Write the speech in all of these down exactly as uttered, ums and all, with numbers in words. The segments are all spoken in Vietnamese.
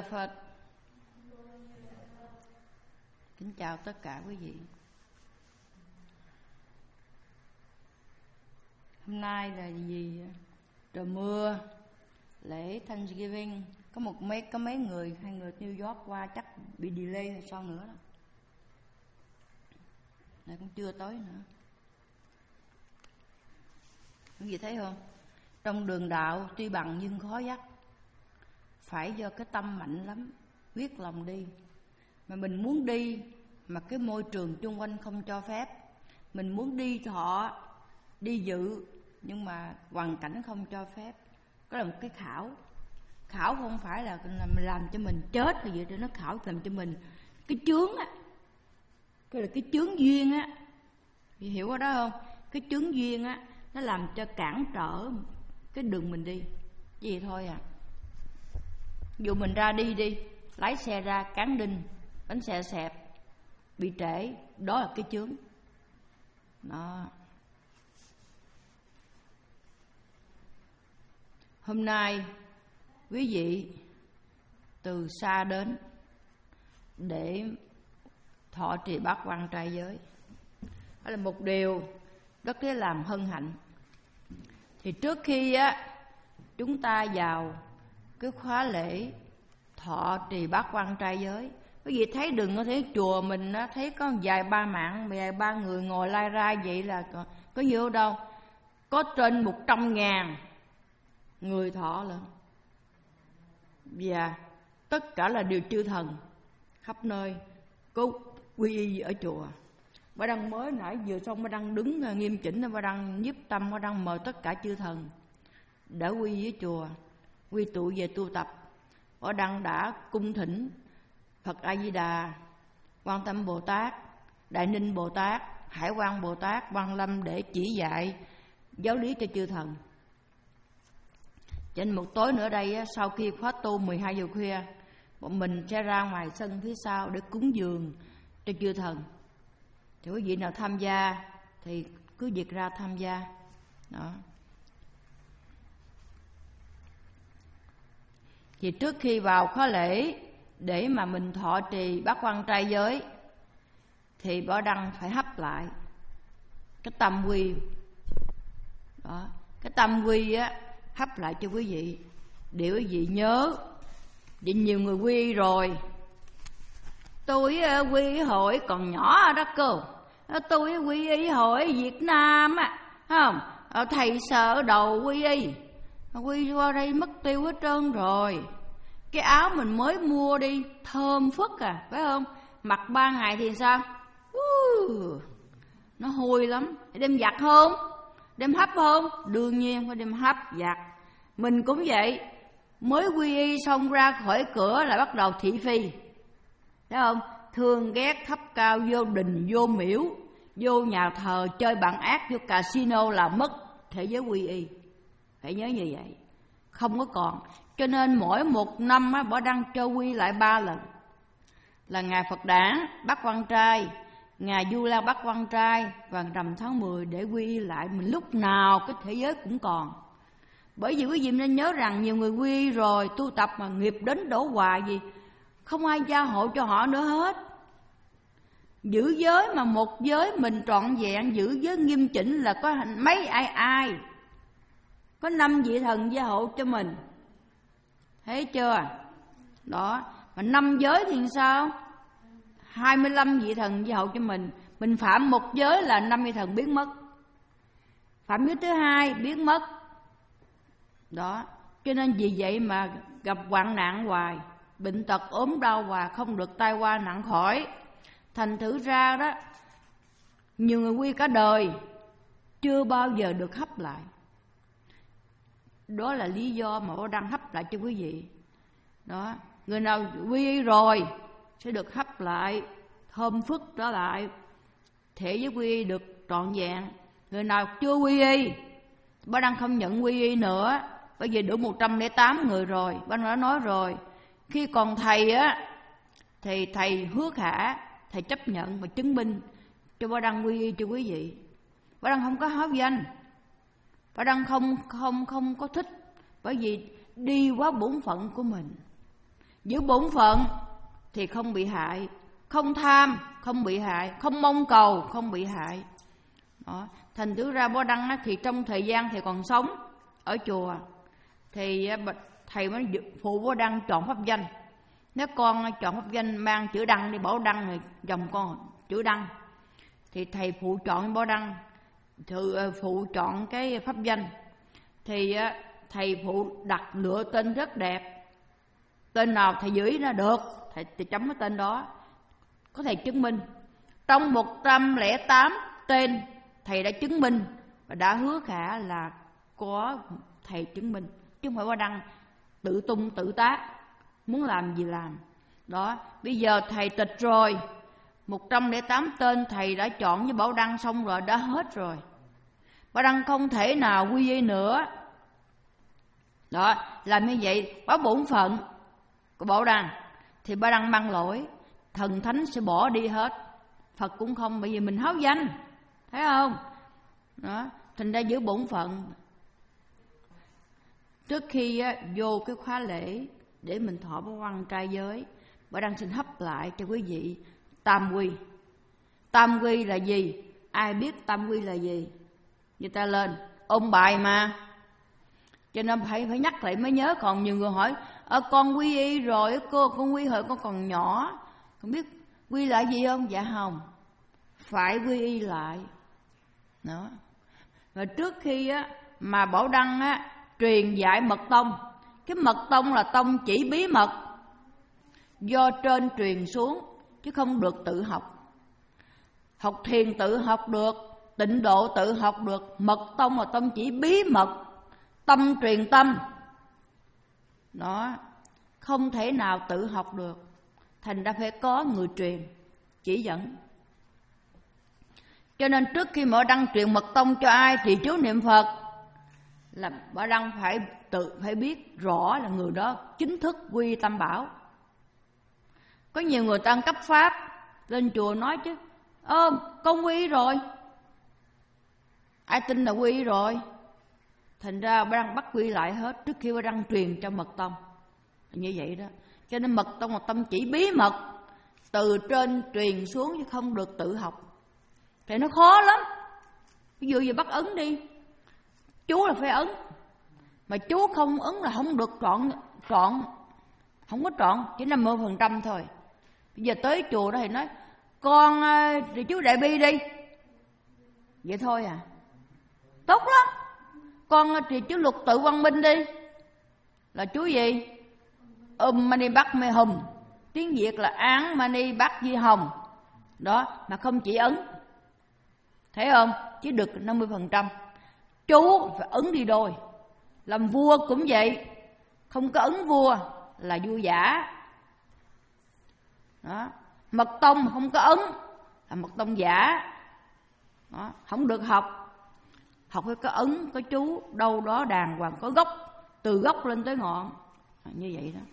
Phật. Kính chào tất cả quý vị. Hôm nay là gì? Trời mưa, lễ Thanksgiving. Có một mấy có mấy người, hai người New York qua chắc bị delay hay sao nữa đó. Này cũng chưa tới nữa. Quý vị thấy không? Trong đường đạo tuy bằng nhưng khó dắt. Phải do cái tâm mạnh lắm, quyết lòng đi. Mà mình muốn đi mà cái môi trường chung quanh không cho phép. Mình muốn đi thọ, đi dự, nhưng mà hoàn cảnh không cho phép. Đó là một cái khảo. Khảo không phải là mình làm cho mình chết hay gì đó, nó khảo làm cho mình cái chướng á. Cái là cái chướng duyên á. Chị hiểu có đó không? Cái chướng duyên á, nó làm cho cản trở cái đường mình đi. Vậy thôi à. Dù mình ra đi đi, lái xe ra cán đinh, bánh xe xẹp, bị trễ, đó là cái chướng. Đó. Hôm nay quý vị từ xa đến để thọ trì bát quan trai giới. Đó là một điều rất là làm hân hạnh. Thì trước khi á chúng ta vào cái khóa lễ thọ trì bát quan trai giới, quý vị thấy đừng có thấy chùa mình á, thấy có vài ba mạng, vài ba người ngồi lai ra vậy là có, có nhiều đâu. Có trên một trăm ngàn người thọ lận. Và tất cả là đều chư thần khắp nơi có quy y ở chùa. Bà Đăng mới nãy vừa xong bà Đăng đứng nghiêm chỉnh, bà Đăng nhiếp tâm, bà Đăng mời tất cả chư thần đã quy y với chùa, quy tụ về tu tập. Bà Đăng đã cung thỉnh Phật A Di Đà, Quan Tâm Bồ Tát, Đại Ninh Bồ Tát, Hải Quang Bồ Tát, Quan Lâm để chỉ dạy giáo lý cho chư thần. Cho nên một tối nữa đây, sau khi khóa tu mười hai giờ khuya, bọn mình sẽ ra ngoài sân phía sau để cúng dường cho chư thần. Thì quý vị nào tham gia thì cứ việc ra tham gia. Đó. Thì trước khi vào khóa lễ để mà mình thọ trì bát quan trai giới thì Bảo Đăng phải hấp lại cái tâm quy. Đó. Cái tâm quy á, hấp lại cho quý vị để quý vị nhớ. Vì nhiều người quy rồi. Tôi quy hội còn nhỏ đó cô. Tôi quy y hội Việt Nam á, không? Thầy sợ đầu quy y, quy qua đây mất tiêu hết trơn rồi. Cái áo mình mới mua đi thơm phức à, phải không? Mặc ba ngày thì sao? Uh, nó hôi lắm. Đem giặt không? Đem hấp không? Đương nhiên phải đem hấp giặt. Mình cũng vậy. Mới quy y xong ra khỏi cửa là bắt đầu thị phi, thấy không? Thương ghét thấp cao, vô đình, vô miễu, vô nhà thờ, chơi bạn ác, vô casino là mất thế giới quy y. Phải nhớ như vậy. Không có còn. Cho nên mỗi một năm á, Bảo Đăng cho quy lại ba lần. Là ngày Phật Đản Bát Quan Trai, ngày Du Lan Bát Quan Trai và rằm tháng mười để quy y lại. Mình lúc nào cái thế giới cũng còn. Bởi vì quý vị nên nhớ rằng nhiều người quy y rồi tu tập mà nghiệp đến đổ hoài gì, không ai gia hộ cho họ nữa hết. Giữ giới mà một giới mình trọn vẹn, giữ giới nghiêm chỉnh là có mấy ai ai. Có năm vị thần gia hộ cho mình. Thấy chưa? Đó. Mà năm giới thì sao? hai mươi lăm vị thần gia hộ cho mình. Mình phạm một giới là năm vị thần biến mất. Phạm giới thứ hai biến mất. Đó. Cho nên vì vậy mà gặp hoạn nạn hoài, bệnh tật ốm đau hoài, không được tai qua nặng khỏi. Thành thử ra đó, nhiều người quy cả đời chưa bao giờ được hấp lại. Đó là lý do mà Bảo Đăng hấp lại cho quý vị. Đó. Người nào quy y rồi sẽ được hấp lại, thơm phức trở lại, thể với quy y được trọn vẹn. Người nào chưa quy y, Bảo Đăng không nhận quy y nữa. Bởi vì đủ một trăm lẻ tám người rồi. Bảo Đăng đã nói rồi, khi còn thầy á thì thầy hứa khả, thầy chấp nhận và chứng minh cho Bảo Đăng quy y cho quý vị. Bảo Đăng không có háo danh, Bảo Đăng không không không có thích, bởi vì đi quá bổn phận của mình. Giữ bổn phận thì không bị hại, không tham không bị hại, không mong cầu không bị hại. Đó. Thành thử ra Bó Đăng thì trong thời gian thầy còn sống ở chùa thì thầy mới phụ Bó Đăng chọn pháp danh. Nếu con chọn pháp danh mang chữ Đăng đi, Bảo Đăng thì dòng con chữ Đăng, thì thầy phụ chọn Bó Đăng, phụ chọn cái pháp danh. Thì thầy phụ đặt lựa tên rất đẹp, tên nào thầy giữ nó được, thầy, thầy chấm cái tên đó. Có thầy chứng minh trong một trăm lẻ tám tên thầy đã chứng minh và đã hứa khả là có thầy chứng minh, chứ không phải Bó Đăng tự tung tự tác, muốn làm gì làm. Đó, bây giờ thầy tịch rồi, một trăm lẻ tám tên thầy đã chọn với Bảo Đăng xong rồi, đã hết rồi. Bảo Đăng không thể nào quy y nữa. Đó, làm như vậy báo bổn phận của Bảo Đăng thì Bảo Đăng mang lỗi, thần thánh sẽ bỏ đi hết, Phật cũng không, bởi vì mình háo danh, thấy không? Đó, thành ra giữ bổn phận. Trước khi á, vô cái khóa lễ để mình thọ Bát Quan Trai Giới, Bảo Đăng xin hấp lại cho quý vị tam quy. Tam quy là gì? Ai biết tam quy là gì? Người ta lên ôn bài mà, cho nên phải phải nhắc lại mới nhớ. Còn nhiều người hỏi à, con quy y rồi cô, con quy hồi con còn nhỏ, không biết quy lại gì không? Dạ không, phải quy y lại. Đó. Và trước khi á, mà Bảo Đăng á, truyền dạy mật tông, cái mật tông là tông chỉ bí mật do trên truyền xuống, chứ không được tự học. Học thiền tự học được, tịnh độ tự học được, mật tông là tông chỉ bí mật, tâm truyền tâm. Đó, không thể nào tự học được, thành ra phải có người truyền chỉ dẫn. Cho nên trước khi Bảo Đăng truyền mật tông cho ai thì chú niệm Phật là Bảo Đăng phải tự phải biết rõ là người đó chính thức quy Tam Bảo. Có nhiều người ta cấp pháp lên chùa nói chứ ơ con quy rồi, ai tin là quy rồi. Thành ra Bảo Đăng bắt quy lại hết trước khi Bảo Đăng truyền cho mật tông, như vậy đó. Cho nên mật tông là tâm chỉ bí mật, từ trên truyền xuống chứ không được tự học. Thì nó khó lắm. Ví dụ như bắt ấn đi, chú là phải ấn, mà chú không ấn là không được trọn trọn, không có trọn, chỉ năm mươi phần trăm thôi. Bây giờ tới chùa đó thì nói con thì chú đại bi đi, vậy thôi à, tốt lắm. Con thì chú Lục Tự Quang Minh đi, là chú gì? Um Mani Bắc Mê Hùng, tiếng Việt là Án Mani Bắc Di Hồng. Đó, mà không chỉ ấn, thấy không? Chỉ được năm mươi phần trăm. Chú phải ấn đi đôi. Làm vua cũng vậy, không có ấn vua là vua giả. Đó, mật tông không có ấn là mật tông giả. Đó, không được học. Học phải có ấn, có chú, đâu đó đàng hoàng, có gốc, từ gốc lên tới ngọn, như vậy đó.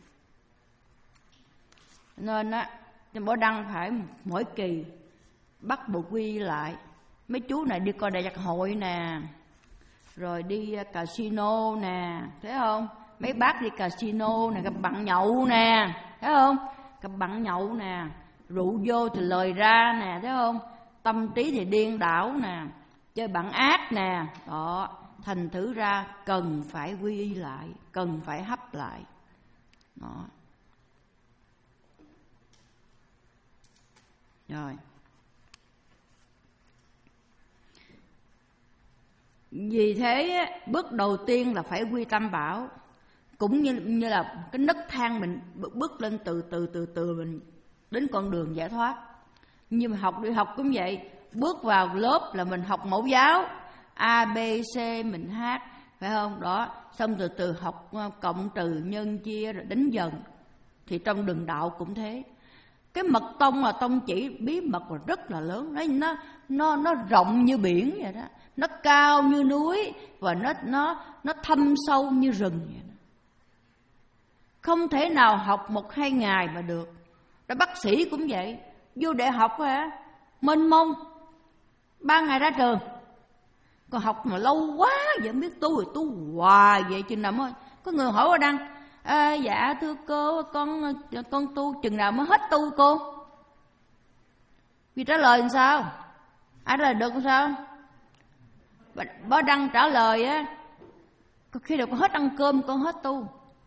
Nên á, Bảo Đăng phải mỗi kỳ bắt buộc quy lại. Mấy chú này đi coi đại nhạc hội nè, rồi đi casino nè, thấy không? Mấy bác đi casino nè, gặp bạn nhậu nè, thấy không? Gặp bạn nhậu nè, rượu vô thì lời ra nè, thấy không? Tâm trí thì điên đảo nè, chơi bạn ác nè. Đó, thành thử ra cần phải quy y lại, cần phải hấp lại. Đó. Rồi. Vì thế bước đầu tiên là phải quy Tam Bảo, cũng như như là cái nấc thang mình bước lên từ từ từ từ mình đến con đường giải thoát. Nhưng mà học đi học cũng vậy, bước vào lớp là mình học mẫu giáo A B C mình hát, phải không? Đó, xong từ từ học cộng trừ nhân chia rồi đánh dần. Thì trong đường đạo cũng thế. Cái mật tông là tông chỉ bí mật và rất là lớn, nó nó nó nó rộng như biển vậy đó, nó cao như núi và nó nó nó thâm sâu như rừng vậy đó. Không thể nào học một hai ngày mà được. Đó, bác sĩ cũng vậy, vô đại học hả, mênh mông, ba ngày ra trường. Còn học mà lâu quá vậy không biết tu rồi tu hoài vậy chừng nào mới. Có người hỏi Bảo Đăng à, dạ thưa cô, con con tu chừng nào mới hết tu cô? Vì trả lời làm sao? Ai trả lời được làm sao? Bó Đăng trả lời á, khi nào con hết ăn cơm con hết tu,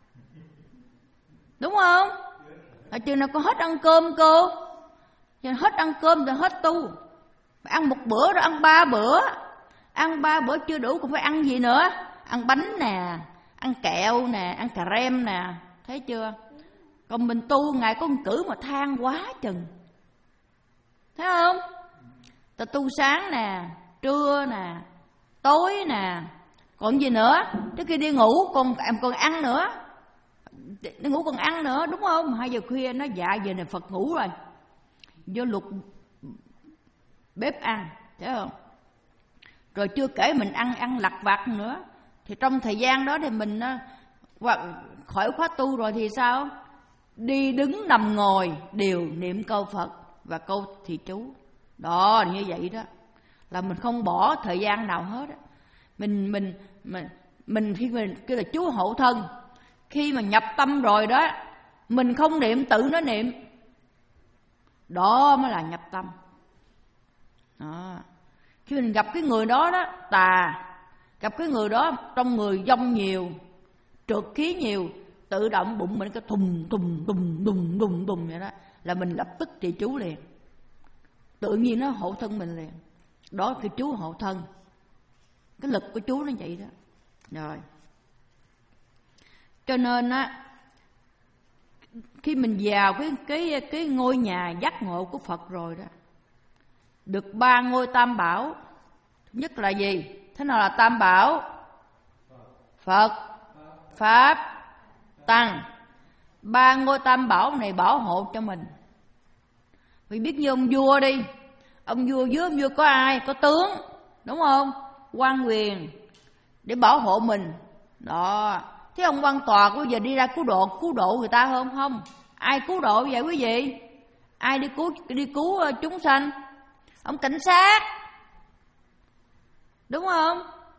đúng không? Ở chừng nào con hết ăn cơm cô, chừng hết ăn cơm rồi hết tu. Ăn một bữa rồi ăn ba bữa, ăn ba bữa chưa đủ còn phải ăn gì nữa? Ăn bánh nè, ăn kẹo nè, ăn cà rem nè, thấy chưa? Còn mình tu ngày có một cử mà than quá chừng, thấy không? Ta tu sáng nè, trưa nè, tối nè, còn gì nữa? Trước khi đi ngủ còn em còn ăn nữa, đi ngủ còn ăn nữa, đúng không? Hai giờ khuya nó dạ giờ này Phật ngủ rồi, vô lục bếp ăn, thấy không? Rồi chưa kể mình ăn ăn lặt vặt nữa. Thì trong thời gian đó thì mình khỏi khóa tu rồi thì sao? Đi đứng nằm ngồi đều niệm câu Phật và câu thị chú. Đó, như vậy đó là mình không bỏ thời gian nào hết á. Mình mình mình mình khi mình kêu là chú hộ thân, khi mà nhập tâm rồi đó, mình không niệm tự nó niệm. Đó mới là nhập tâm. Đó. Khi mình gặp cái người đó đó tà, gặp cái người đó trong người vong nhiều, trượt khí nhiều, tự động bụng mình cái thùng thùng thùng thùng thùng thùng vậy đó, là mình lập tức trì chú liền, tự nhiên nó hộ thân mình liền. Đó cái chú hộ thân, cái lực của chú nó vậy đó. Rồi cho nên á, khi mình vào cái cái cái ngôi nhà giác ngộ của Phật rồi đó, được ba ngôi tam bảo. Thứ nhất là gì? Thế nào là tam bảo? Phật, Pháp, Tăng. Ba ngôi tam bảo này bảo hộ cho mình. Vì biết như ông vua đi, ông vua dưới ông vua có ai? Có tướng, đúng không? Quan quyền để bảo hộ mình. Đó. Thế ông quan tòa có bao giờ đi ra cứu độ cứu độ người ta không? Không. Ai cứu độ vậy quý vị? Ai đi cứu đi cứu chúng sanh? Ông cảnh sát, đúng không?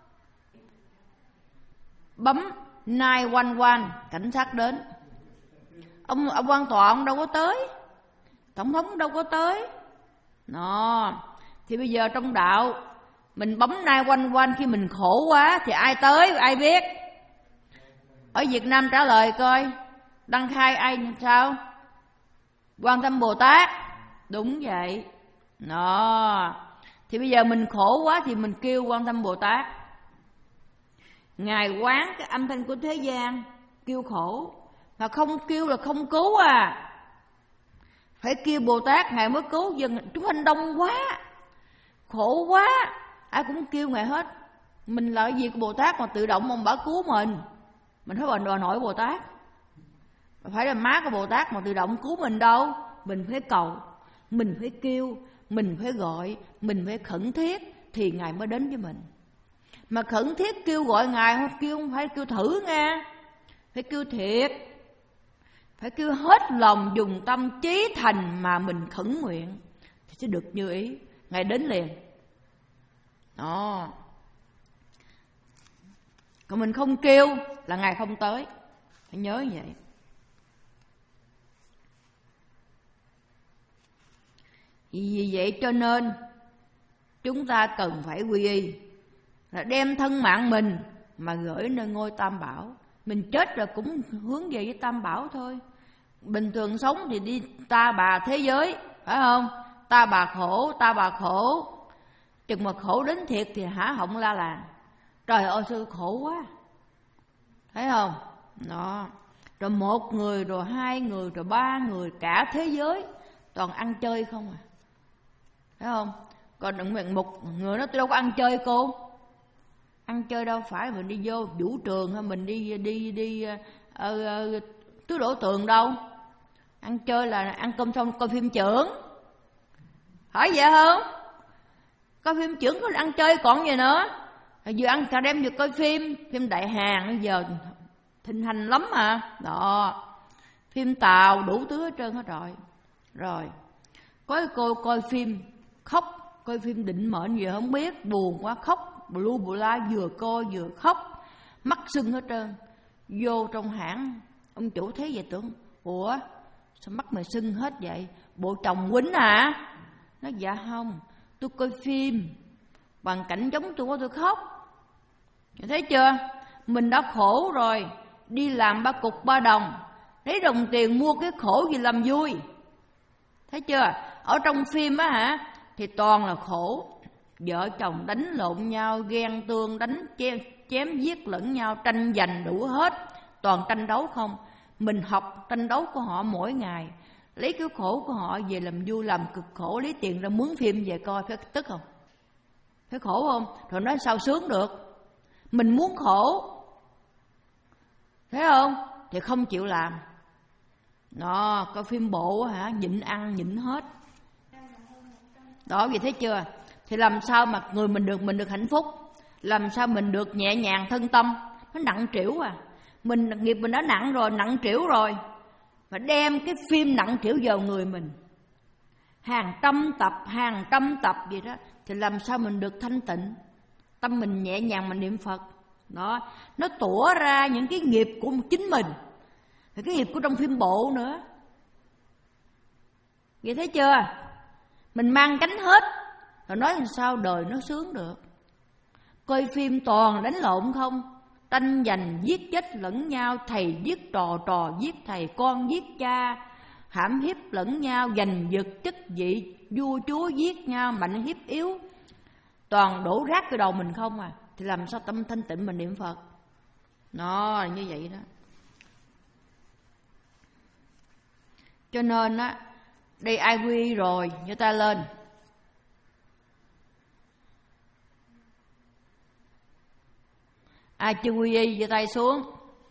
Bấm nine one one, cảnh sát đến. Ông ông quan tòa ông đâu có tới, tổng thống đâu có tới. Đó. Thì bây giờ trong đạo mình bấm nine one one khi mình khổ quá thì ai tới, ai biết? Ở Việt Nam trả lời coi, đăng khai ai sao? Quan Tâm Bồ Tát. Đúng vậy. Đó. Thì bây giờ mình khổ quá thì mình kêu Quan Tâm Bồ Tát. Ngài quán cái âm thanh của thế gian, kêu khổ. Mà không kêu là không cứu à. Phải kêu Bồ Tát Ngài mới cứu. Dần chúng sanh đông quá, khổ quá, ai cũng kêu Ngài hết. Mình là cái gì của Bồ Tát mà tự động ông bảo cứu mình? Mình phải đòi nổi Bồ Tát, phải là má của Bồ Tát mà tự động cứu mình đâu. Mình phải cầu, mình phải kêu, mình phải gọi, mình phải khẩn thiết thì Ngài mới đến với mình. Mà khẩn thiết kêu gọi Ngài không kêu không phải kêu thử nghe, phải kêu thiệt, phải kêu hết lòng dùng tâm chí thành mà mình khẩn nguyện thì sẽ được như ý, Ngài đến liền. Đó. Còn mình không kêu là Ngài không tới, phải nhớ như vậy. Vì vậy cho nên chúng ta cần phải quy y, là đem thân mạng mình mà gửi nơi ngôi tam bảo. Mình chết rồi cũng hướng về với tam bảo thôi. Bình thường sống thì đi ta bà thế giới, phải không? Ta bà khổ, ta bà khổ. Chừng mà khổ đến thiệt thì hả họng la làng. Trời ơi sư khổ quá, thấy không? Đó. Rồi một người, rồi hai người, rồi ba người, cả thế giới toàn ăn chơi không à, thấy không? Còn đừng một người nó tôi đâu có ăn chơi cô. Ăn chơi đâu phải mình đi vô vũ trường hay mình đi đi đi uh, uh, tứ đổ tường đâu. Ăn chơi là ăn cơm xong coi phim chưởng, hỏi vậy không? Coi phim chưởng có ăn chơi còn gì nữa. Vừa ăn cà đem vừa coi phim, phim Đại Hàn bây giờ thịnh hành lắm mà. Đó, phim Tàu đủ thứ hết trơn hết rồi. Rồi có cô coi phim khóc, coi phim định mệnh gì không biết, buồn quá khóc, bù lu bù la, vừa coi vừa khóc, mắt sưng hết trơn. Vô trong hãng Ông chủ thấy vậy tưởng, ủa sao mắt mày sưng hết vậy, bộ chồng quýnh hả? Nói dạ không, tôi coi phim, hoàn cảnh giống tôi quá tôi khóc. Thấy chưa, mình đã khổ rồi, đi làm ba cục ba đồng, lấy đồng tiền mua cái khổ gì làm vui. Thấy chưa, ở trong phim á hả, thì toàn là khổ, vợ chồng đánh lộn nhau, ghen tương, đánh chém, chém giết lẫn nhau, tranh giành đủ hết, toàn tranh đấu không. Mình học tranh đấu của họ mỗi ngày, lấy cái khổ của họ về làm vui, làm cực khổ, lấy tiền ra mướn phim về coi, phải tức không? Phải khổ không? Rồi nói sao sướng được? Mình muốn khổ, thấy không? Thì không chịu làm. Đó, coi phim bộ hả, nhịn ăn nhịn hết. Đó, vậy thấy chưa? Thì làm sao mà người mình được mình được hạnh phúc? Làm sao mình được nhẹ nhàng thân tâm? Nó nặng trĩu à. Mình nghiệp mình đã nặng rồi, nặng trĩu rồi, mà đem cái phim nặng trĩu vào người mình, hàng trăm tập, hàng trăm tập vậy đó, thì làm sao mình được thanh tịnh? Tâm mình nhẹ nhàng mình niệm Phật. Đó, nó tủa ra những cái nghiệp của chính mình, cái nghiệp của trong phim bộ nữa. Vậy thấy chưa? Mình mang cánh hết, rồi nói làm sao đời nó sướng được? Coi phim toàn đánh lộn không, tranh giành giết chết lẫn nhau, thầy giết trò, trò giết thầy, con giết cha, hãm hiếp lẫn nhau, giành giật chức vị, vua chúa giết nhau, mạnh hiếp yếu, toàn đổ rác cái đầu mình không à. Thì làm sao tâm thanh tịnh mình niệm Phật? Nó là như vậy đó. Cho nên á, đây ai quy rồi, giơ tay lên. Ai chưa quy y, giơ tay xuống.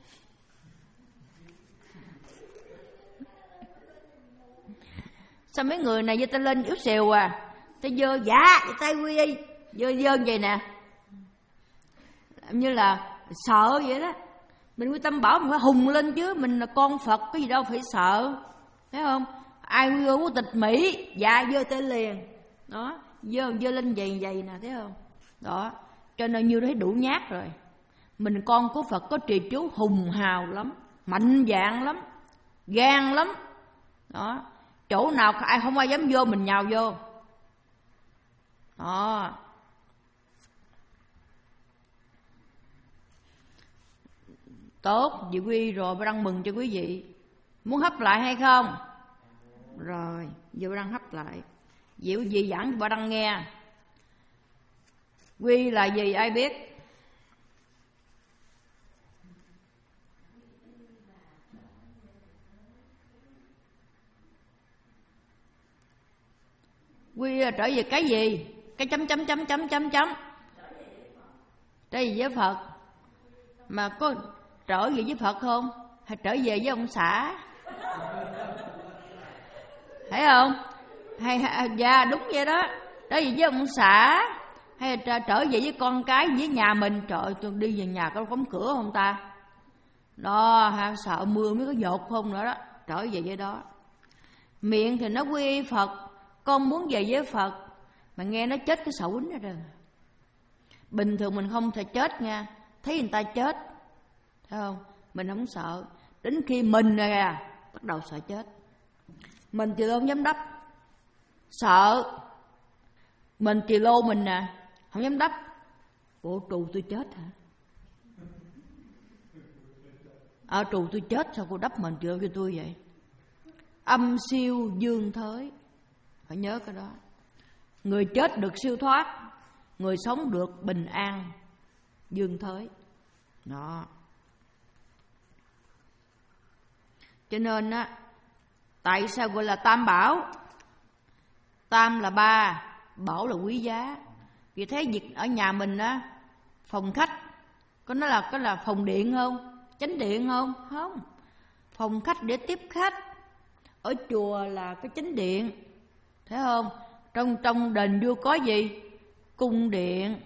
Sao mấy người này giơ tay lên yếu xìu à? Tay giơ, dạ, giơ tay quy y, giơ giơ vậy nè, như là sợ vậy đó. Mình quy tâm bảo mình phải hùng lên chứ, mình là con Phật, có gì đâu phải sợ, thấy không? Ai quy y của tịch Mỹ, dạ giơ tay liền, đó, giơ giơ lên vậy vậy nè, thấy không? Đó, cho nên như thấy đủ nhát rồi. Mình con của Phật có trì chú hùng hào lắm, mạnh dạn lắm, gan lắm. Đó, chỗ nào ai không ai dám vô mình nhào vô. Đó. Tốt, chị Quy rồi, bà đang mừng cho quý vị. Muốn hấp lại hay không? Rồi, giờ bà đang hấp lại. Dịu gì giảng cho bà đang nghe. Quy là gì ai biết? Quy là trở về cái gì? Cái chấm chấm chấm chấm chấm chấm. Trở về với Phật. Mà có trở về với Phật không? Hay trở về với ông xã? Thấy không? Hay, hay dạ đúng vậy đó. Trở về với ông xã, hay là trở về với con cái, với nhà mình. Trời ơi, tôi đi về nhà có đóng cửa không ta? Đó, ha, sợ mưa mới có dột không nữa đó. Trở về với đó. Miệng thì nó quy y Phật, con muốn về với Phật, mà nghe nó chết cái sợ quýnh ra rồi. Bình thường mình không thể chết nha, thấy người ta chết, thấy không? Mình không sợ. Đến khi mình này à, bắt đầu sợ chết. Mình thì không dám đắp, sợ. Mình thì lô mình nè, không dám đắp. Ủa trù tôi chết hả? Ở trù tôi chết sao cô đắp mình chưa cho tôi vậy? Âm siêu dương thới, phải nhớ cái đó. Người chết được siêu thoát, người sống được bình an dương thới. Đó. Cho nên á, tại sao gọi là tam bảo? Tam là ba, bảo là quý giá. Vì thế việc ở nhà mình á, phòng khách có nó là có là phòng điện không? Chánh điện không? Không. Phòng khách để tiếp khách. Ở chùa là cái chánh điện, thấy không? Trong trong đền vua có gì? Cung điện,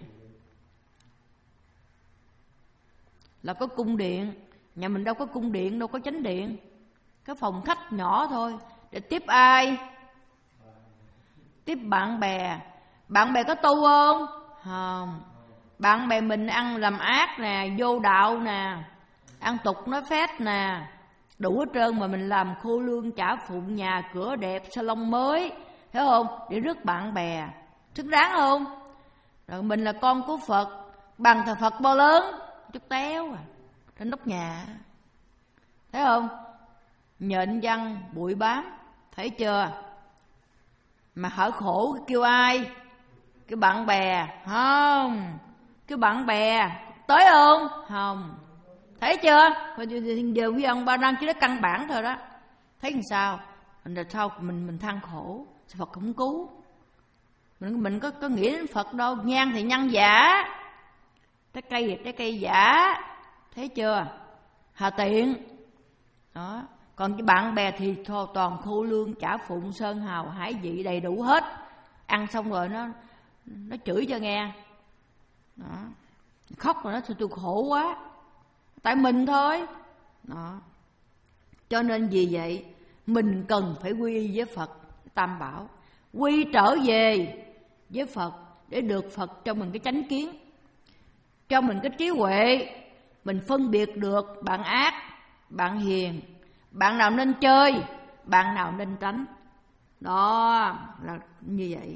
là có cung điện. Nhà mình đâu có cung điện, đâu có chánh điện. Cái phòng khách nhỏ thôi. Để tiếp ai? Tiếp bạn bè. Bạn bè có tu không? Không. Bạn bè mình ăn làm ác nè, vô đạo nè, ăn tục nói phét nè, đủ hết trơn, mà mình làm khô lương trả phụng, nhà cửa đẹp, salon mới, thấy không, để rước bạn bè, xứng đáng không? Rồi mình là con của Phật, bằng thờ Phật bao lớn, chút téo à, trên nóc nhà, thấy không? Nhện văn bụi bám, thấy chưa? Mà hở khổ kêu ai? Cái bạn bè, không? Cái bạn bè tới không? Không. Thấy chưa? Giờ quý ông ba đang chỉ đó căn bản thôi đó. Thấy làm sao? Mình là sao mình mình than khổ, Phật không cứu. Mình mình có có nghĩ đến Phật đâu, nhang thì nhân giả, trái cây thì trái cây giả, thấy chưa? Hà tiện. Đó. Còn cái bạn bè thì thôi, toàn khô lương trả phụng, sơn hào hải vị đầy đủ hết. Ăn xong rồi nó nó chửi cho nghe. Đó. Khóc rồi nó thôi tôi khổ quá, tại mình thôi. Đó. Cho nên vì vậy mình cần phải quy y với Phật Tam Bảo, quy trở về với Phật để được Phật cho mình cái chánh kiến, cho mình cái trí huệ, mình phân biệt được bạn ác, bạn hiền, bạn nào nên chơi, bạn nào nên tránh. Đó là như vậy.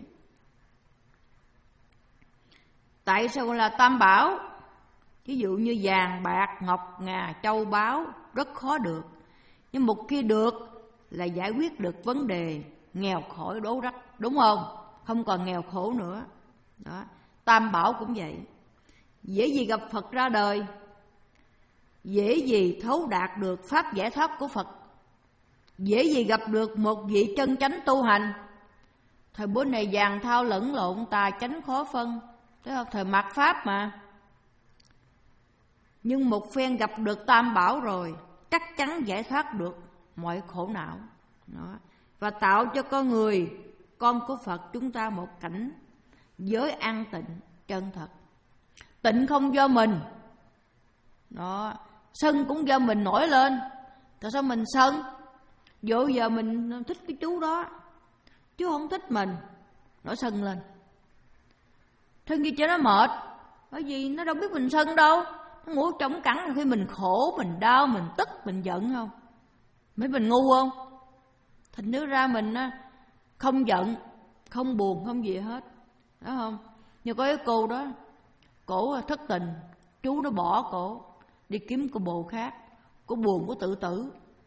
Tại sao gọi là Tam Bảo? Ví dụ như vàng, bạc, ngọc, ngà, châu báu rất khó được, nhưng một khi được là giải quyết được vấn đề nghèo khỏi đố rách, đúng không? Không còn nghèo khổ nữa. Đó. Tam Bảo cũng vậy. Dễ gì gặp Phật ra đời, dễ gì thấu đạt được pháp giải thoát của Phật, dễ gì gặp được một vị chân chánh tu hành. Thời buổi này vàng thao lẫn lộn, tà chánh khó phân, thấy không? Thời mạt Pháp mà. Nhưng một phen gặp được Tam Bảo rồi, chắc chắn giải thoát được mọi khổ não. Đó. Và tạo cho con người, con của Phật chúng ta một cảnh giới an tịnh chân thật. Tịnh không do mình. Đó. Sân cũng do mình nổi lên. Tại sao mình sân? Dỗ giờ mình thích cái chú đó, chú không thích mình, nó sân lên. Thân gì cho nó mệt, bởi vì nó đâu biết mình sân đâu. Nó ngủ trong cẳng là khi mình khổ, mình đau, mình tức, mình giận không? Mấy mình ngu không? Thành nước ra mình không giận, không buồn, không gì hết. Đó không? Như có cái cô đó, cổ thất tình, chú nó bỏ cổ đi kiếm cô bồ khác. Cô buồn, cô tự tử.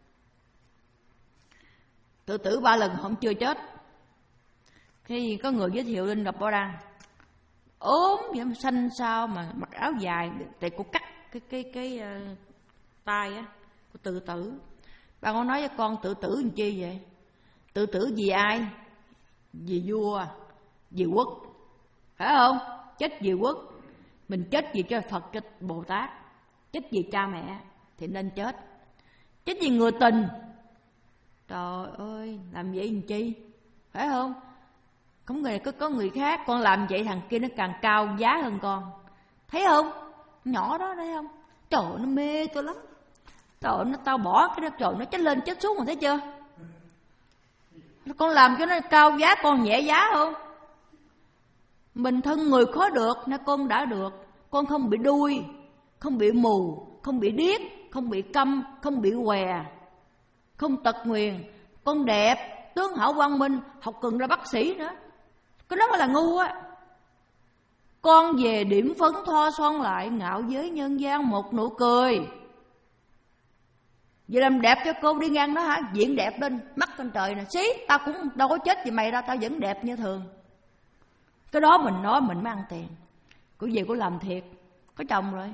Tự tử ba lần không chưa chết. Khi có người giới thiệu lên gặp Bảo Đăng, ốm vậy mà xanh sao mà mặc áo dài, tại cô cắt cái cái cái uh, tay á, cô tự tử. Bà con nói với con tự tử làm chi vậy? Tự tử vì ai? Vì vua, vì quốc, phải không? Chết vì quốc. Mình chết vì cho Phật, cho Bồ Tát, chết vì cha mẹ thì nên chết. Chết vì người tình, trời ơi, làm vậy làm chi? Phải không? Không người có, có người khác, con làm vậy thằng kia nó càng cao giá hơn con. Thấy không? Nhỏ đó thấy không? Trời ơi, nó mê tôi lắm. Trời ơi, nó tao bỏ cái đó, trời nó chết lên chết xuống mà thấy chưa? Con làm cho nó cao giá, con nhẹ giá không? Mình thân người khó được, nên con đã được. Con không bị đuôi, không bị mù, không bị điếc, không bị câm, không bị què, không tật nguyền. Con đẹp, tướng hảo quang minh, học cần ra bác sĩ nữa. Cái đó mới là ngu á. Con về điểm phấn thoa son lại, ngạo giới nhân gian một nụ cười. Vậy làm đẹp cho cô đi ngang đó hả? Diện đẹp lên, mắt con trời nè, xí, tao cũng đâu có chết vì mày đâu, tao vẫn đẹp như thường. Cái đó mình nói mình mới ăn tiền. Cô về cô làm thiệt, có chồng rồi.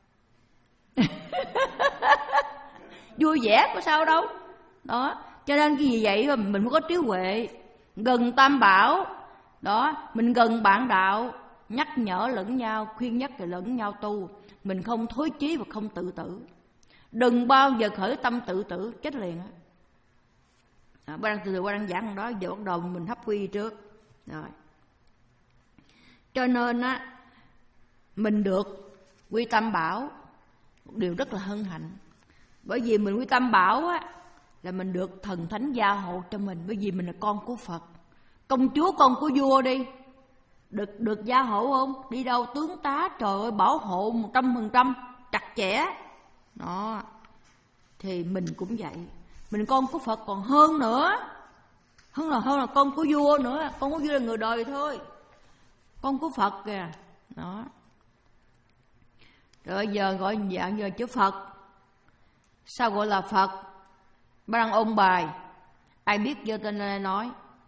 Vui vẻ có sao đâu. Đó, cho nên cái gì vậy mình mới có trí huệ. Gần Tam Bảo. Đó, mình gần bạn đạo, nhắc nhở lẫn nhau, khuyên nhắc lẫn nhau tu. Mình không thối chí và không tự tử. Đừng bao giờ khởi tâm tự tử, chết liền á. À, ba đang từ từ qua đang giảng đó, giờ bắt đầu mình hấp quy trước. Rồi. Cho nên á, mình được quy Tam Bảo, một điều rất là hân hạnh. Bởi vì mình quy Tam Bảo á, là mình được thần thánh gia hộ cho mình. Bởi vì mình là con của Phật. Công chúa con của vua đi, được được gia hộ không? Đi đâu tướng tá, trời ơi, bảo hộ một trăm phần trăm chặt chẽ. Đó. thì mình cũng vậy. Mình con của Phật còn hơn nữa, hơn là hơn là con của vua nữa. Con của vua là người đời thôi, con của Phật kìa. Đó. Rồi giờ gọi dạng giờ chữ Phật. Sao gọi là Phật? Bác đang ôn bài, ai biết giơ tên lên nói.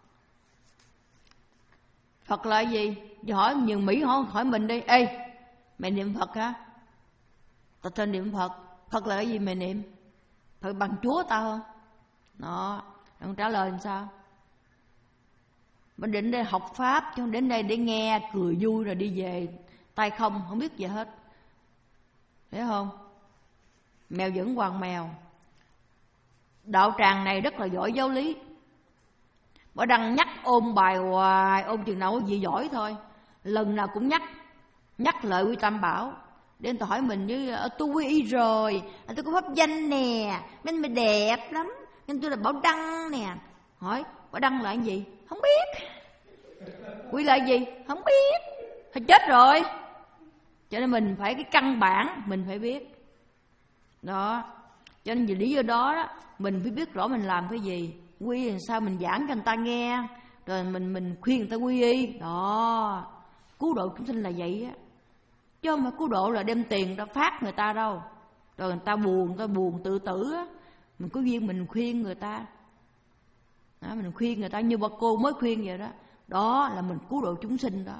Phật là gì? Giờ hỏi nhiều Mỹ hỏi, hỏi mình đi. Ê, mày niệm Phật hả? Tao tên niệm Phật. Phật là cái gì mày niệm? Phật bằng Chúa tao không? Đó, đừng trả lời làm sao? Mình đến đây học Pháp, chứ không đến đây để nghe, cười vui rồi đi về tay không, không biết gì hết. Thấy không? Mèo vẫn hoàng mèo. Đạo tràng này rất là giỏi giáo lý. Bà đang nhắc ôn bài hoài, ôn chừng nào gì giỏi thôi. Lần nào cũng nhắc, nhắc lợi Quy Tam Bảo. Đến tôi hỏi mình với tôi quy y rồi, tôi có pháp danh nè, nên mày đẹp lắm, nên tôi là Bảo Đăng nè. Hỏi Bảo Đăng là cái gì? Không biết. Quy là gì? Không biết. Thôi chết rồi. Cho nên mình phải cái căn bản mình phải biết. Đó. Cho nên vì lý do đó, đó mình phải biết rõ mình làm cái gì. Quy làm sao mình giảng cho người ta nghe, rồi mình mình khuyên người ta quy y. Đó. Cứu độ chúng sinh là vậy á. Chứ không phải cứu độ là đem tiền ra phát người ta đâu. Rồi người ta buồn, người ta buồn tự tử á. Mình có duyên mình khuyên người ta. Đó, mình khuyên người ta như bà cô mới khuyên vậy đó. Đó là mình cứu độ chúng sinh đó.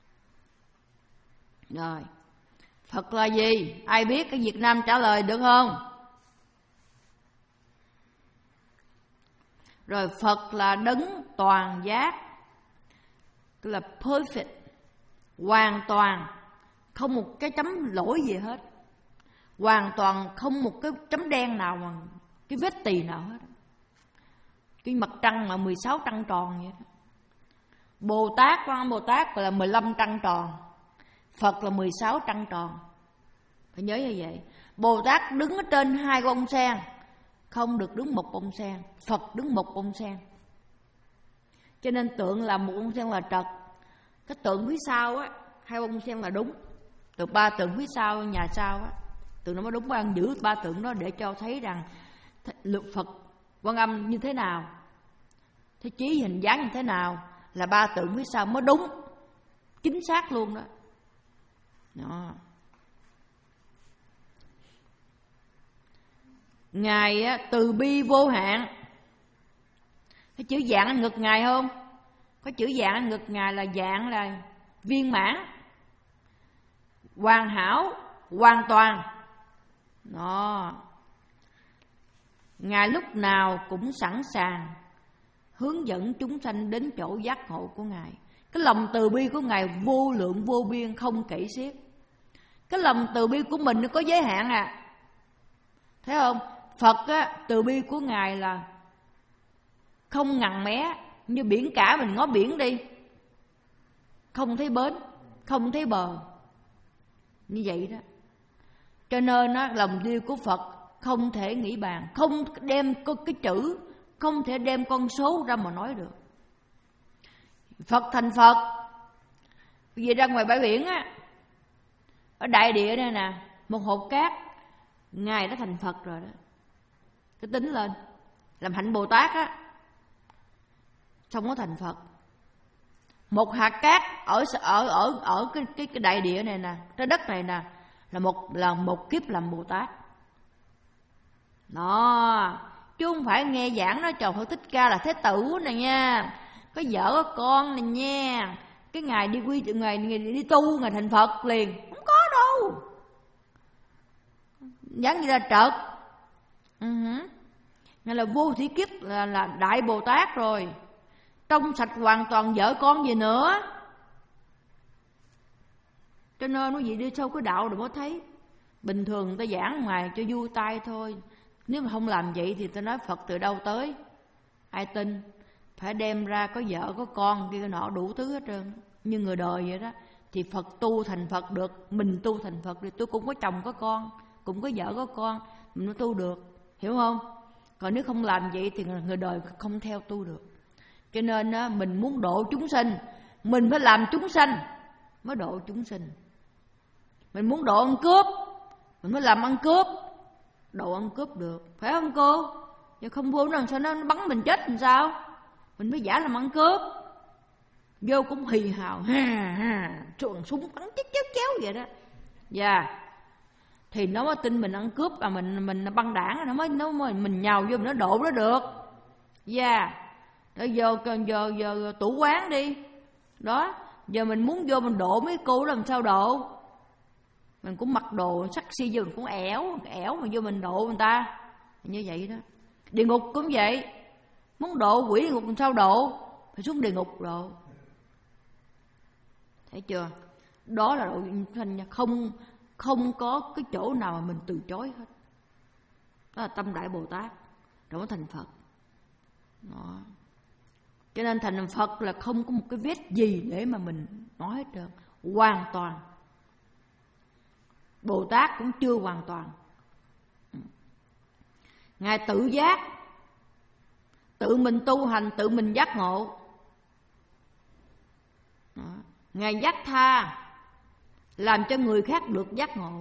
Rồi, Phật là gì? Ai biết cái Việt Nam trả lời được không? Rồi Phật là đấng toàn giác, tức là perfect, hoàn toàn, không một cái chấm lỗi gì hết, hoàn toàn không một cái chấm đen nào mà cái vết tì nào hết. Cái mặt trăng là mười sáu trăng tròn vậy đó. Bồ Tát, Quan Bồ Tát là mười lăm trăng tròn, Phật là mười sáu trăng tròn. Phải nhớ như vậy. Bồ Tát đứng ở trên hai bông sen, không được đứng một bông sen. Phật đứng một bông sen. Cho nên tượng là một bông sen là trật. Cái tượng phía sau á, hai bông sen là đúng. Từ ba tượng phía sau, nhà sau á, tượng nó mới đúng. Ban giữ ba tượng đó để cho thấy rằng lực Phật Quan Âm như thế nào, thế chí hình dáng như thế nào, là ba tượng phía sau mới đúng, chính xác luôn đó. Đó. Ngài á, từ bi vô hạn. Cái chữ dạng ở ngực Ngài không? Có chữ dạng ở ngực Ngài là dạng là viên mãn, hoàn hảo, hoàn toàn. Đó. Ngài lúc nào cũng sẵn sàng hướng dẫn chúng sanh đến chỗ giác ngộ của Ngài. Cái lòng từ bi của Ngài vô lượng vô biên, không kể xiết. Cái lòng từ bi của mình nó có giới hạn à. Thấy không? Phật á, từ bi của Ngài là không ngằn mé. Như biển cả, mình ngó biển đi, không thấy bến, không thấy bờ. Như vậy đó. Cho nên á, lòng yêu của Phật không thể nghĩ bàn, không đem cái chữ, không thể đem con số ra mà nói được. Phật thành Phật. Vì ra ngoài bãi biển á, ở đại địa đây nè, một hột cát, Ngài đã thành Phật rồi đó. Cứ tính lên, làm hạnh Bồ Tát á, xong nó thành Phật. Một hạt cát ở ở ở ở cái cái, cái đại địa này nè, trái đất này nè, là một là một kiếp làm Bồ Tát. Đó, chứ không phải nghe giảng nói trời Phật Thích Ca là Thế Tử này nha, có vợ có con này nha, cái ngày đi quy ngày, ngày đi tu ngày thành Phật liền, không có đâu. Giảng như là trật. Uh-huh. Nghĩa là vô thủy kiếp là, là Đại Bồ Tát rồi, trong sạch hoàn toàn, vợ con gì nữa. Cho nên nó gì đi sâu cái đạo rồi mới thấy. Bình thường người ta giảng ngoài cho vui tay thôi. Nếu mà không làm vậy thì ta nói Phật từ đâu tới, ai tin. Phải đem ra có vợ có con kia nọ đủ thứ hết trơn. Như người đời vậy đó. Thì Phật tu thành Phật được. Mình tu thành Phật thì tôi cũng có chồng có con, cũng có vợ có con, mình mới tu được. Hiểu không? Còn nếu không làm vậy thì người đời không theo tu được. Cho nên á, mình muốn độ chúng sinh, mình phải làm chúng sanh mới độ chúng sinh. Mình muốn độ ăn cướp, mình mới làm ăn cướp. độ ăn cướp được, phải không cô? Chứ không vô làm sao nó bắn mình chết làm sao? Mình phải giả làm ăn cướp. Vô cũng hì hào, ha ha, trường súng bắn chéo chéo chéo vậy đó. Dạ. Yeah. Thì nó mới tin mình ăn cướp và mình mình băng đảng, nó mới nó mới mình nhào vô mình nó độ nó được. Dạ. Yeah. Rồi giờ giờ giờ tủ quán đi. Đó, giờ mình muốn vô mình độ mấy cô làm sao độ? Mình cũng mặc đồ sắc si vô mình cũng ẻo, ẻo mà vô mình độ người ta. Như vậy đó. Địa ngục cũng vậy. Muốn độ quỷ địa ngục làm sao độ? Phải xuống địa ngục độ. Thấy chưa? Đó là độ thanh, không không có cái chỗ nào mà mình từ chối hết. Đó là tâm Đại Bồ Tát, rồi mới thành Phật. Đó. Cho nên thành Phật là không có một cái vết gì để mà mình nói hết trơn, hoàn toàn. Bồ Tát cũng chưa hoàn toàn. Ngài tự giác, tự mình tu hành, tự mình giác ngộ. Đó. Ngài giác tha, làm cho người khác được giác ngộ.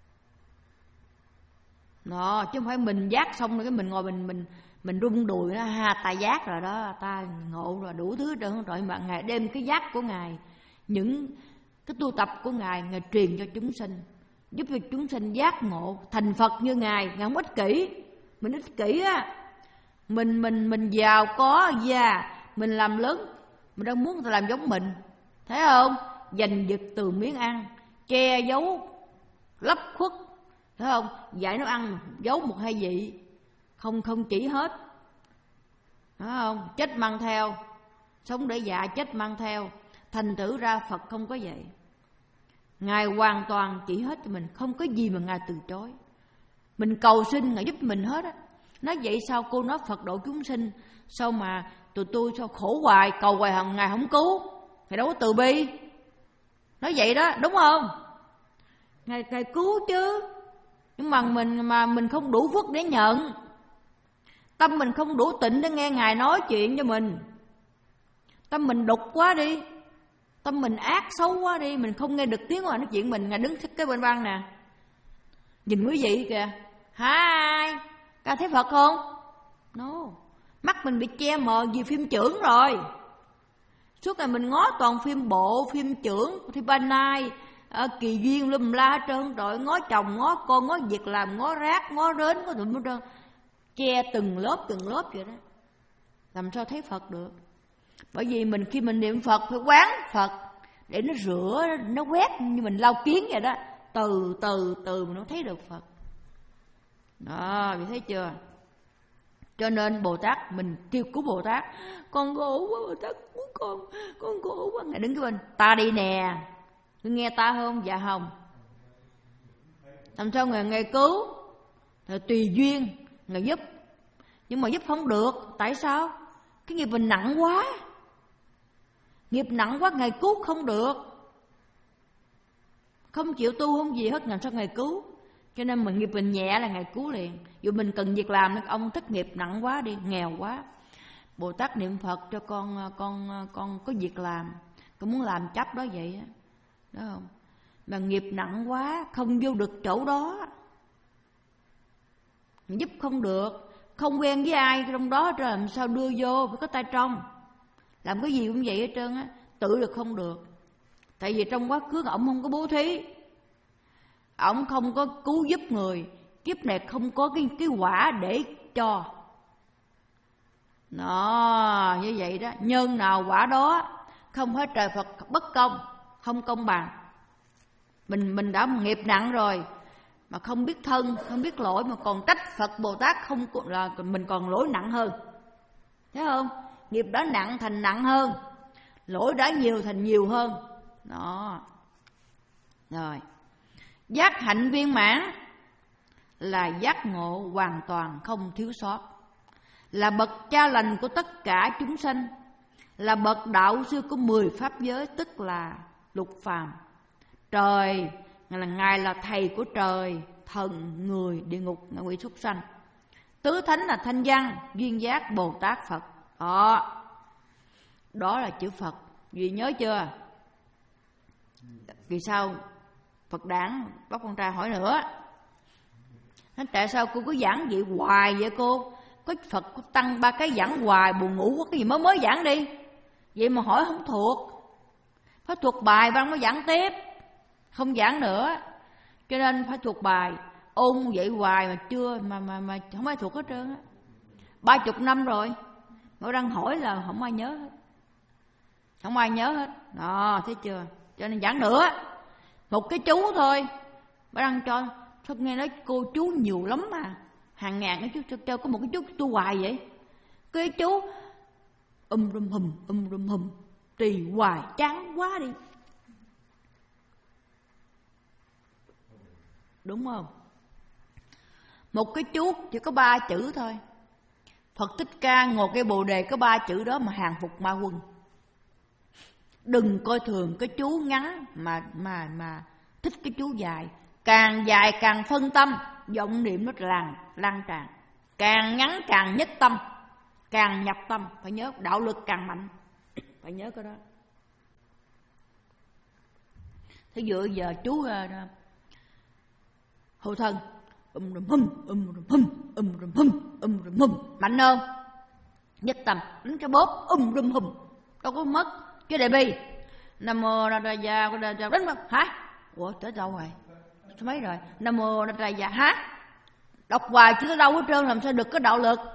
Đó, chứ không phải mình giác xong rồi cái mình ngồi mình mình mình rung đùi đó, ha, ta giác rồi đó, ta ngộ rồi, đủ thứ trơn rồi. Mà Ngài đem cái giác của Ngài, những cái tu tập của Ngài, Ngài truyền cho chúng sinh, giúp cho chúng sinh giác ngộ thành Phật như Ngài. Ngài không ích kỷ. Mình ích kỷ á, mình mình mình giàu có già, mình làm lớn, mình đang muốn người ta làm giống mình, thấy không? Giành giật từ miếng ăn, che giấu, lấp khuất, thấy không? Dạy nó ăn, giấu một hai vị, không không chỉ hết, thấy không? Chết mang theo, sống để dạ, chết mang theo. Thành thử ra Phật không có vậy. Ngài hoàn toàn chỉ hết cho mình, không có gì mà Ngài từ chối. Mình cầu xin Ngài giúp mình hết á. Nói vậy sao cô nói Phật độ chúng sinh, sao mà tụi tôi sao khổ hoài, cầu hoài hằng Ngài không cứu, Ngài đâu có từ bi. Nói vậy đó, đúng không? Ngài, Ngài cứu chứ, nhưng mà mình mà mình không đủ phước để nhận, tâm mình không đủ tịnh để nghe Ngài nói chuyện cho mình. Tâm mình đục quá đi, tâm mình ác xấu quá đi, mình không nghe được tiếng Ngài nói chuyện mình. Ngài đứng cái bên băng nè, nhìn quý vị kìa, hai ca thấy Phật không? No. Mắt mình bị che mờ vì phim chưởng rồi. Suốt ngày mình ngó toàn phim bộ, phim chưởng, thì ba nai, à, kỳ duyên lùm la hết trơn rồi, ngó chồng, ngó con, ngó việc làm, ngó rác, ngó đến, ngó tụm hết trơn, che từng lớp từng lớp vậy đó. Làm sao thấy Phật được? Bởi vì mình khi mình niệm Phật phải quán Phật để nó rửa, nó quét như mình lau kiến vậy đó, từ từ từ mình nó thấy được Phật. Đó, vì thấy chưa? Cho nên Bồ Tát, mình kêu cứu Bồ Tát, con khổ quá Bồ Tát, cứu con, con khổ quá. Ngài đứng cái bên, ta đi nè, ngươi nghe ta không? Dạ không. Làm sao Ngài, Ngài cứu? Rồi tùy duyên, Ngài giúp. Nhưng mà giúp không được, tại sao? Cái nghiệp mình nặng quá, nghiệp nặng quá, Ngài cứu không được, không chịu tu không gì hết, làm sao Ngài cứu? Cho nên mình nghiệp mình nhẹ là Ngài cứu liền. Dù mình cần việc làm, ông thất nghiệp nặng quá đi, nghèo quá, Bồ Tát niệm Phật cho con con con có việc làm, con muốn làm chấp đó vậy đó, đó không? Mà nghiệp nặng quá, không vô được chỗ đó, giúp không được, không quen với ai trong đó, rồi làm sao đưa vô? Phải có tay trong, làm cái gì cũng vậy hết trơn á, tự được không được. Tại vì trong quá khứ ổng không có bố thí, ổng không có cứu giúp người, kiếp này không có cái, cái quả để cho. Đó, như vậy đó, nhân nào quả đó, không phải trời Phật bất công, không công bằng. Mình mình đã nghiệp nặng rồi, mà không biết thân, không biết lỗi, mà còn trách Phật Bồ Tát, không là mình còn lỗi nặng hơn. Thấy không? Nghiệp đã nặng thành nặng hơn, lỗi đã nhiều thành nhiều hơn. Đó. Rồi. Giác hạnh viên mãn là giác ngộ hoàn toàn không thiếu sót, là bậc cha lành của tất cả chúng sanh, là bậc đạo sư của mười pháp giới, tức là lục phàm. Trời là Ngài là thầy của trời, thần, người, địa ngục, ngạ quỷ, súc sanh. Tứ thánh là thanh văn, duyên giác, Bồ Tát, Phật. Đó, đó là chữ Phật. Vì nhớ chưa? Vì sao Phật đản Bác Quan Trai hỏi nữa? Nói tại sao cô cứ giảng vậy hoài vậy cô? Có Phật có tăng ba cái giảng hoài buồn ngủ, có cái gì mới mới giảng đi. Vậy mà hỏi không thuộc. Phải thuộc bài Ba Đăng mới giảng tiếp, không giảng nữa. Cho nên phải thuộc bài. Ôn vậy hoài mà chưa mà mà mà không ai thuộc hết trơn á. Ba chục năm rồi Ba Đăng hỏi là không ai nhớ hết. Không ai nhớ hết. Đó, thấy chưa? Cho nên giảng nữa. Một cái chú thôi Ba Đăng cho. Sao nghe nói cô chú nhiều lắm mà, hàng ngàn cái chú cho có một cái chú tu hoài vậy. Cái chú um rum hùm um rum hùm tùy hoài chán quá đi. Đúng không? Một cái chú chỉ có ba chữ thôi. Phật Thích Ca ngồi cây Bồ Đề có ba chữ đó mà hàng phục ma quân. Đừng coi thường cái chú ngắn mà mà mà thích cái chú dài. Càng dài càng phân tâm, vọng niệm nó lan lan tràn. Càng ngắn càng nhất tâm, càng nhập tâm. Phải nhớ đạo lực càng mạnh, phải nhớ cái đó. Thí dụ giờ chú uh, hộ thân um rum hum um rum hum um rum hum um rum hum mạnh không? Nhất tâm đánh cái bóp um rum hum đâu có mất. Cái đề bi Nam mô Ra Ra Gia có đánh mà hả? Ủa tới đâu rồi? Số mấy rồi? Nam mô Ra Ra Gia hả? Đọc hoài chứ tới đâu hết trơn, làm sao được có đạo lực.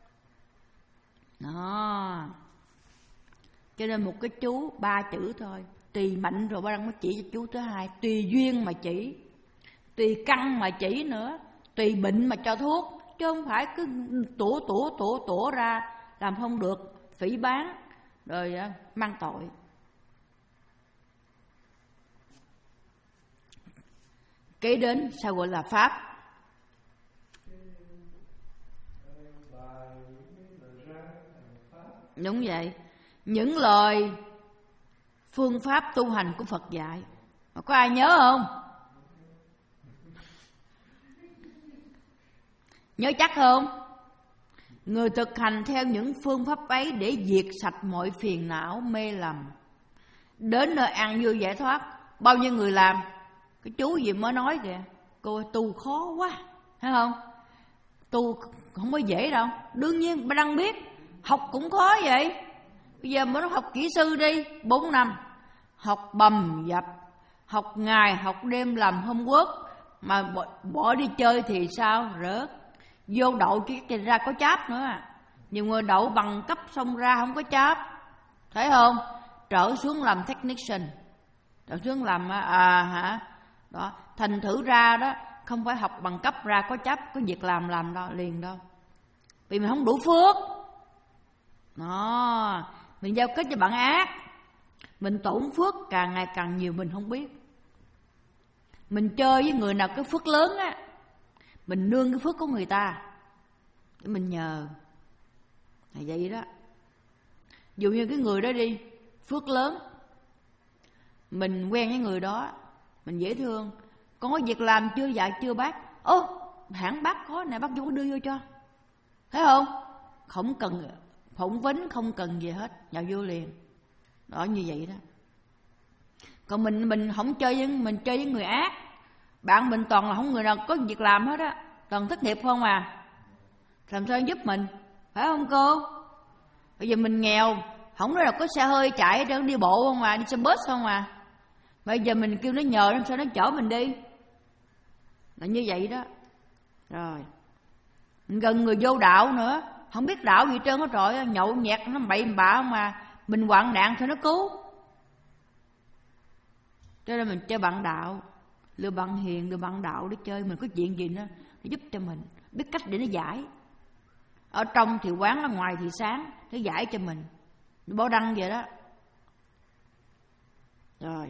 Đó. Cho nên một cái chú ba chữ thôi, tùy mạnh rồi Ba Đăng mới chỉ cho chú thứ hai. Tùy duyên mà chỉ, tùy căn mà chỉ nữa, tùy bệnh mà cho thuốc. Chứ không phải cứ tủa tủa tủa tủa ra làm không được, phỉ báng rồi mang tội. Kế đến sao gọi là pháp? Đúng vậy. Những lời phương pháp tu hành của Phật dạy. Mà có ai nhớ không? Nhớ chắc không? Người thực hành theo những phương pháp ấy để diệt sạch mọi phiền não mê lầm, đến nơi an vui giải thoát. Bao nhiêu người làm? Cái chú gì mới nói kìa, cô tu khó quá, thấy không? Tu không có dễ đâu. Đương nhiên Ba Đăng biết, học cũng khó vậy. Bây giờ mới học kỹ sư đi, bốn năm học bầm dập, học ngày học đêm làm homework, mà bỏ, bỏ đi chơi thì sao? Rớt. Vô đậu chứ ra có cháp nữa à. Nhiều người đậu bằng cấp xong ra không có cháp, thấy không? Trở xuống làm technician, trở xuống làm à hả đó, thành thử ra đó không phải học bằng cấp ra có cháp có việc làm làm đâu liền đâu, vì mình không đủ phước. Đó, mình giao kết cho bạn ác, mình tổn phước càng ngày càng nhiều mình không biết. Mình chơi với người nào cái phước lớn á, mình nương cái phước của người ta để mình nhờ, là vậy đó. Dù như cái người đó đi phước lớn, mình quen với người đó, mình dễ thương, có việc làm chưa dạy chưa bác, ô hãng bác có nè, bác vô đưa vô cho, thấy không? Không cần phỏng vấn, không cần gì hết, nhào vô liền. Đó, như vậy đó. Còn mình mình không chơi với mình chơi với người ác, bạn mình toàn là không người nào có việc làm hết á, toàn thất nghiệp không à, làm sao giúp mình, phải không cô? Bây giờ mình nghèo, không nói là có xe hơi chạy để đi bộ không à, đi xe bus không à. Bây giờ mình kêu nó nhờ, làm sao nó chở mình đi, là như vậy đó. Rồi mình gần người vô đạo nữa, không biết đạo gì trơn hết rồi, nhậu nhẹt nó bậy bạ không à, mình hoạn nạn thôi nó cứu. Cho nên mình chơi bạn đạo, lừa bạn hiền, lừa bạn đạo để chơi. Mình có chuyện gì nó, nó giúp cho mình, biết cách để nó giải. Ở trong thì quán, ở ngoài thì sáng, nó giải cho mình. Nó Bảo Đăng vậy đó. Rồi,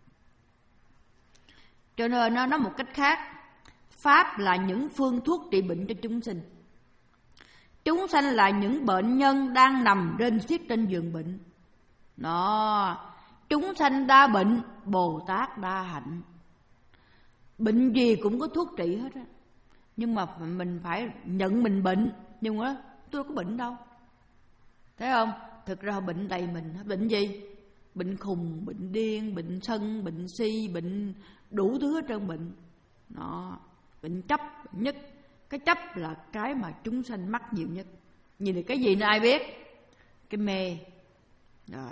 cho nên nó nói một cách khác, pháp là những phương thuốc trị bệnh cho chúng sinh. Chúng sanh là những bệnh nhân đang nằm rên xiết trên giường bệnh. Đó, chúng sanh đa bệnh, Bồ Tát đa hạnh. Bệnh gì cũng có thuốc trị hết á. Nhưng mà mình phải nhận mình bệnh. Nhưng mà tôi có bệnh đâu, thấy không? Thực ra bệnh đầy mình. Bệnh gì? Bệnh khùng, bệnh điên, bệnh sân, bệnh si, bệnh đủ thứ hết trơn bệnh. Đó, bệnh chấp, bệnh nhất. Cái chấp là cái mà chúng sanh mắc nhiều nhất. Nhìn được cái gì nữa ai biết? Cái mê. Rồi.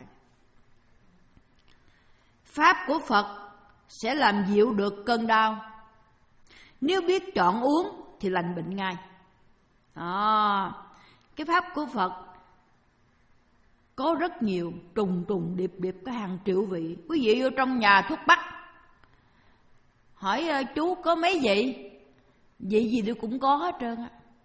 Pháp của Phật sẽ làm dịu được cơn đau. Nếu biết chọn uống thì lành bệnh ngay. Đó. Cái pháp của Phật có rất nhiều, trùng trùng điệp điệp, có hàng triệu vị. Quý vị vô trong nhà thuốc bắc, hỏi chú có mấy vị? Vị gì tôi cũng có hết trơn á.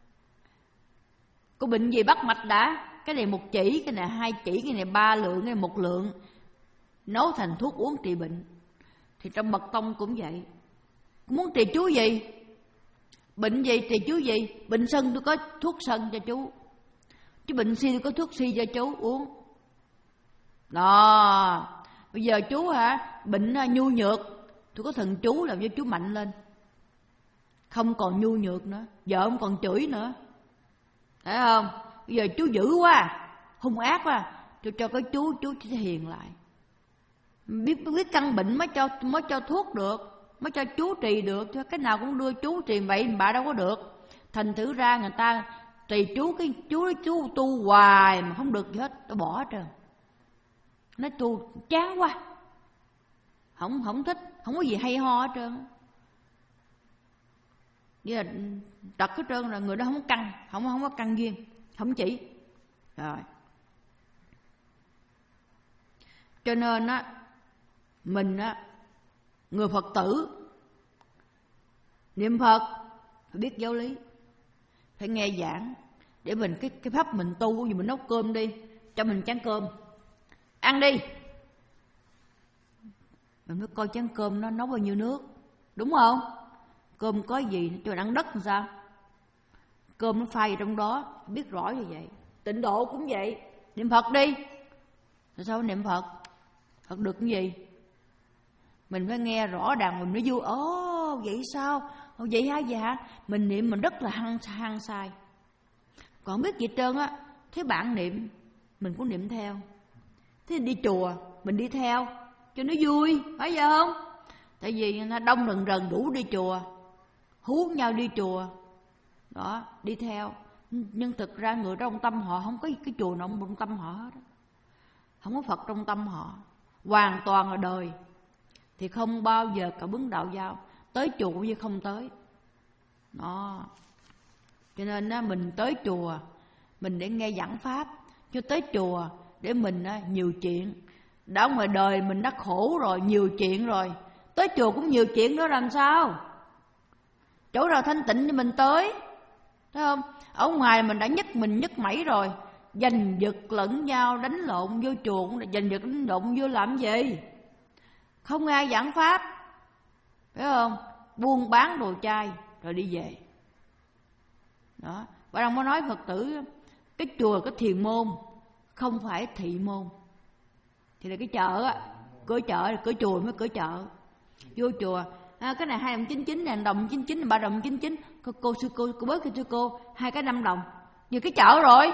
Có bệnh gì bắt mạch đã? Cái này một chỉ, cái này hai chỉ, cái này ba lượng, cái này một lượng, nấu thành thuốc uống trị bệnh. Thì trong mật tông cũng vậy. Muốn trị chú gì? Bệnh gì trị chú gì? Bệnh sân tôi có thuốc sân cho chú, chứ bệnh si tôi có thuốc si cho chú uống. Đó. Bây giờ chú hả, bệnh nhu nhược, tôi có thần chú làm cho chú mạnh lên, không còn nhu nhược nữa, vợ không còn chửi nữa. Thấy không? Bây giờ chú dữ quá, hung ác quá, tôi cho cái chú, chú sẽ hiền lại. Biết biết căn bệnh mới cho mới cho thuốc được, mới cho chú trì được. Chứ cái nào cũng đưa chú trì vậy bà đâu có được. Thành thử ra người ta trì chú, cái chú chú tu hoài mà không được gì hết, tôi bỏ hết trơn. Nói tu chán quá, không không thích, không có gì hay ho hết trơn. Vậy là trật hết trơn, là người đó không căng, không không có căng duyên, không chỉ. Rồi. Cho nên á, mình á, người Phật tử niệm Phật phải biết giáo lý, phải nghe giảng để mình cái cái pháp mình tu. Như mình nấu cơm đi, cho mình chén cơm ăn đi, mình mới coi chén cơm nó nấu bao nhiêu nước, đúng không? Cơm có gì cho mình ăn đất làm sao? Cơm nó phay trong đó, biết rõ như vậy. Tịnh độ cũng vậy, niệm Phật đi. Tại sao niệm Phật? Phật được cái gì? Mình phải nghe rõ đàng, mình mới vui. Ồ, vậy sao? Ồ, vậy hả? Vậy hả? Mình niệm mình rất là hăng, hăng sai. Còn biết gì trơn á, thấy bạn niệm, mình cũng niệm theo. Thế đi chùa, mình đi theo, cho nó vui, phải vậy không? Tại vì nó đông rần rần đủ đi chùa, hú nhau đi chùa. Đó, đi theo. Nhưng thực ra người trong tâm họ không có cái chùa nào trong tâm họ hết. Không có Phật trong tâm họ. Hoàn toàn là đời. Thì không bao giờ cả bứng đạo giao. Tới chùa cũng như không tới. Đó. Cho nên á, mình tới chùa, mình để nghe giảng pháp. Chứ tới chùa để mình á, nhiều chuyện. Đã ngoài đời mình đã khổ rồi, nhiều chuyện rồi. Tới chùa cũng nhiều chuyện nữa làm sao? Chỗ nào thanh tịnh thì mình tới. Thấy không? Ở ngoài mình đã nhức mình nhức mẩy rồi, giành giật lẫn nhau đánh lộn, vô chùa cũng là giành giật đánh lộn vô làm gì? Không ai giảng pháp, phải không? Buôn bán đồ chay rồi đi về. Đó. Bà Đồng có nói Phật tử cái chùa cái thiền môn, không phải thị môn. Thì là cái chợ á, cửa chợ là cửa chùa mới cửa chợ. Vô chùa à, cái này hai đồng chín chín, này đồng chín chín, ba đồng chín chín. Cô, cô sư cô, cô bớt cái sư cô, hai cái năm đồng. Như cái chợ rồi.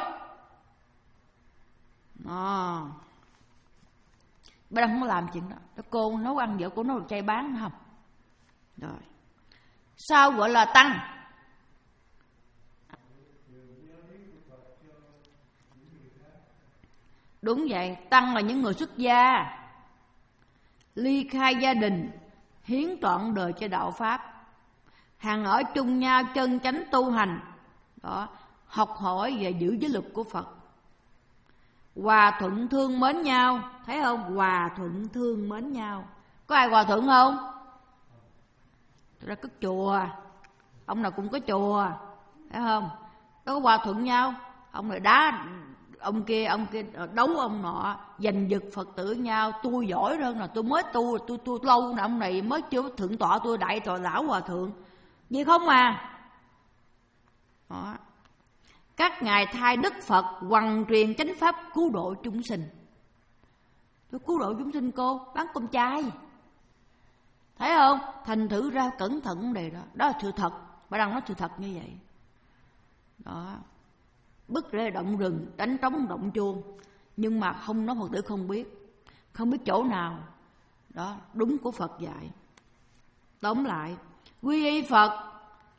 À. Bà Đồng không làm chuyện đó. Cô nấu ăn vợ cô nấu đồ chay bán không? Rồi. Sao gọi là tăng? Đúng vậy, tăng là những người xuất gia, ly khai gia đình, hiến trọn đời cho đạo pháp, hàng ở chung nhau chân chánh tu hành. Đó, học hỏi và giữ giới luật của Phật, hòa thuận thương mến nhau. Thấy không? Hòa thuận thương mến nhau. Có ai hòa thuận không? Thật ra cất chùa, ông nào cũng có chùa, thấy không? Có hòa thuận nhau. Ông này đá ông kia, ông kia đấu ông nọ, giành giật Phật tử nhau. Tôi giỏi hơn là tôi mới tu, tôi tu lâu nè, ông này mới chưa thượng tọa, tôi đại tọa lão hòa thượng gì không à. Đó. Các ngài thay Đức Phật hoằng truyền chánh pháp cứu độ chúng sinh. Tôi cứu độ chúng sinh cô, bán cơm chay. Thấy không? Thành thử ra cẩn thận vấn đề đó. Đó là sự thật. Bà đang nói sự thật như vậy. Đó. Bức rễ động rừng, đánh trống động chuông. Nhưng mà không nói Phật tử không biết. Không biết chỗ nào. Đó, đúng của Phật dạy. Tóm lại, quy y Phật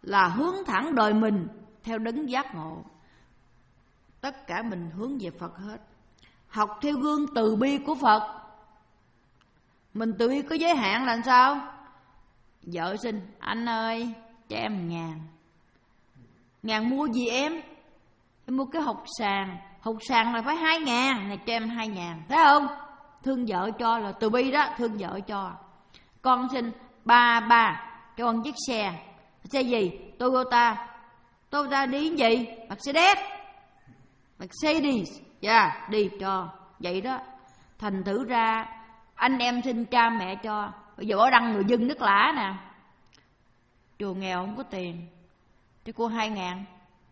là hướng thẳng đời mình theo đấng giác ngộ. Tất cả mình hướng về Phật hết. Học theo gương từ bi của Phật. Mình từ bi có giới hạn là sao? Vợ xin: anh ơi, cho em ngàn. Ngàn mua gì em? Em mua cái hột sàn. Hột sàn là phải hai ngàn. Này cho em hai ngàn. Thấy không? Thương vợ cho là từ bi đó. Thương vợ cho. Con xin ba ba cho con chiếc xe. Xe gì? Toyota. Toyota đi cái gì? Mercedes. Mercedes. Dạ, yeah, đi cho. Vậy đó. Thành thử ra anh em xin cha mẹ cho. Bây giờ Bảo Đăng người dân nước lã nè. Chùa nghèo không có tiền, cho cô hai ngàn.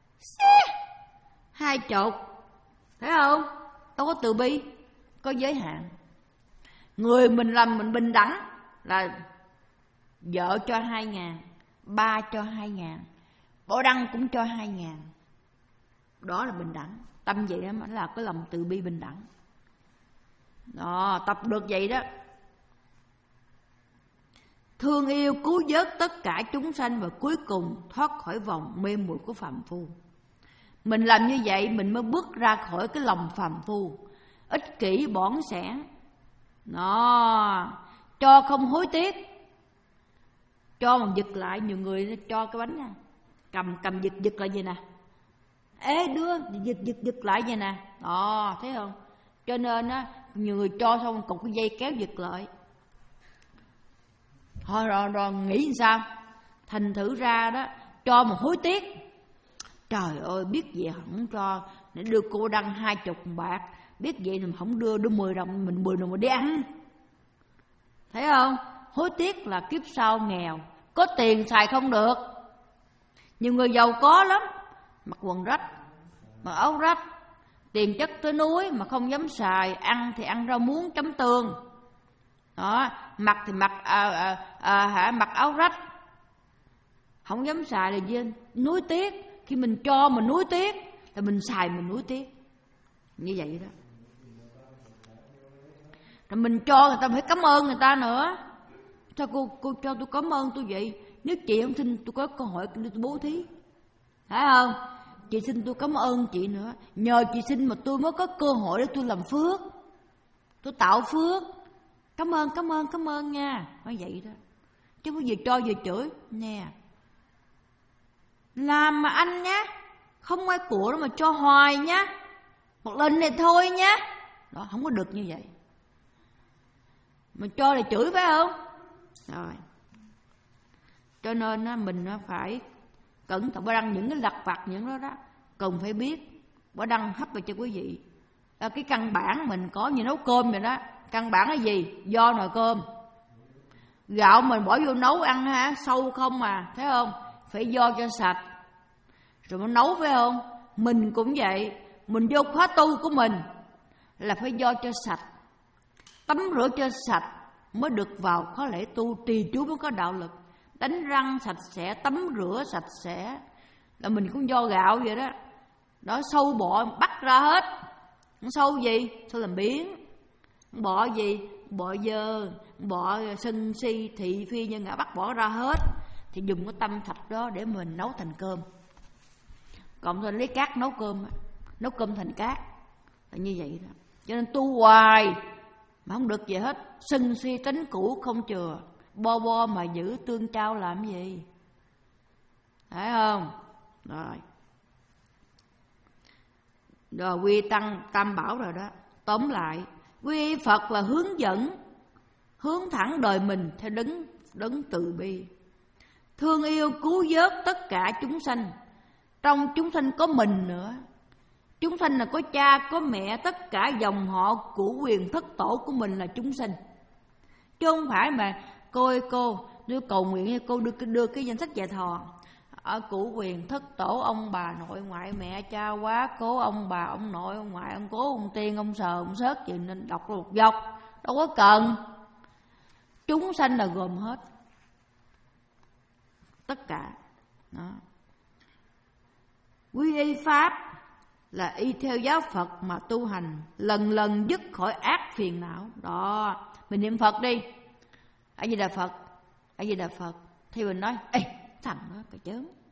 Hai chục. Thấy không? Đâu có từ bi. Có giới hạn. Người mình làm mình bình đẳng là vợ cho hai ngàn, ba cho hai ngàn, Bảo Đăng cũng cho hai ngàn. Đó là bình đẳng. Tâm vậy đó là cái lòng từ bi bình đẳng. Đó, tập được vậy đó. Thương yêu cứu vớt tất cả chúng sanh và cuối cùng thoát khỏi vòng mê muội của phàm phu. Mình làm như vậy mình mới bước ra khỏi cái lòng phàm phu ích kỷ bỏn sẻn. Nó cho không hối tiếc. Cho mà giật lại. Nhiều người cho cái bánh này, cầm cầm giật giật lại vậy nè. Ê đưa giật giật giật lại vậy nè. Đó, thấy không? Cho nên á, nhiều người cho xong cục cái dây kéo giật lại. Rồi, rồi, rồi nghĩ sao? Thành thử ra đó, cho mà hối tiếc. Trời ơi, biết vậy không cho, để đưa cô Đăng hai chục bạc. Biết vậy mà không đưa, đưa mười đồng, mình mười đồng mà đi ăn. Thấy không? Hối tiếc là kiếp sau nghèo. Có tiền xài không được. Nhiều người giàu có lắm, mặc quần rách, mặc áo rách, tiền chất tới núi mà không dám xài. Ăn thì ăn rau muống chấm tương. Đó, mặc thì mặc à, à, à, hả, mặc áo rách, không dám xài là gì? Nuối tiếc. Khi mình cho mình nuối tiếc, là mình xài mình nuối tiếc. Như vậy đó. Rồi mình cho người ta phải cảm ơn người ta nữa. Sao cô, cô cho tôi cảm ơn tôi vậy? Nếu chị không xin tôi có cơ hội tôi bố thí. Thấy không? Chị xin tôi cảm ơn chị nữa. Nhờ chị xin mà tôi mới có cơ hội để tôi làm phước, tôi tạo phước. Cảm ơn, cảm ơn, cảm ơn nha. Nói vậy đó. Chứ bây giờ cho vừa chửi. Nè, làm mà anh nhá, không ai của đó mà cho hoài nhá. Một lần này thôi nhá. Đó, không có được như vậy. Mà cho là chửi phải không? Rồi. Cho nên á, mình phải cẩn thận. Bảo Đăng những cái lặt vặt những đó đó cần phải biết. Bảo Đăng hấp về cho quý vị. À, cái căn bản mình có như nấu cơm vậy đó. Căn bản là gì? Do nồi cơm. Gạo mình bỏ vô nấu ăn ha, sâu không mà, thấy không? Phải do cho sạch rồi mới nấu phải không? Mình cũng vậy. Mình vô khóa tu của mình là phải do cho sạch, tắm rửa cho sạch mới được vào khóa lễ tu. Trì chú mới có đạo lực. Đánh răng sạch sẽ, tắm rửa sạch sẽ là mình cũng do gạo vậy đó. Đó, sâu bọ bắt ra hết. Sâu gì? Sâu làm biến. Bọ gì? Bọ dơ, bọ sân si, thị phi nhân ngã, bắt bỏ ra hết. Thì dùng cái tâm sạch đó để mình nấu thành cơm. Còn thôi lấy cát nấu cơm, nấu cơm thành cát là như vậy đó. Cho nên tu hoài mà không được gì hết. Sân si tính cũ không chừa, bo bo mà giữ tương trao làm gì? Thấy không? Rồi Rồi quy tăng tam bảo rồi đó. Tóm lại, quy Phật là hướng dẫn, hướng thẳng đời mình theo đấng đấng từ bi, thương yêu cứu vớt tất cả chúng sanh. Trong chúng sanh có mình nữa. Chúng sanh là có cha, có mẹ, tất cả dòng họ của quyền thất tổ của mình là chúng sanh. Chứ không phải mà cô ơi cô, tôi cầu nguyện cô đưa, đưa cái danh sách dạ thọ. Ở cửu quyền thất tổ, ông bà nội ngoại mẹ cha quá cố, ông bà ông nội ông ngoại ông cố ông tiên ông sờ ông sớt gì nên đọc một dọc, đâu có cần. Chúng sanh là gồm hết tất cả đó. Quy y pháp là y theo giáo Phật mà tu hành, lần lần dứt khỏi ác phiền não. Đó, mình niệm Phật đi. A Di Đà Phật, A Di Đà Phật. Thì mình nói, ê thằng đó cái chớm,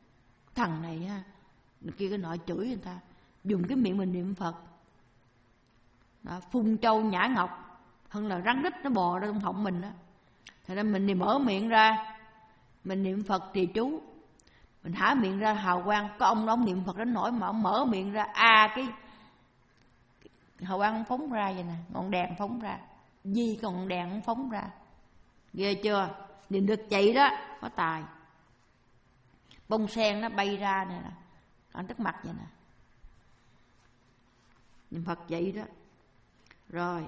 thằng này ha, người kia cái nọ chửi người ta, dùng cái miệng mình niệm Phật. Đó, phun châu nhả ngọc hơn là rắn rít nó bò ra trong họng mình đó. Thật ra mình thì mở miệng ra, mình niệm Phật trì chú, mình há miệng ra hào quang. Có ông đó ông niệm Phật đến nỗi mà ông mở miệng ra, à cái hào quang ông phóng ra vậy nè, ngọn đèn phóng ra, di cái ngọn đèn ông phóng ra, ghê chưa? Nhìn được vậy đó, có tài. Bông sen nó bay ra nè, ở trước mặt vậy nè, niệm Phật vậy đó. Rồi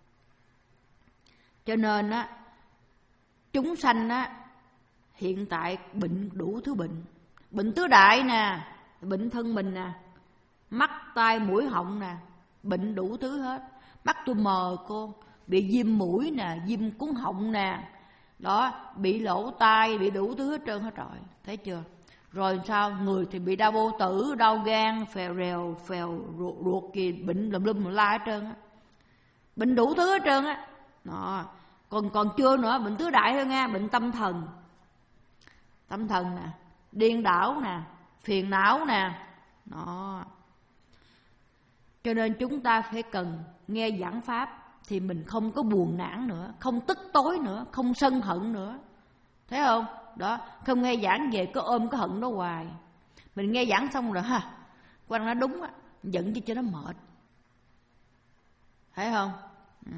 cho nên á, chúng sanh á hiện tại bệnh đủ thứ bệnh. Bệnh tứ đại nè, bệnh thân mình nè, mắt tai mũi họng nè, bệnh đủ thứ hết. Mắt tôi mờ cô, bị viêm mũi nè, viêm cuống họng nè, đó, bị lỗ tai, bị đủ thứ hết trơn hết rồi, thấy chưa? Rồi sao? Người thì bị đau bao tử, đau gan, phèo rèo, phèo ruột, ruột gì, bệnh lum lum la hết trơn á, bệnh đủ thứ hết trơn á. Đó, còn còn chưa nữa, bệnh tứ đại thôi nha, bệnh tâm thần, tâm thần nè, điên đảo nè, phiền não nè. Đó, cho nên chúng ta phải cần nghe giảng pháp thì mình không có buồn nản nữa, không tức tối nữa, không sân hận nữa, thấy không? Đó, không nghe giảng về có ôm cái hận đó hoài. Mình nghe giảng xong rồi ha, quan nó đúng á, giận cho cho nó mệt, thấy không? Ừ.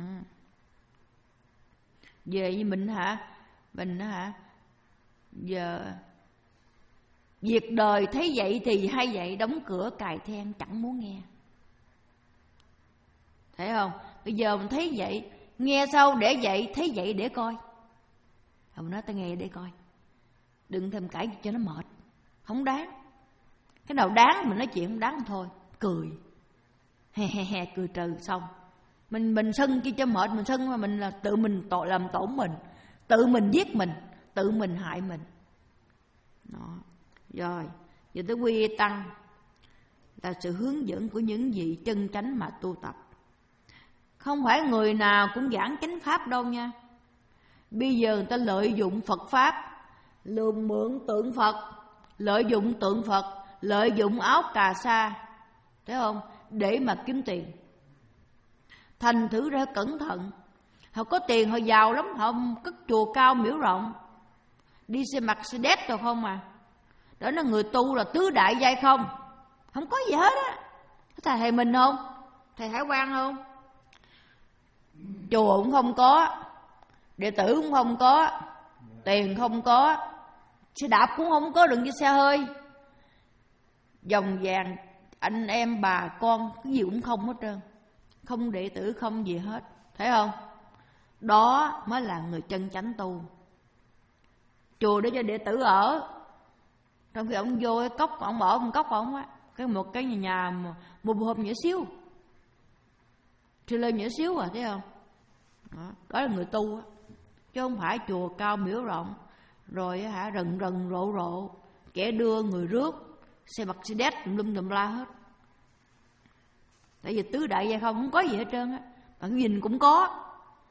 Về với mình hả, mình hả, giờ việc đời thấy vậy thì hay vậy, đóng cửa cài then chẳng muốn nghe, thấy không? Bây giờ mình thấy vậy, nghe sao để vậy, thấy vậy để coi. Mình nói ta nghe để coi, đừng thêm cãi cho nó mệt, không đáng. Cái nào đáng mình nói chuyện, không đáng thôi, cười he he he, cười trừ xong. Mình mình sân kia cho mệt, mình sân mà mình là tự mình tội làm tổn mình, tự mình giết mình, tự mình hại mình. Đó. Rồi, giờ tới quy y tăng là sự hướng dẫn của những vị chân chánh mà tu tập. Không phải người nào cũng giảng chánh pháp đâu nha. Bây giờ người ta lợi dụng Phật pháp, lường mượn tượng Phật, lợi dụng tượng Phật, lợi dụng áo cà sa, thấy không, để mà kiếm tiền. Thành thử ra cẩn thận. Họ có tiền, họ giàu lắm, họ cất chùa cao miếu rộng, đi xe Mercedes rồi không à. Đó là người tu là tứ đại giai không, không có gì hết á. Thầy thầy mình không, thầy Hải Quang không, chùa cũng không có, đệ tử cũng không có, tiền không có, xe đạp cũng không có, đừng đi xe hơi, dòng vàng anh em bà con cái gì cũng không hết trơn, không đệ tử không gì hết, thấy không? Đó mới là người chân chánh tu. Chùa để cho đệ tử ở, trong khi ông vô cái cốc, ông bỏ một cốc ông á, cái một cái nhà nhà một hôm nhỏ xíu, thì lên nhỏ xíu à, thấy không? Đó, đó là người tu á, chứ không phải chùa cao miếu rộng, rồi hả rần rần rộ rộ, kẻ đưa người rước, xe Mercedes tùm lum tùm la hết. Tại vì tứ đại giai không, không có gì hết trơn á, bạn nhìn cũng có.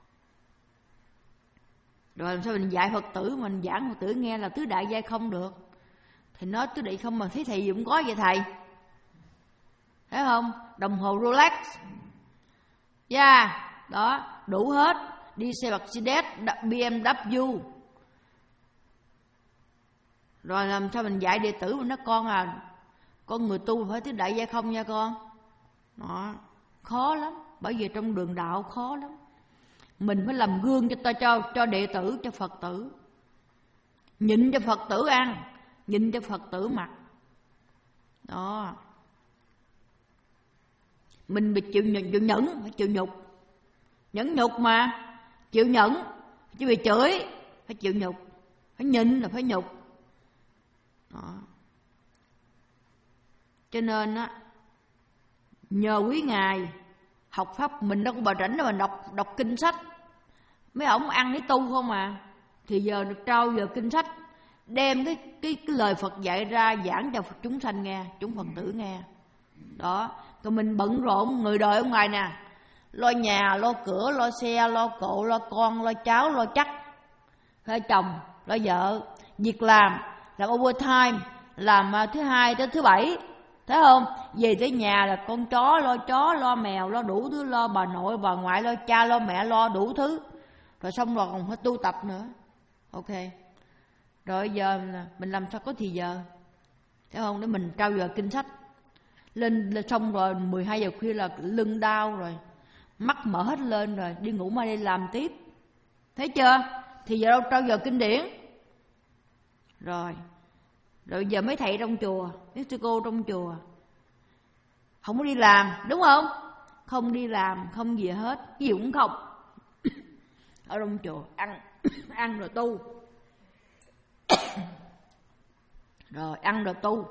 Rồi làm sao mình dạy Phật tử, mình giảng Phật tử nghe là tứ đại giai không được. Thì nói tứ đại không mà thấy thầy gì cũng có vậy thầy, thấy không? Đồng hồ Rolex, yeah, đó, đủ hết. Đi xe Mercedes, bê em vê. Rồi làm sao mình dạy đệ tử mình nói con à, con người tu phải tứ đại giai không nha con. Đó, khó lắm, bởi vì trong đường đạo khó lắm. Mình phải làm gương cho ta, cho cho đệ tử, cho Phật tử, nhịn cho Phật tử ăn, nhịn cho Phật tử mặc. Đó, mình bị chịu nhẫn, chịu nhẫn, phải chịu nhục, nhẫn nhục mà, chịu nhẫn, chứ bị chửi phải chịu nhục, phải nhịn là phải nhục. Đó, cho nên á, nhờ quý ngài học pháp, mình đâu có bà rảnh đâu mà đọc đọc kinh sách. Mấy ổng ăn cái tu không à, thì giờ được trao giờ kinh sách, đem cái cái cái lời Phật dạy ra giảng cho chúng sanh nghe, chúng Phật tử nghe. Đó, còn mình bận rộn người đời ở ngoài nè, lo nhà, lo cửa, lo xe, lo cộ, lo con, lo cháu, lo chắc, lo chồng, lo vợ, việc làm, làm overtime, làm thứ hai tới thứ bảy, thấy không? Về tới nhà là con chó lo chó, lo mèo, lo đủ thứ, lo bà nội bà ngoại, lo cha lo mẹ, lo đủ thứ, rồi xong rồi còn phải tu tập nữa. Ok, rồi giờ mình làm sao có thì giờ, thấy không? Để mình trao dồi kinh sách lên, lên xong rồi mười hai giờ khuya là lưng đau rồi, mắt mở hết lên rồi, đi ngủ mai đi làm tiếp, thấy chưa? Thì giờ đâu trao dồi kinh điển. Rồi rồi giờ mấy thầy trong chùa, mấy sư cô trong chùa không có đi làm, đúng không? Không đi làm, không gì hết, cái gì cũng không. Ở trong chùa ăn ăn rồi tu, rồi ăn rồi tu,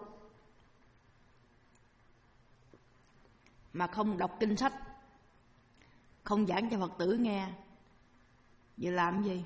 mà không đọc kinh sách, không giảng cho Phật tử nghe, vậy làm gì?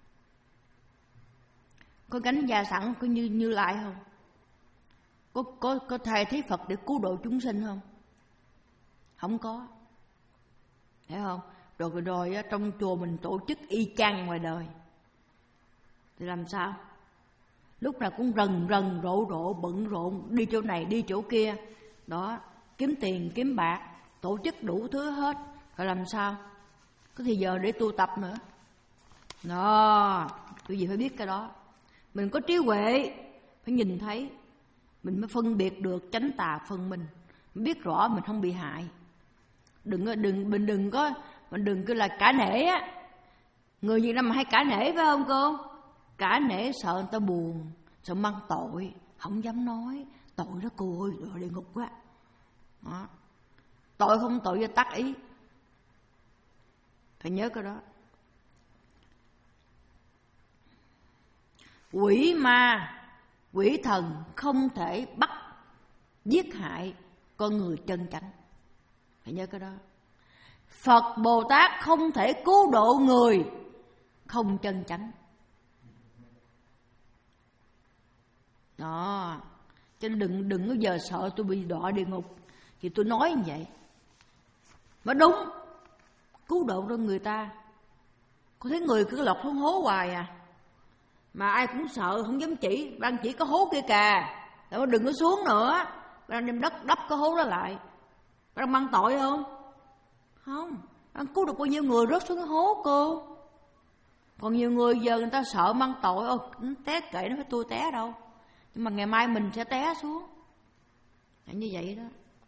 Có gánh gia sẵn có như Như Lai không? Có có có thay thế Phật để cứu độ chúng sinh không? Không có, hiểu không? Rồi rồi, rồi trong chùa mình tổ chức y chang ngoài đời, thì làm sao? Lúc nào cũng rần rần rộ rộ, bận rộn, đi chỗ này đi chỗ kia, đó, kiếm tiền kiếm bạc, tổ chức đủ thứ hết, rồi làm sao có thì giờ để tu tập nữa? Đó, tôi gì phải biết cái đó. Mình có trí huệ, phải nhìn thấy, mình mới phân biệt được chánh tà phân minh, mình biết rõ mình không bị hại. Đừng đừng mình đừng có mình đừng cứ là cả nể á. Người Việt Nam mà hay cả nể phải không cô? Cả nể sợ người ta buồn, sợ mang tội, không dám nói tội đó cô ơi, rồi địa ngục quá. Đó. Tội không tội cho tác ý, phải nhớ cái đó. Quỷ ma, quỷ thần không thể bắt giết hại con người chân chánh, phải nhớ cái đó. Phật Bồ Tát không thể cứu độ người không chân chánh. Đó, cho nên đừng đừng có giờ sợ tôi bị đọa địa ngục thì tôi nói như vậy. Mà đúng, cứu độ cho người ta. Có thấy người cứ lọt xuống hố hoài à, mà ai cũng sợ, không dám chỉ. Ban chỉ có hố kia kìa, rồi đừng có xuống nữa. Ban đem đất đắp cái hố đó lại. Ban mang tội không? Không, ban cứu được bao nhiêu người rớt xuống cái hố cô. Còn nhiều người giờ người ta sợ mang tội, ôi té kệ nó phải tôi té đâu, nhưng mà ngày mai mình sẽ té xuống. Như vậy đó.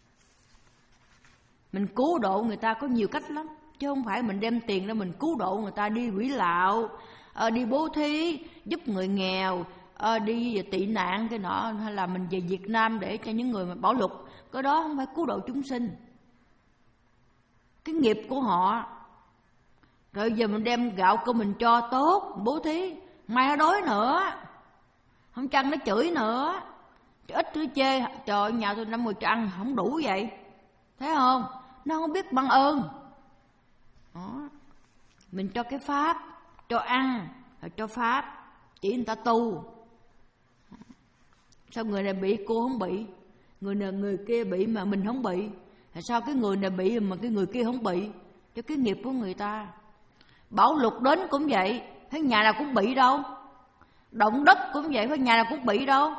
Mình cứu độ người ta có nhiều cách lắm, chứ không phải mình đem tiền ra mình cứu độ người ta đi quỷ lạo, à, đi bố thí giúp người nghèo, à, đi tị nạn cái nọ, hay là mình về Việt Nam để cho những người mà bảo lục. Cái đó không phải cứu độ chúng sinh, cái nghiệp của họ. Rồi giờ mình đem gạo của mình cho tốt, bố thí, mai nó đói nữa, không chăng nó chửi nữa, ít thứ chê, trời nhà tôi năm người cho ăn không đủ vậy, thấy không? Nó không biết bằng ơn. Đó. Mình cho cái pháp, cho ăn, rồi cho pháp, chỉ người ta tu. Sao người này bị cô không bị, người này người kia bị mà mình không bị? Sao cái người này bị mà cái người kia không bị? Cho cái nghiệp của người ta. Bão lụt đến cũng vậy, thấy nhà nào cũng bị đâu. Động đất cũng vậy, phải nhà nào cũng bị đâu.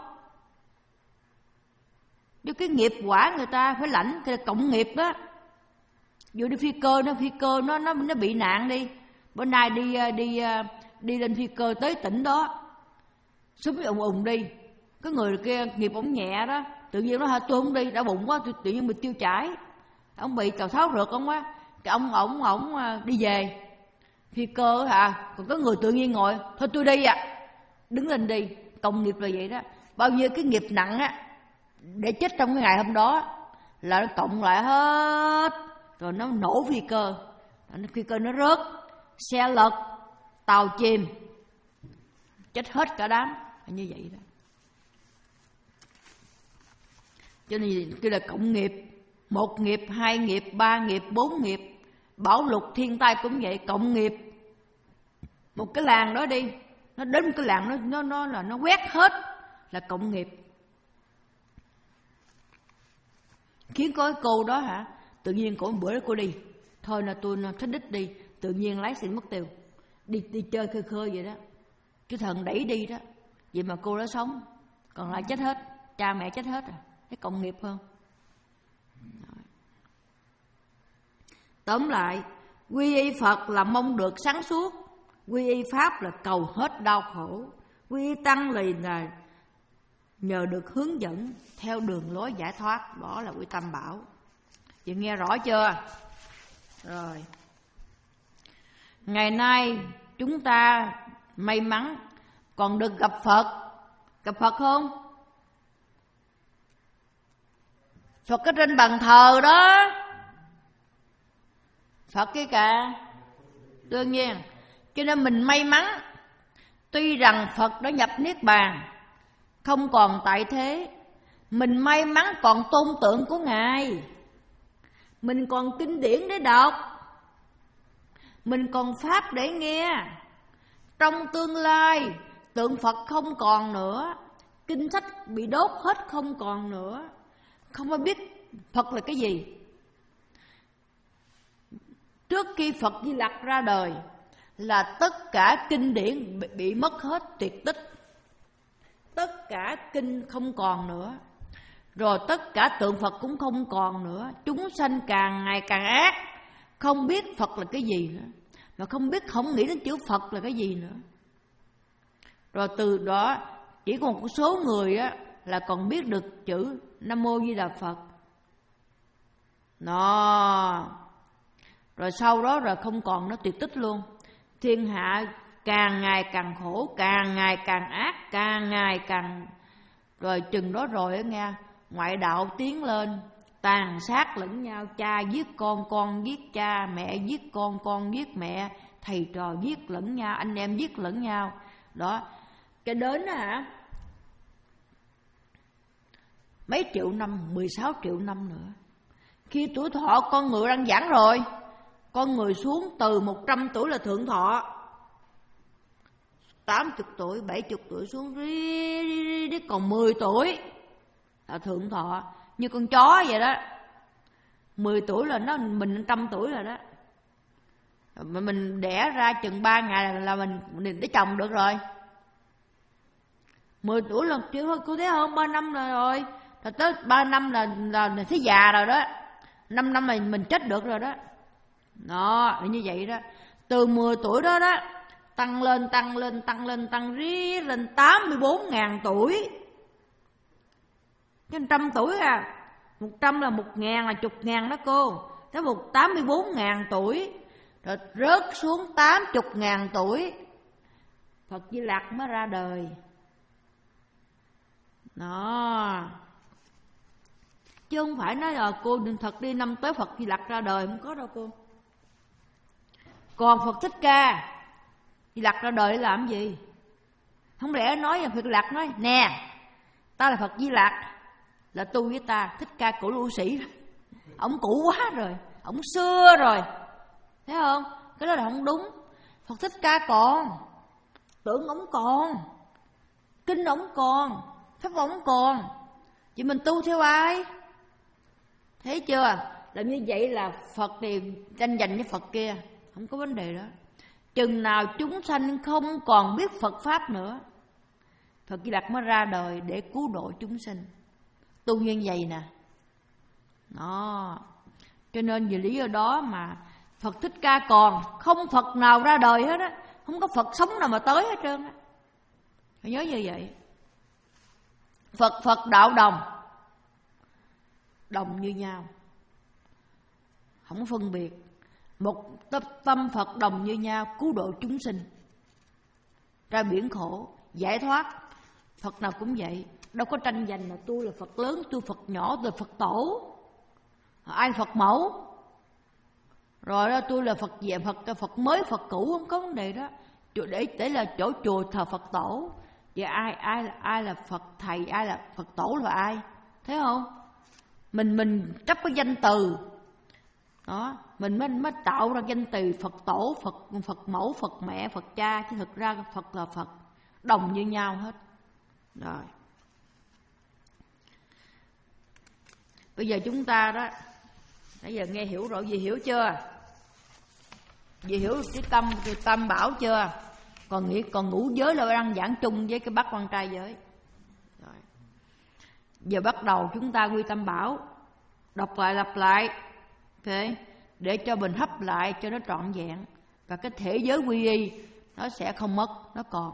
Cho cái nghiệp quả người ta phải lãnh, cái là cộng nghiệp á. Dù đi phi cơ, nó phi cơ nó nó nó bị nạn đi, bữa nay đi đi đi lên phi cơ tới tỉnh đó, súng ùng ùng đi, cái người kia nghiệp ổng nhẹ đó, tự nhiên nó hả tôi không đi, đau bụng quá, tôi tự nhiên bị tiêu chảy, ông bị cào tháo rượt ông quá, cái ông ổng ổng đi về phi cơ hả, còn có người tự nhiên ngồi thôi tôi đi à, đứng lên đi. Cộng nghiệp là vậy đó, bao nhiêu cái nghiệp nặng á để chết trong cái ngày hôm đó là nó cộng lại hết, rồi nó nổ phi cơ, phi cơ nó rớt, xe lật, tàu chìm, chết hết cả đám, như vậy đó. Cho nên kia là cộng nghiệp, một nghiệp, hai nghiệp, ba nghiệp, bốn nghiệp, bão lụt thiên tai cũng vậy, cộng nghiệp. Một cái làng đó đi, nó đến một cái làng nó nó nó là nó quét hết là cộng nghiệp. Khiến có cái cô đó hả, tự nhiên cổ một bữa đó cô đi, thôi là tôi thích đích đi, tự nhiên lái xe mất tiêu, đi đi chơi khơi khơi vậy đó, cái thần đẩy đi đó, vậy mà cô đó sống, còn lại chết hết. cha mẹ chết hết rồi, thấy cộng nghiệp hơn. Tóm lại, quy y Phật là mong được sáng suốt, quy y Pháp là cầu hết đau khổ, quy y Tăng là nhờ được hướng dẫn theo đường lối giải thoát. Đó là quy Tam Bảo. Chị nghe rõ chưa? Rồi, ngày nay chúng ta may mắn còn được gặp Phật. Gặp Phật không? Phật ở trên bàn thờ đó. Phật cái cả. Đương nhiên. Cho nên mình may mắn. Tuy rằng Phật đã nhập Niết Bàn, không còn tại thế, mình may mắn còn tôn tượng của Ngài, mình còn kinh điển để đọc, mình còn Pháp để nghe. Trong tương lai tượng Phật không còn nữa, kinh sách bị đốt hết không còn nữa, không ai biết Phật là cái gì. Trước khi Phật Di Lặc ra đời là tất cả kinh điển bị mất hết, tuyệt tích. Tất cả kinh không còn nữa. Rồi tất cả tượng Phật cũng không còn nữa. Chúng sanh càng ngày càng ác, không biết Phật là cái gì nữa, mà không biết, không nghĩ đến chữ Phật là cái gì nữa. Rồi từ đó chỉ còn một số người á, là còn biết được chữ Nam Mô Di Đà Phật. Nó rồi sau đó rồi không còn, nó tuyệt tích luôn. Thiên hạ càng ngày càng khổ, càng ngày càng ác, càng ngày càng. Rồi chừng đó rồi á nghe, ngoại đạo tiến lên, tàn sát lẫn nhau, cha giết con, con giết cha, mẹ giết con, con giết mẹ, thầy trò giết lẫn nhau, anh em giết lẫn nhau. Đó, cái đến đó hả, mấy triệu năm, mười sáu triệu năm nữa, khi tuổi thọ con người đang giảng rồi, con người xuống từ một trăm tuổi là thượng thọ, tám mươi tuổi, bảy mươi tuổi xuống rí, rí, rí, còn mười tuổi là thượng thọ. Như con chó vậy đó, mười tuổi là nó mình trăm tuổi rồi đó. Mà mình đẻ ra chừng ba ngày là, là mình, mình để chồng được rồi. Mười tuổi là chưa thôi, cô thấy không, ba năm rồi rồi. Rồi tới ba năm là là, là thấy già rồi đó. Năm năm là mình chết được rồi đó. Đó, như vậy đó. Từ mười tuổi đó đó, tăng lên, tăng lên, tăng lên, tăng rí lên tám mươi bốn ngàn tuổi. Chứ trăm tuổi à. Một trăm là một ngàn là chục ngàn đó cô. Tới một tám mươi bốn ngàn tuổi. Rồi rớt xuống tám mươi ngàn tuổi, Phật Di Lặc mới ra đời. Đó. Chứ không phải nói là cô thật đi năm tới Phật Di Lặc ra đời, không có đâu cô. Còn Phật Thích Ca Di Lặc ra đời để làm gì? Không lẽ nói là Phật Di Lặc nói nè, ta là Phật Di Lặc, là tu với ta. Thích Ca cổ lưu sĩ, ổng cũ quá rồi, ổng xưa rồi, thấy không? Cái đó là không đúng. Phật Thích Ca còn, tượng ổng còn, kinh ổng còn, pháp ổng còn, chỉ mình tu theo ai? Thấy chưa? Làm như vậy là Phật thì tranh giành với Phật kia, không có vấn đề đó. Chừng nào chúng sanh không còn biết Phật Pháp nữa, Phật Di Lặc mới ra đời để cứu độ chúng sinh. Tu như vậy nè. Đó. Cho nên vì lý do đó mà Phật Thích Ca còn, không Phật nào ra đời hết á, không có Phật sống nào mà tới hết trơn á. Phải nhớ như vậy. Phật Phật đạo đồng, đồng như nhau, không phân biệt. Một tâm Phật đồng như nhau, cứu độ chúng sinh ra biển khổ, giải thoát. Phật nào cũng vậy, đâu có tranh giành là tôi là Phật lớn, tôi Phật nhỏ, tôi Phật tổ, ai Phật mẫu. Rồi đó, tôi là Phật về Phật Phật mới, Phật cũ, không có vấn đề đó. Để để là chỗ chùa thờ Phật tổ. Vậy ai ai là ai là Phật thầy, ai là Phật tổ là ai? Thấy không? Mình mình chấp cái danh từ đó, mình mới mới tạo ra danh từ Phật tổ, Phật Phật mẫu, Phật mẹ, Phật cha, chứ thực ra Phật là Phật, đồng như nhau hết. Rồi. Bây giờ chúng ta đó, nãy giờ nghe hiểu rồi, gì hiểu chưa? Gì hiểu cái tâm, cái tâm bảo chưa? Còn nghĩ còn ngũ giới là đang giảng chung với cái bát quan trai giới. Rồi. Giờ bắt đầu chúng ta quy tam bảo, đọc lại lặp lại, ok, để cho mình hấp lại cho nó trọn vẹn, và cái thể giới quy y nó sẽ không mất, nó còn.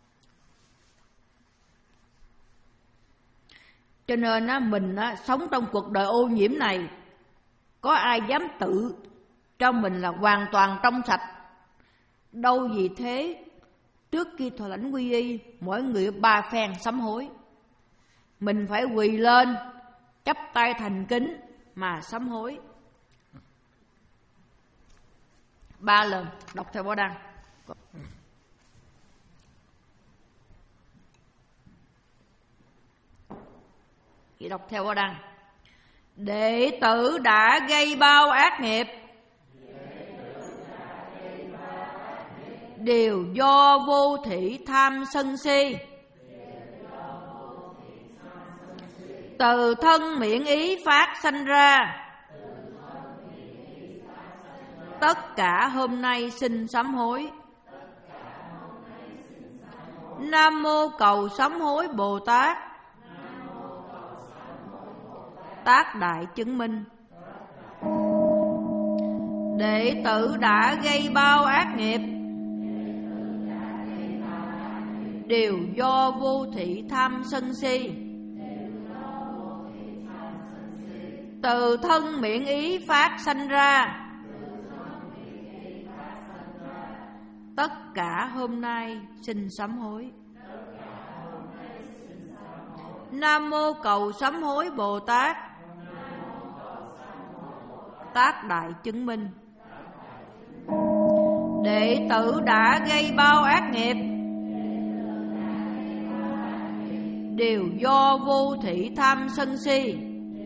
Cho nên á, mình á, sống trong cuộc đời ô nhiễm này, có ai dám tự cho mình là hoàn toàn trong sạch? Đâu vì thế, trước khi thọ lãnh quy y, mỗi người ba phen sám hối. Mình phải quỳ lên, chắp tay thành kính mà sám hối ba lần. Đọc theo Bảo Đăng. Chị đọc theo Bảo Đăng. Đệ tử đã gây bao ác nghiệp, đều do vô thị tham sân si, từ thân miệng ý phát sanh ra, tất cả hôm nay xin sám hối. Nam mô cầu sám hối Bồ Tát, tác đại chứng minh. Đệ tử đã gây bao ác nghiệp, đều do vô thị tham sân si, từ thân miệng ý phát sanh ra, tất cả hôm nay xin sám hối. Nam mô cầu sám hối Bồ Tát, tác đại chứng minh. Đệ tử đã gây bao ác nghiệp, đều do vô thị tham sân si,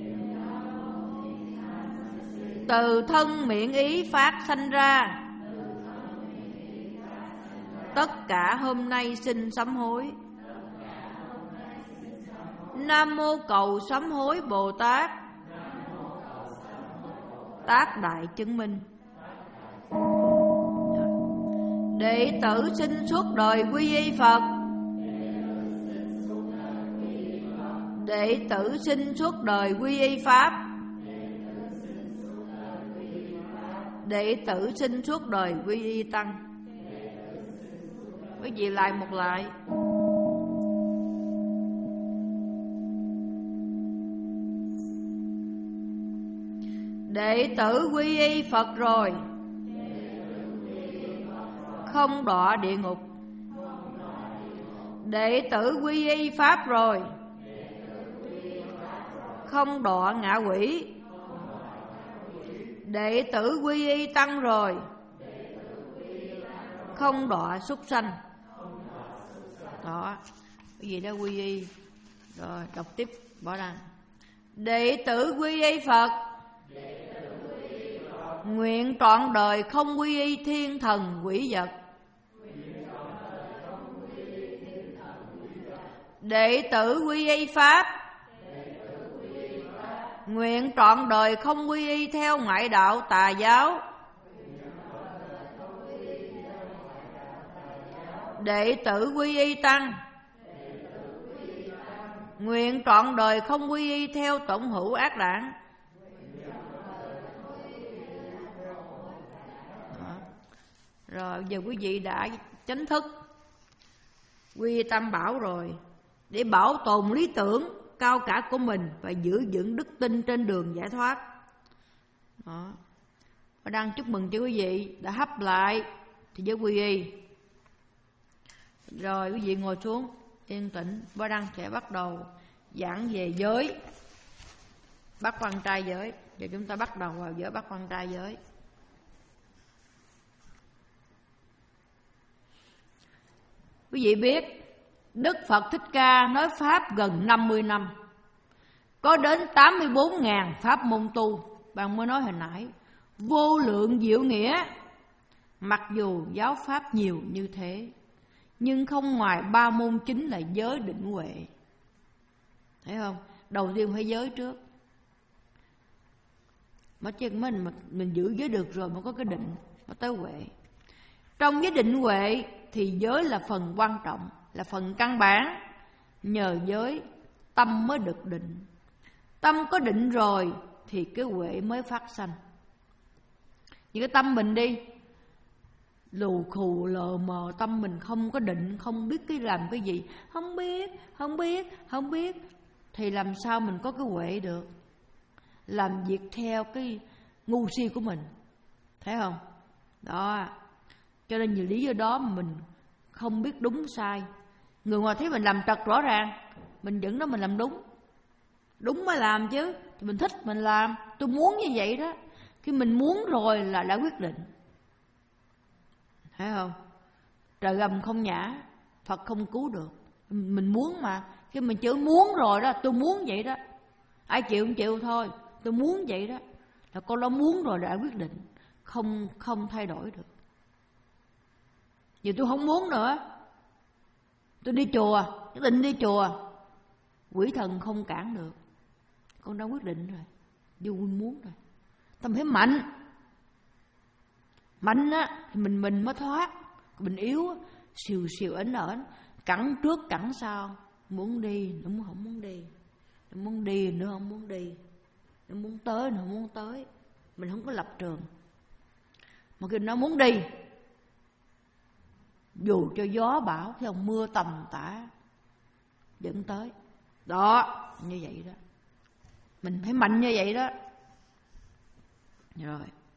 từ thân miệng ý phát sanh ra, tất cả hôm nay xin sám hối. Nam mô cầu sám hối Bồ Tát, tác đại chứng minh. Đệ tử xin suốt đời quy y Phật, đệ tử xin suốt đời quy y Pháp, đệ tử xin suốt đời quy y Tăng. Quý vị lại một lại. Đệ tử quy y Phật rồi, không đọa địa ngục. Đệ tử quy y Pháp rồi, không đọa ngạ quỷ. Đệ tử quy y Tăng rồi, không đọa súc sanh. Đó, cái gì đó quy y. Rồi đọc tiếp Bảo Đăng. Đệ tử quy y Phật, nguyện trọn đời không quy y thiên thần quỷ vật. Đệ tử quy y Pháp, nguyện trọn đời không quy y theo ngoại đạo tà giáo. Đệ tử quy y Tăng, nguyện trọn đời không quy y theo tổn hữu ác đảng. Rồi giờ quý vị đã chánh thức quy y Tam Bảo rồi, để bảo tồn lý tưởng cao cả của mình và giữ vững đức tin trên đường giải thoát. Đó. Và đang chúc mừng cho quý vị đã hấp lại thì giới quy y. Rồi quý vị ngồi xuống yên tĩnh. Bá Đăng sẽ bắt đầu giảng về giới Bát Quan Trai giới. Giờ chúng ta bắt đầu vào giới Bát Quan Trai giới. Quý vị biết Đức Phật Thích Ca nói Pháp gần năm mươi năm, có đến tám mươi bốn nghìn pháp môn tu. Bạn mới nói hồi nãy, vô lượng diệu nghĩa. Mặc dù giáo Pháp nhiều như thế, nhưng không ngoài ba môn chính là giới định huệ. Thấy không? Đầu tiên phải giới trước. Mà chứ mình, mình giữ giới được rồi mới có cái định, mới tới huệ. Trong giới định huệ thì giới là phần quan trọng, là phần căn bản. Nhờ giới tâm mới được định. Tâm có định rồi thì cái huệ mới phát sanh. Những cái tâm mình đi lù khù lờ mờ, tâm mình không có định, không biết cái làm cái gì, không biết, không biết, không biết, thì làm sao mình có cái huệ được? Làm việc theo cái ngu si của mình, thấy không? Đó, cho nên nhiều lý do đó mà mình không biết đúng sai. Người ngoài thấy mình làm trật rõ ràng, mình vẫn nói mình làm đúng. Đúng mới làm chứ, thì mình thích mình làm, tôi muốn như vậy đó. Khi mình muốn rồi là đã quyết định, thấy không? Trời gầm không nhả, Phật không cứu được. Mình muốn mà, khi mình chữ muốn rồi đó, tôi muốn vậy đó. Ai chịu không chịu thôi, tôi muốn vậy đó. Là con đó muốn rồi đã quyết định, không không thay đổi được. Giờ tôi không muốn nữa, tôi đi chùa, nhất định đi chùa, quỷ thần không cản được. Con đã quyết định rồi, vô quân muốn rồi. Tâm phải mạnh. Mạnh á thì mình mình mới thoát. Mình yếu á, xìu xìu ẩn ẩn, cẳng trước cẳng sau, muốn đi nữa không muốn đi, nó muốn đi nữa không muốn đi, nó muốn tới nữa không muốn tới. Mình không có lập trường. Mà khi nó muốn đi, dù cho gió bão theo mưa tầm tã vẫn tới. Đó, như vậy đó. Mình phải mạnh như vậy đó. Rồi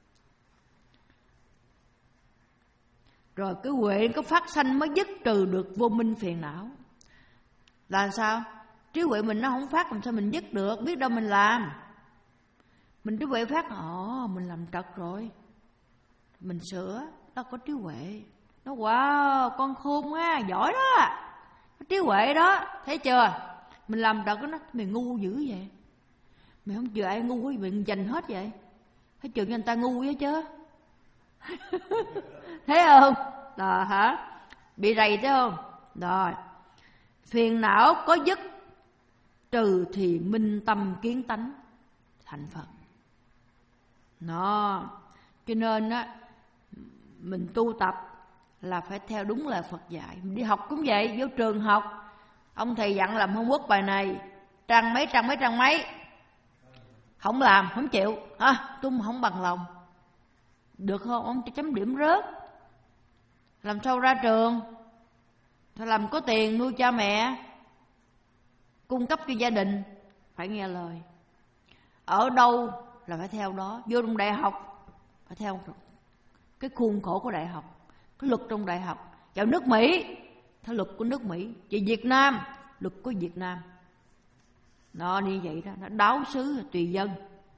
Rồi cái huệ có phát sanh mới dứt trừ được vô minh phiền não. Là sao? Trí huệ mình nó không phát, làm sao mình dứt được? Biết đâu mình làm. Mình trí huệ phát, ồ mình làm trật rồi, mình sửa. Đó có trí huệ. Nó wow, con khôn á, giỏi đó, có trí huệ đó. Thấy chưa? Mình làm trật đó, mày ngu dữ vậy, mày không chừa ai ngu quá, mày dành hết vậy. Thấy chừa cho người ta ngu vậy chứ. Thấy không? Đó hả? Bị rầy thấy không? Rồi. Phiền não có dứt trừ thì minh tâm kiến tánh thành Phật. Nó cho nên á, mình tu tập là phải theo đúng lời Phật dạy. Mình đi học cũng vậy, vô trường học, ông thầy dặn làm homework bài này, trang mấy trang mấy trang mấy, không làm, không chịu, à, tôi không bằng lòng. Được không? Ông chấm điểm rớt. Làm sao ra trường? Phải làm có tiền nuôi cha mẹ, cung cấp cho gia đình, phải nghe lời. Ở đâu là phải theo đó. Vô trong đại học phải theo cái khuôn khổ của đại học, cái luật trong đại học. Vào nước Mỹ theo luật của nước Mỹ, về Việt Nam luật của Việt Nam. Nó như vậy đó, nó đáo xứ tùy dân.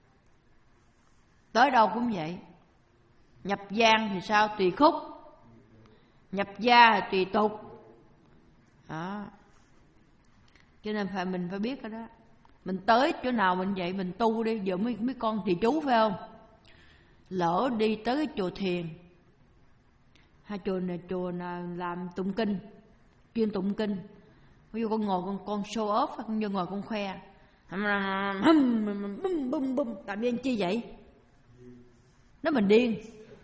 Tới đâu cũng vậy. Nhập giang thì sao? Tùy khúc. Nhập gia thì tùy tục. Đó. Cho nên phải mình phải biết cái đó. Mình tới chỗ nào mình vậy, mình tu đi. Giờ mấy, mấy con trì chú phải không? Lỡ đi tới cái chùa thiền, hai chùa này chùa nào làm tụng kinh, chuyên tụng kinh. Ví dụ con ngồi con con show off, con vô ngồi con khoe, bum bum bum, làm gì chi vậy? Nó mình điên.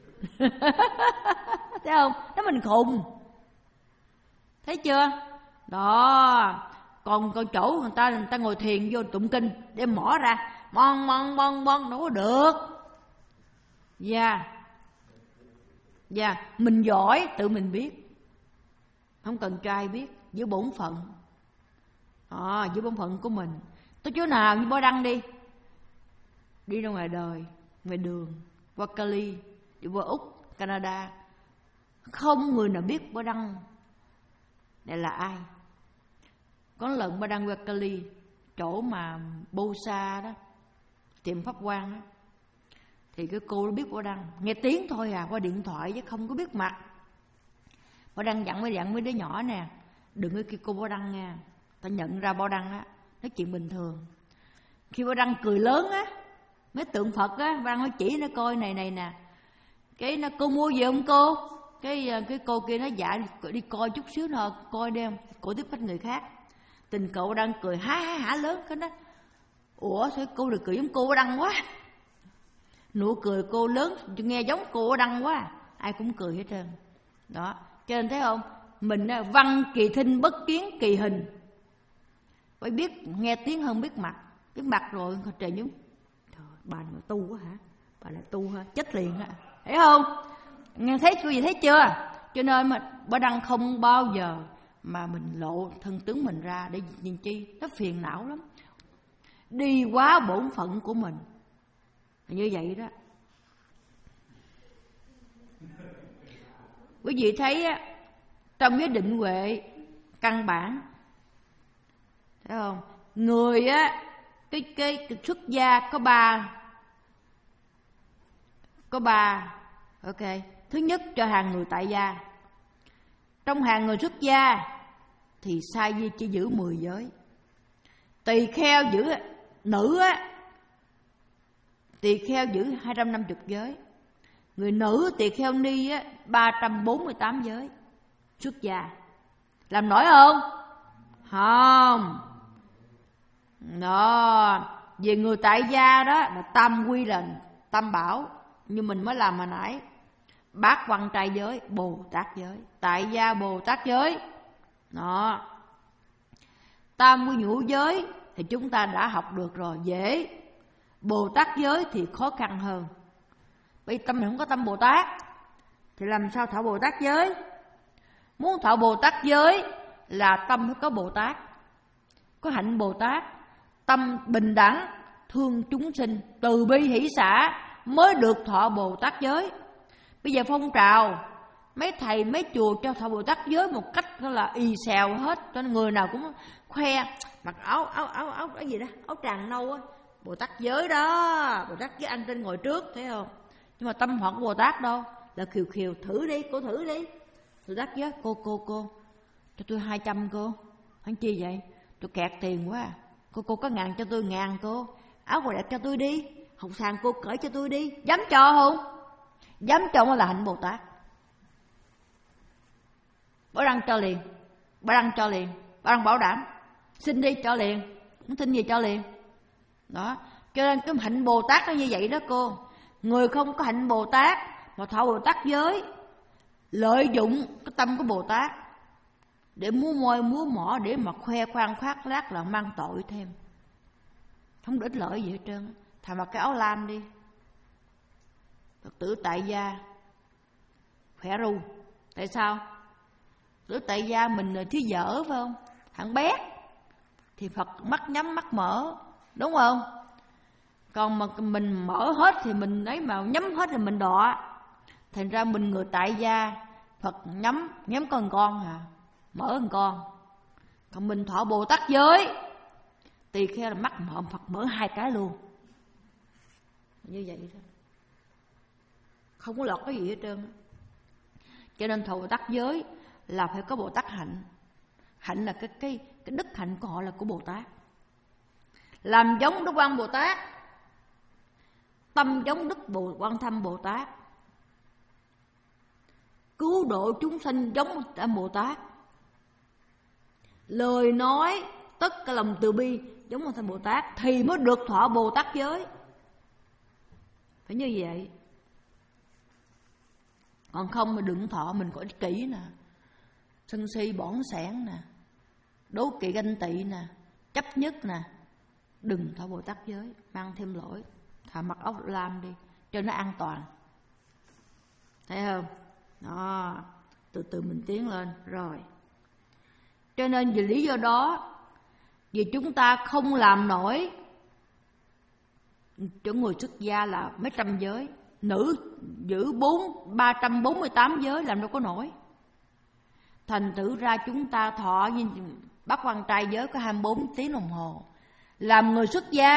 Thấy không? Nó mình khùng. Thấy chưa? Đó. Còn còn chỗ người ta người ta ngồi thiền vô tụng kinh, đem mỏ ra, bon bon bon bon, đâu có được. Dạ yeah. Dạ yeah. Mình giỏi tự mình biết, không cần cho ai biết. Giữ bổn phận. À, giữ bổn phận của mình. Tới chỗ nào như Bó Đăng đi, đi ra ngoài đời, ngoài đường, qua Cali, đi qua Úc, Canada, không người nào biết Bó Đăng này là ai. Có lần Bó Đăng qua Cali, chỗ mà Bosa đó, tiệm pháp quan đó, thì cái cô nó biết Bó Đăng, nghe tiếng thôi à, qua điện thoại chứ không có biết mặt. Bó Đăng dặn mới dặn mấy đứa nhỏ nè, đừng có kêu cô Bó Đăng nha, ta nhận ra Bó Đăng á, nói chuyện bình thường. Khi Bó Đăng cười lớn á, mấy tượng Phật á, Bó Đăng nói chỉ nó coi này này nè, cái nó cô mua gì không cô? Cái cái cô kia nó dạ đi, đi coi chút xíu nữa, coi đi không? Cô tiếp khách người khác. Tình cậu đang cười há há hả lớn, cái đó ủa sao cô được cười giống cô Bó Đăng quá. Nụ cười cô lớn nghe giống cô Bó Đăng quá, ai cũng cười hết trơn. Đó, cho nên thấy không? Mình văn kỳ thinh bất kiến kỳ hình. phải biết nghe tiếng hơn biết mặt. Biết mặt rồi trời nhúng, trời, bà này tu quá hả, bà này tu hả, chết liền hả, thấy không? Nghe thấy cái gì thấy chưa? Cho nên mà Bảo Đăng không bao giờ mà mình lộ thân tướng mình ra để nhìn chi, nó phiền não lắm, đi quá bổn phận của mình như vậy đó. Quý vị thấy á, trong cái định huệ căn bản, thấy không? Người á, cái, cái, cái xuất gia có ba, có ba, ok. Thứ nhất cho hàng người tại gia. Trong hàng người xuất gia thì sa di chỉ giữ mười giới. Tỳ kheo giữ nữ á, tỳ kheo giữ hai trăm năm mươi giới. Người nữ tỳ kheo ni á ba trăm bốn mươi tám giới. Xuất gia làm nổi không? Không. Đó, về người tại gia đó là tam quy là tam bảo, như mình mới làm hồi nãy. Bát quan trai giới, Bồ Tát giới, tại gia Bồ Tát giới. Đó. Tam quy ngũ giới thì chúng ta đã học được rồi, dễ. Bồ Tát giới thì khó khăn hơn. Bởi tâm mình không có tâm Bồ Tát thì làm sao thọ Bồ Tát giới? Muốn thọ Bồ Tát giới là tâm phải có Bồ Tát, có hạnh Bồ Tát, tâm bình đẳng, thương chúng sinh, từ bi hỷ xả mới được thọ Bồ Tát giới. Bây giờ phong trào mấy thầy mấy chùa cho thọ Bồ Tát giới một cách đó là y xèo hết, cho nên người nào cũng khoe mặc áo áo áo áo cái gì đó, áo tràng nâu á, Bồ Tát giới đó, Bồ Tát giới anh trên ngồi trước, thấy không? Nhưng mà tâm họ của Bồ Tát đâu, là khiều khiều thử đi, cô thử đi. Bồ Tát giới, cô cô cô cho tôi hai trăm cô. Hắn chi vậy? Tôi kẹt tiền quá. Cô cô có ngàn cho tôi ngàn cô. Áo quần đẹp cho tôi đi, học sàn cô cởi cho tôi đi. Dám cho không? Dám cho mới là hạnh Bồ Tát. Bảo Đăng cho liền, Bảo Đăng cho liền, Bảo Đăng bảo đảm. Xin đi cho liền, không xin gì cho liền. Đó, cho nên cái hạnh Bồ Tát nó như vậy đó cô. Người không có hạnh Bồ Tát mà thọ Bồ Tát giới, lợi dụng cái tâm của Bồ Tát để múa môi múa mỏ, để mà khoe khoang khoác lác là mang tội thêm, không được ích lợi gì hết trơn. Thà mặc cái áo lam đi, Phật tử tại gia khỏe ru. Tại sao? Phật tử tại gia mình là thứ dở phải không? Thằng bé thì Phật mắt nhắm mắt mở, đúng không? Còn mà mình mở hết thì mình ấy, mà nhắm hết thì mình đọa. Thành ra mình người tại gia, Phật nhắm nhắm con con à, mở con con. Còn mình thọ Bồ Tát giới, tỳ kheo là mắt mở, Phật mở hai cái luôn. Như vậy đó, không có lọt cái gì hết trơn. Cho nên thọ Bồ Tát giới là phải có Bồ Tát hạnh. Hạnh là cái cái cái đức hạnh của họ là của Bồ Tát. Làm giống Đức Quan Bồ Tát, tâm giống Đức Bồ Quan Thâm Bồ Tát, cứu độ chúng sanh giống Bồ Tát, lời nói tất cả lòng từ bi giống Quan Thâm Bồ Tát thì mới được thọ Bồ Tát giới. Phải như vậy. Còn không mà đừng thọ, mình có ích kỷ nè, sân si bỏn sẻn nè, đố kỵ ganh tị nè, chấp nhất nè, đừng thọ Bồ Tát giới, mang thêm lỗi. Thà mặc áo lam đi cho nó an toàn, thấy không? Đó, từ từ mình tiến lên rồi. Cho nên vì lý do đó, vì chúng ta không làm nổi cho người xuất gia là mấy trăm giới, nữ giữ bốn ba trăm bốn mươi tám giới làm đâu có nổi. Thành thử ra chúng ta thọ như Bát Quan Trai giới có hai mươi bốn tiếng đồng hồ. Làm người xuất gia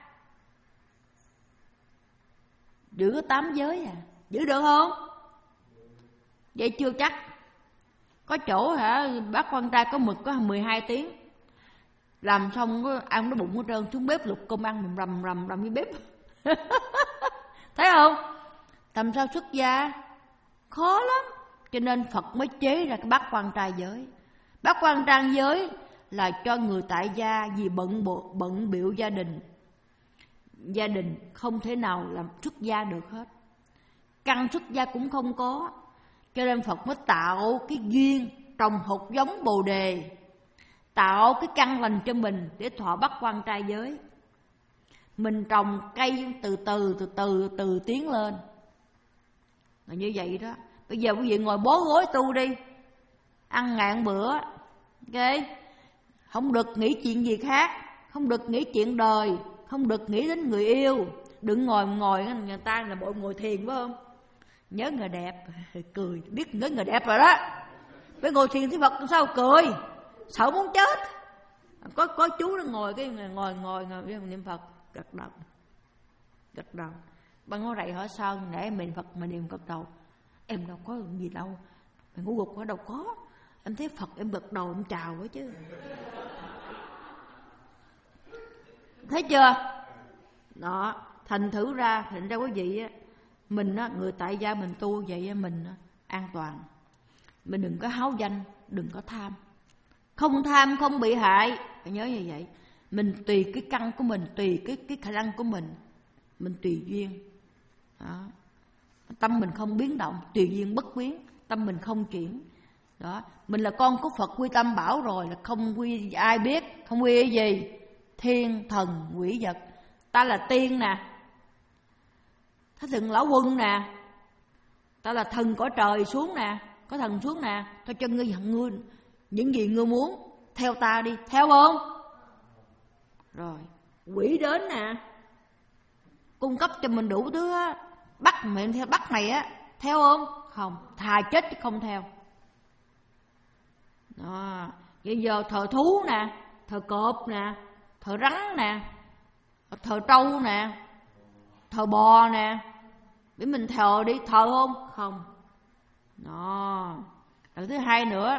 giữ có tám giới à, giữ được không? Vậy chưa chắc. Có chỗ hả Bát Quan Trai có mực có mười hai tiếng, làm xong có ăn nó bụng hết trơn, xuống bếp lục cơm ăn mình rầm rầm rầm với bếp. Thấy không? Làm sao xuất gia? Khó lắm. Cho nên Phật mới chế ra cái Bát Quan Trai giới. Bát Quan Trai giới là cho người tại gia vì bận bộ, bận bịu gia đình, gia đình không thể nào làm xuất gia được hết, căn xuất gia cũng không có. Cho nên Phật mới tạo cái duyên trồng hột giống Bồ Đề, tạo cái căn lành cho mình để thọ bát quan trai giới. Mình trồng cây từ từ từ từ từ tiến lên là như vậy đó. Bây giờ quý vị ngồi bó gối tu đi, ăn ngàn bữa, ok, không được nghĩ chuyện gì khác, không được nghĩ chuyện đời, không được nghĩ đến người yêu. Đừng ngồi ngồi người ta là bộ ngồi thiền phải không? Nhớ người đẹp cười, biết nhớ người đẹp rồi đó. Với ngồi thiền thì Phật sao cười, sợ muốn chết. Có có chú nó ngồi cái ngồi ngồi ngồi niệm Phật, gật đầu, gật đầu. Bạn ngồi dậy hỏi sao? Nãy mình Phật mà niệm gật đầu. Em đâu có gì đâu, mình ngủ gục ở đâu có. Em thấy Phật em gật đầu em chào quá chứ. Thấy chưa? Đó, thành thử ra, thành ra quý vị á, mình á, người tại gia mình tu vậy á, mình á, an toàn. Mình đừng có háo danh, đừng có tham. Không tham không bị hại, phải nhớ như vậy. Mình tùy cái căn của mình, tùy cái cái khả năng của mình, mình tùy duyên. Đó. Tâm mình không biến động, tùy duyên bất biến, tâm mình không chuyển. Đó, mình là con của Phật quy tâm bảo rồi, là không quy ai biết, không quy gì, thiên thần quỷ vật. Ta là tiên nè, Thái Thượng Lão Quân nè, ta là thần cõi trời xuống nè, có thần xuống nè, ta cho ngươi ngươi những gì ngươi muốn, theo ta đi, theo không? Rồi quỷ đến nè, cung cấp cho mình đủ thứ á, bắt mình theo bắt này á, theo không? Không, thà chết chứ không theo. Đó, bây giờ thờ thú nè, thờ cọp nè, thờ rắn nè, thờ trâu nè, thờ bò nè, để mình thờ đi, thờ không? Không. Đó. Rồi thứ hai nữa,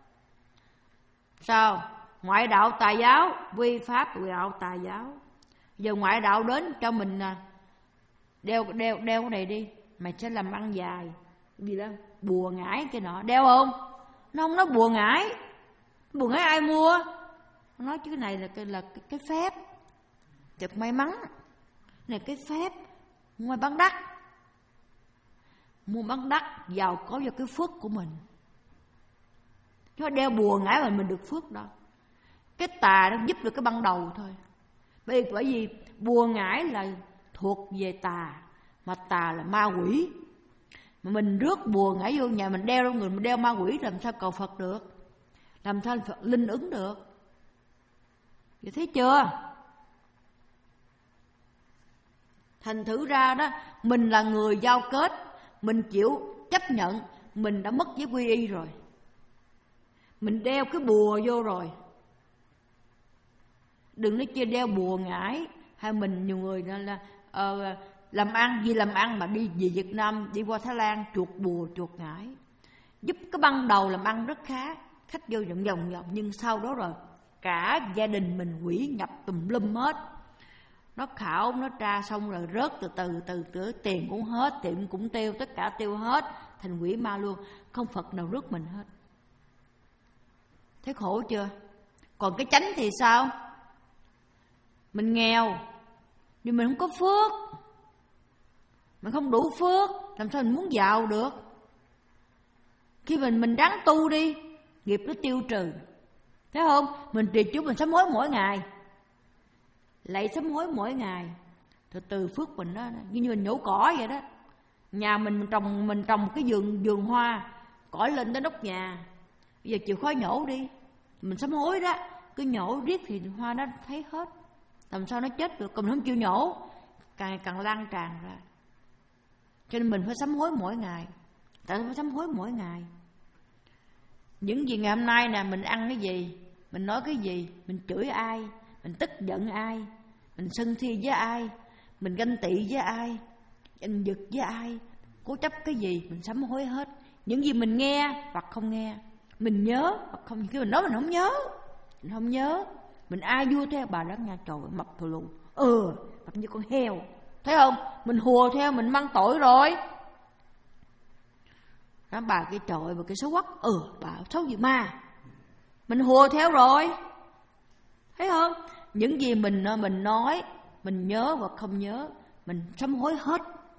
sao? Ngoại đạo tà giáo, vi pháp ngoại đạo tà giáo. Giờ ngoại đạo đến cho mình đeo đeo đeo cái này đi, mày sẽ làm ăn dài, gì đó, bùa ngải cái nọ, đeo không? Nó không nói bùa ngải, bùa ngải ai mua? Nó nói chứ cái này là cái là cái, cái phép, thật may mắn, này cái phép, mua bán đắt, mua bán đắt, giàu có do cái phước của mình. Chứ đeo bùa ngải mà mình được phước đâu. Cái tà nó giúp được cái ban đầu thôi. Bởi vì bùa ngải là thuộc về tà, mà tà là ma quỷ. Mà mình rước bùa ngải vô nhà mình đeo, người mình đeo ma quỷ, làm sao cầu Phật được, làm sao Phật linh ứng được. Vậy thấy chưa? Thành thử ra đó, mình là người giao kết, mình chịu chấp nhận, mình đã mất với quy y rồi, mình đeo cái bùa vô rồi. Đừng nói chia đeo bùa ngải, hay mình nhiều người là uh, làm ăn, vì làm ăn mà đi về Việt Nam, đi qua Thái Lan chuột bùa chuột ngải, giúp cái ban đầu làm ăn rất khá, khách vô vòng vòng vòng, nhưng sau đó rồi cả gia đình mình quỷ nhập tùm lum hết. Nó khảo, nó tra xong rồi rớt từ từ từ từ, tiền cũng hết, tiệm cũng tiêu, tất cả tiêu hết, thành quỷ ma luôn, không Phật nào rước mình hết. Thấy khổ chưa? Còn cái chánh thì sao? Mình nghèo, nhưng mình không có phước, mình không đủ phước, làm sao mình muốn giàu được? Khi mình mình ráng tu đi, nghiệp nó tiêu trừ, thấy không? Mình trì chú mình sám hối mỗi ngày, lại sám hối mỗi ngày, từ từ phước mình đó, như mình nhổ cỏ vậy đó. Nhà mình, mình trồng mình trồng cái vườn vườn hoa, cỏ lên tới nóc nhà, bây giờ chịu khó nhổ đi, mình sám hối đó, cứ nhổ riết thì hoa nó thấy hết. Làm sao nó chết được? Còn mình không chịu nhổ, càng càng lan tràn ra. Cho nên mình phải sám hối mỗi ngày. Tại sao phải sám hối mỗi ngày? Những gì ngày hôm nay nè, mình ăn cái gì, mình nói cái gì, mình chửi ai, mình tức giận ai, mình sân si với ai, mình ganh tị với ai, giành giật với ai, cố chấp cái gì, mình sám hối hết. Những gì mình nghe hoặc không nghe, mình nhớ hoặc không, khi mình nói mình không nhớ, mình không nhớ, mình ai vua theo bà đó nha, trời mập thù lù, ừ, mập như con heo, thấy không? Mình hùa theo, mình mang tội rồi. Đó, bà cái trời và cái xấu quắc, ừ, bà xấu gì ma, mình hùa theo rồi, thấy không? Những gì mình mình nói, mình nhớ hoặc không nhớ, mình sám hối hết.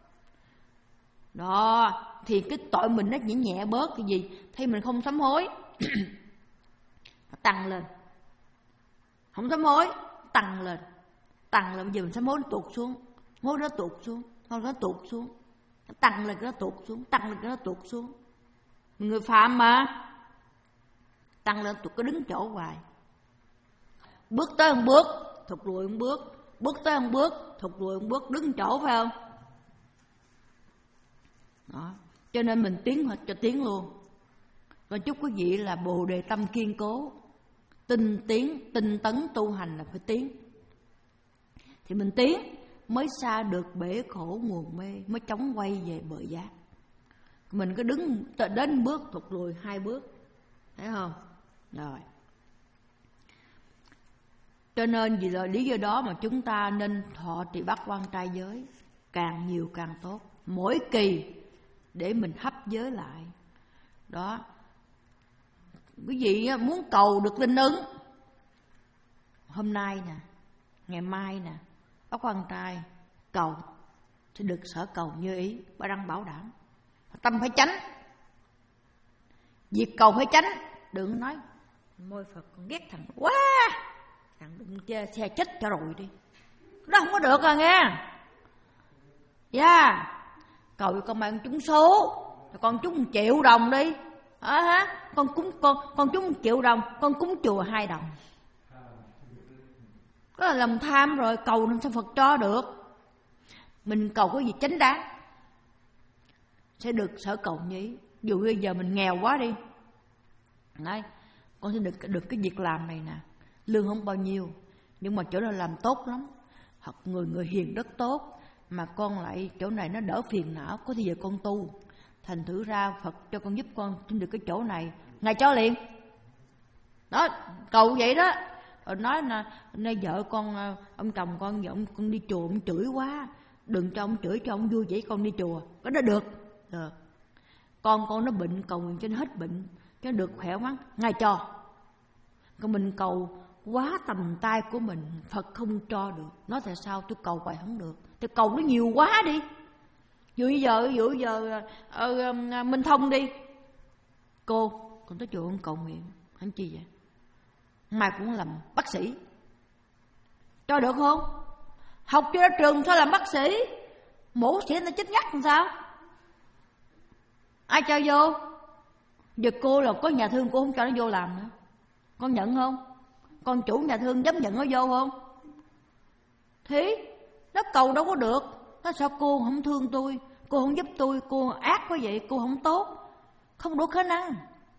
Đó, thì cái tội mình nó nhẹ nhẹ bớt. Cái gì thay mình không sám hối nó tăng lên. Không sám hối, tăng lên. Tăng lên, bây giờ mình sám hối nó tụt xuống. Hối nó tụt xuống, hối nó tụt xuống. Tăng lên cái nó tụt xuống, tăng lên cái nó tụt xuống. Người phạm mà. Tăng lên tụt cái đứng chỗ hoài. Bước tới một bước, thụt lùi một bước. Bước tới một bước, thụt lùi một bước, đứng chỗ phải không? Đó. Cho nên mình tiến hoặc cho tiến luôn. Còn chúc quý vị là bồ đề tâm kiên cố, tinh tiến, tinh tấn tu hành là phải tiến. Thì mình tiến mới xa được bể khổ nguồn mê, mới chóng quay về bờ giác. Mình cứ đứng đến bước thụt lùi hai bước, thấy không? Rồi. Cho nên vì là lý do đó mà chúng ta nên thọ trì bát quan trai giới càng nhiều càng tốt. Mỗi kỳ để mình hấp giới lại. Đó. Quý vị muốn cầu được linh ứng, hôm nay nè, ngày mai nè, bát quan trai cầu sẽ được sở cầu như ý. Bà Đăng bảo đảm. Tâm phải chánh. Việc cầu phải chánh. Đừng nói môi Phật con ghét thằng quá, thằng đừng chê xe chết cho rồi đi. Đó không có được à nghe. Yeah. Cầu cho con bạn trúng số, con trúng một triệu đồng đi. À, hả? Con cúng con con trúng một triệu đồng, con cúng chùa hai đồng. Đó là lòng tham rồi, cầu làm sao Phật cho được. Mình cầu cái gì chánh đáng sẽ được sở cầu như ý. Dù bây giờ mình nghèo quá đi, nói con sẽ được được cái việc làm này nè, lương không bao nhiêu, nhưng mà chỗ này làm tốt lắm, học người người hiền rất tốt, mà con lại chỗ này nó đỡ phiền não, có thì giờ con tu, thành thử ra Phật cho con giúp con xin được cái chỗ này, Ngài cho liền. Đó, cầu vậy đó. Rồi nói là nay vợ con, ông chồng con giờ ông con đi chùa ông chửi quá, đừng cho ông chửi, cho ông vui vậy con đi chùa. Có đó được. Được. Con con nó bệnh, cầu nguyện cho nó hết bệnh, cho nó được khỏe khoắn, Ngài cho. Còn mình cầu quá tầm tay của mình, Phật không cho được. Nói tại sao tôi cầu hoài không được? Tôi cầu nó nhiều quá đi. Dù bây giờ, dù bây giờ uh, Minh Thông đi, cô con tới chùa con cầu nguyện, không chi vậy? Mai cũng làm bác sĩ, cho được không? Học cho ra trường sao làm bác sĩ? Mổ xẻ nó chết ngắt làm sao? Ai cho vô? Giờ cô là có nhà thương cô không cho nó vô làm nữa. Con nhận không? Con chủ nhà thương dám nhận nó vô không? Thế nó cầu đâu có được. Nó sao cô không thương tôi, cô không giúp tôi, cô ác quá vậy, cô không tốt, không đủ khả năng.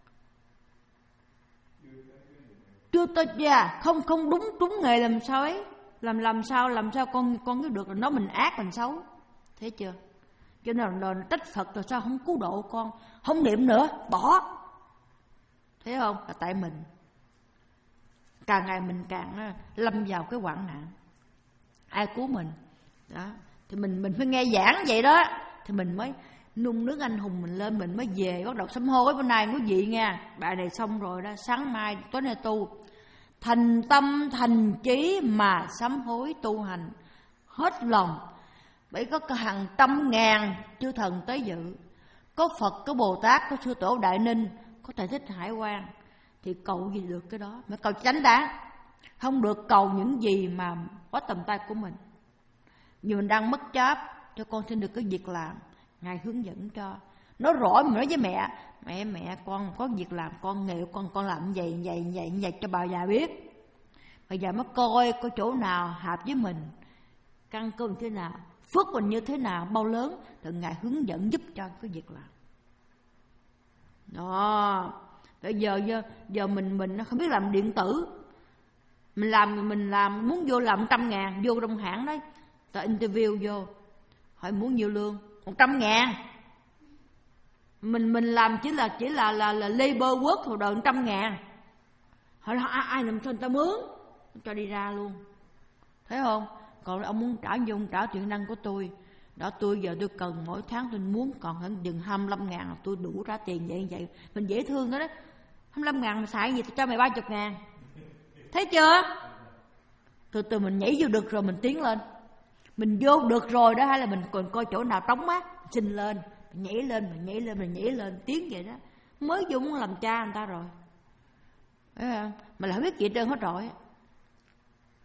Chưa tới già, không không đúng trúng nghề làm sao ấy, làm làm sao làm sao con con cứ được, là nói mình ác mình xấu, thấy chưa? Cho nên là trách Phật rồi sao không cứu độ con, không niệm nữa, bỏ, thấy không? Là tại mình càng ngày mình càng lâm vào cái hoạn nạn, ai cứu mình? Đó, thì mình mình phải nghe giảng vậy đó, thì mình mới nung nước anh hùng mình lên, mình mới về bắt đầu sám hối. Bữa nay quý vị nghe bài này xong rồi đó, sáng mai tối nay tu thành tâm thành trí mà sám hối tu hành hết lòng. Bởi có hàng trăm ngàn chư thần tới dự, có Phật, có Bồ Tát, có Sư Tổ Đại Ninh, có Thầy Thích Hải Quang, thì cầu gì được cái đó, mà cầu chánh đáng, không được cầu những gì mà có tầm tay của mình. Như mình đang mất chấp, cho con xin được cái việc làm, Ngài hướng dẫn cho. Nói rõ mình nói với mẹ, mẹ mẹ con có việc làm, con nghèo, con con làm vậy vậy vậy vậy cho bà già biết. Bà già mới coi có chỗ nào hợp với mình, căn cơ như thế nào, phước mình như thế nào, bao lớn, thì Ngài hướng dẫn giúp cho cái việc làm. Đó. Bây giờ giờ, giờ mình mình không biết làm điện tử, mình làm mình làm muốn vô làm trăm ngàn, vô trong hãng đấy, ta interview vô, hỏi muốn nhiêu lương, một trăm ngàn. Mình mình làm chỉ là chỉ là là là labor work hồi đời một trăm ngàn. Hỏi ai, ai làm sao người ta mướn, cho đi ra luôn, thấy không? Còn ông muốn trả vô, ông trả tiền năng của tôi. Đó, tôi giờ tôi cần mỗi tháng tôi muốn còn hơn chừng hai mươi lăm ngàn, tôi đủ trả tiền vậy vậy. Mình dễ thương đó đấy. hai mươi lăm ngàn mà xài gì tôi cho mày ba mươi ngàn. Thấy chưa? Từ từ mình nhảy vô được rồi mình tiến lên. Mình vô được rồi đó, hay là mình còn coi chỗ nào trống á, xin lên, mình nhảy lên, mình nhảy lên, mình nhảy lên, tiến vậy đó. Mới vô muốn làm cha người ta rồi. Thấy không? Mà là không biết gì trơn hết rồi.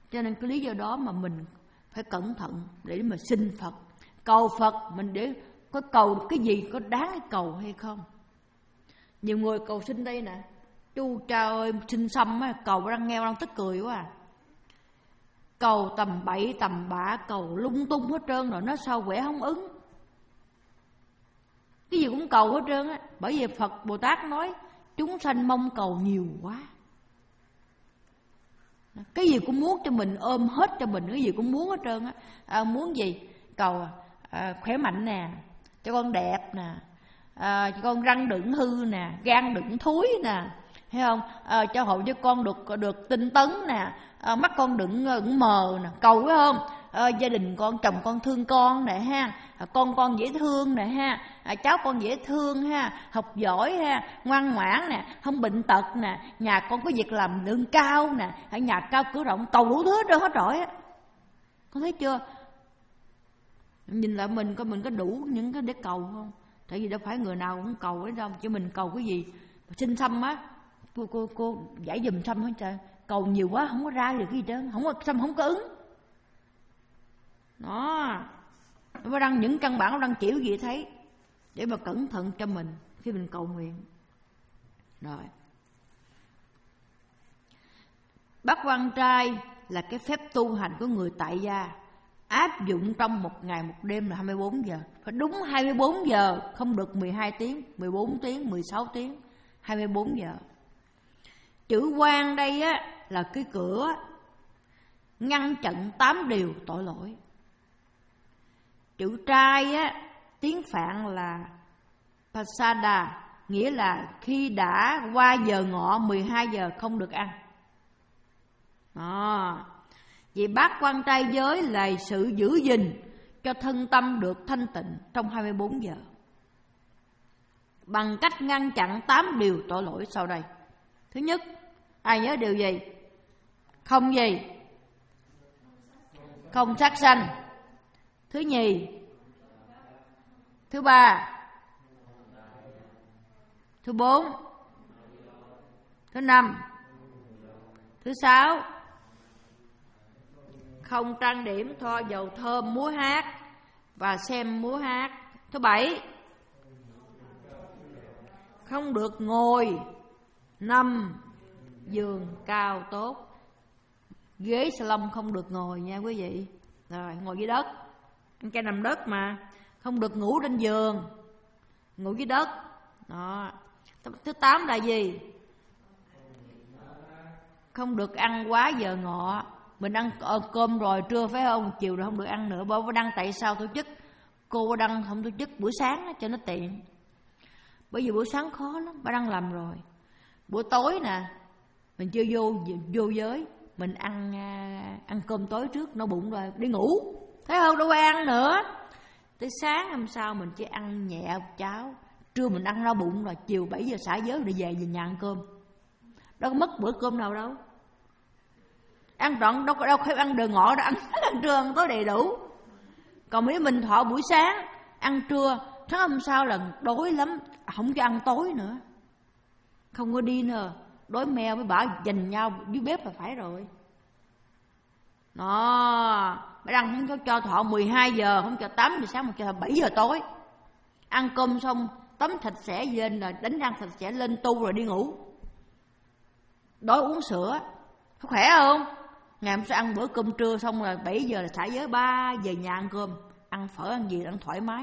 Cho nên cái lý do đó mà mình phải cẩn thận để mà xin Phật. Cầu Phật mình để có cầu cái gì có đáng cái cầu hay không. Nhiều người cầu xin đây nè, chu cha ơi xin xong á, cầu đang nghe đang tức cười quá à. Cầu tầm bậy tầm bạ, cầu lung tung hết trơn rồi nó sao quẻ không ứng. Cái gì cũng cầu hết trơn á. Bởi vì Phật Bồ Tát nói chúng sanh mong cầu nhiều quá. Cái gì cũng muốn cho mình, ôm hết cho mình, cái gì cũng muốn hết trơn á. À, muốn gì? Cầu à, khỏe mạnh nè, cho con đẹp nè, à, cho con răng đừng hư nè, gan đừng thúi nè, thấy không? À, cho hộ cho con được được tinh tấn nè, à, mắt con đừng, đừng mờ nè, cầu phải không? À, gia đình con, chồng con thương con nè ha, à, con con dễ thương nè ha, à, cháu con dễ thương ha, học giỏi ha, ngoan ngoãn nè, không bệnh tật nè, nhà con có việc làm lương cao nè, ở nhà cao cửa rộng, cầu đủ thứ hết trơn hết trọi á. Con thấy chưa? Nhìn lại mình coi mình có đủ những cái để cầu không? Tại vì đâu phải người nào cũng cầu ấy đâu, chứ mình cầu cái gì? Xin xăm á, cô cô cô giải giùm xăm hết trời. Cầu nhiều quá không có ra được cái gì trơn, không có xăm không có ứng. Đó. Nó đăng những căn bản nó đăng chịu gì thấy để mà cẩn thận cho mình khi mình cầu nguyện. Rồi. Bát quan trai là cái phép tu hành của người tại gia, áp dụng trong một ngày một đêm là hai mươi bốn giờ. Phải đúng hai mươi bốn giờ, không được mười hai tiếng, mười bốn tiếng, mười sáu tiếng, hai mươi bốn giờ. Chữ quan đây á là cái cửa ngăn chặn tám điều tội lỗi. Chữ trai á, tiếng Phạn là Pasada, nghĩa là khi đã qua giờ ngọ mười hai giờ không được ăn. Đó. Vậy bát quan trai giới là sự giữ gìn cho thân tâm được thanh tịnh trong hai mươi bốn giờ, bằng cách ngăn chặn tám điều tội lỗi sau đây. Thứ nhất, ai nhớ điều gì? Không gì? Không sát sanh. Thứ nhì? Thứ ba? Thứ bốn? Thứ năm? Thứ sáu? Không trang điểm, thoa dầu thơm, múa hát và xem múa hát. Thứ bảy? Không được ngồi nằm giường cao tốt. Ghế salon không được ngồi nha quý vị. Rồi, ngồi dưới đất. Anh cái nằm đất mà. Không được ngủ trên giường, ngủ dưới đất. Đó. Thứ tám là gì? Không được ăn quá giờ ngọ. Mình ăn cơm rồi trưa phải không? Chiều rồi không được ăn nữa. Bà đăng tại sao tổ chức? Cô đăng không tổ chức buổi sáng cho nó tiện. Bởi vì buổi sáng khó lắm, bà đăng làm rồi. Buổi tối nè, mình chưa vô vô giới, mình ăn ăn cơm tối trước no bụng rồi đi ngủ. Thấy không? Đâu ai ăn nữa. Tới sáng hôm sau mình chỉ ăn nhẹ cháo. Trưa mình ăn no bụng rồi, chiều bảy giờ xả giới rồi về về nhà ăn cơm. Đâu có mất bữa cơm nào đâu. Ăn trọn đâu có đâu phải ăn đường ngọ đâu, ăn, ăn trưa ăn tối đầy đủ. Còn nếu mình thọ buổi sáng ăn trưa, sáng hôm sau là đói lắm, không cho ăn tối nữa. Không có đi nữa, đói meo với bà giành nhau dưới bếp là phải rồi. Đó, bà đăng không cho, cho thọ mười hai giờ, không cho tám giờ sáng mà cho bảy giờ tối. Ăn cơm xong tắm sạch sẽ lên rồi đánh răng sạch sẽ lên tu rồi đi ngủ. Đói uống sữa, có khỏe không? Ngày hôm sau ăn bữa cơm trưa xong rồi bảy giờ là xả giới, ba giờ nhà ăn cơm, ăn phở ăn gì ăn thoải mái.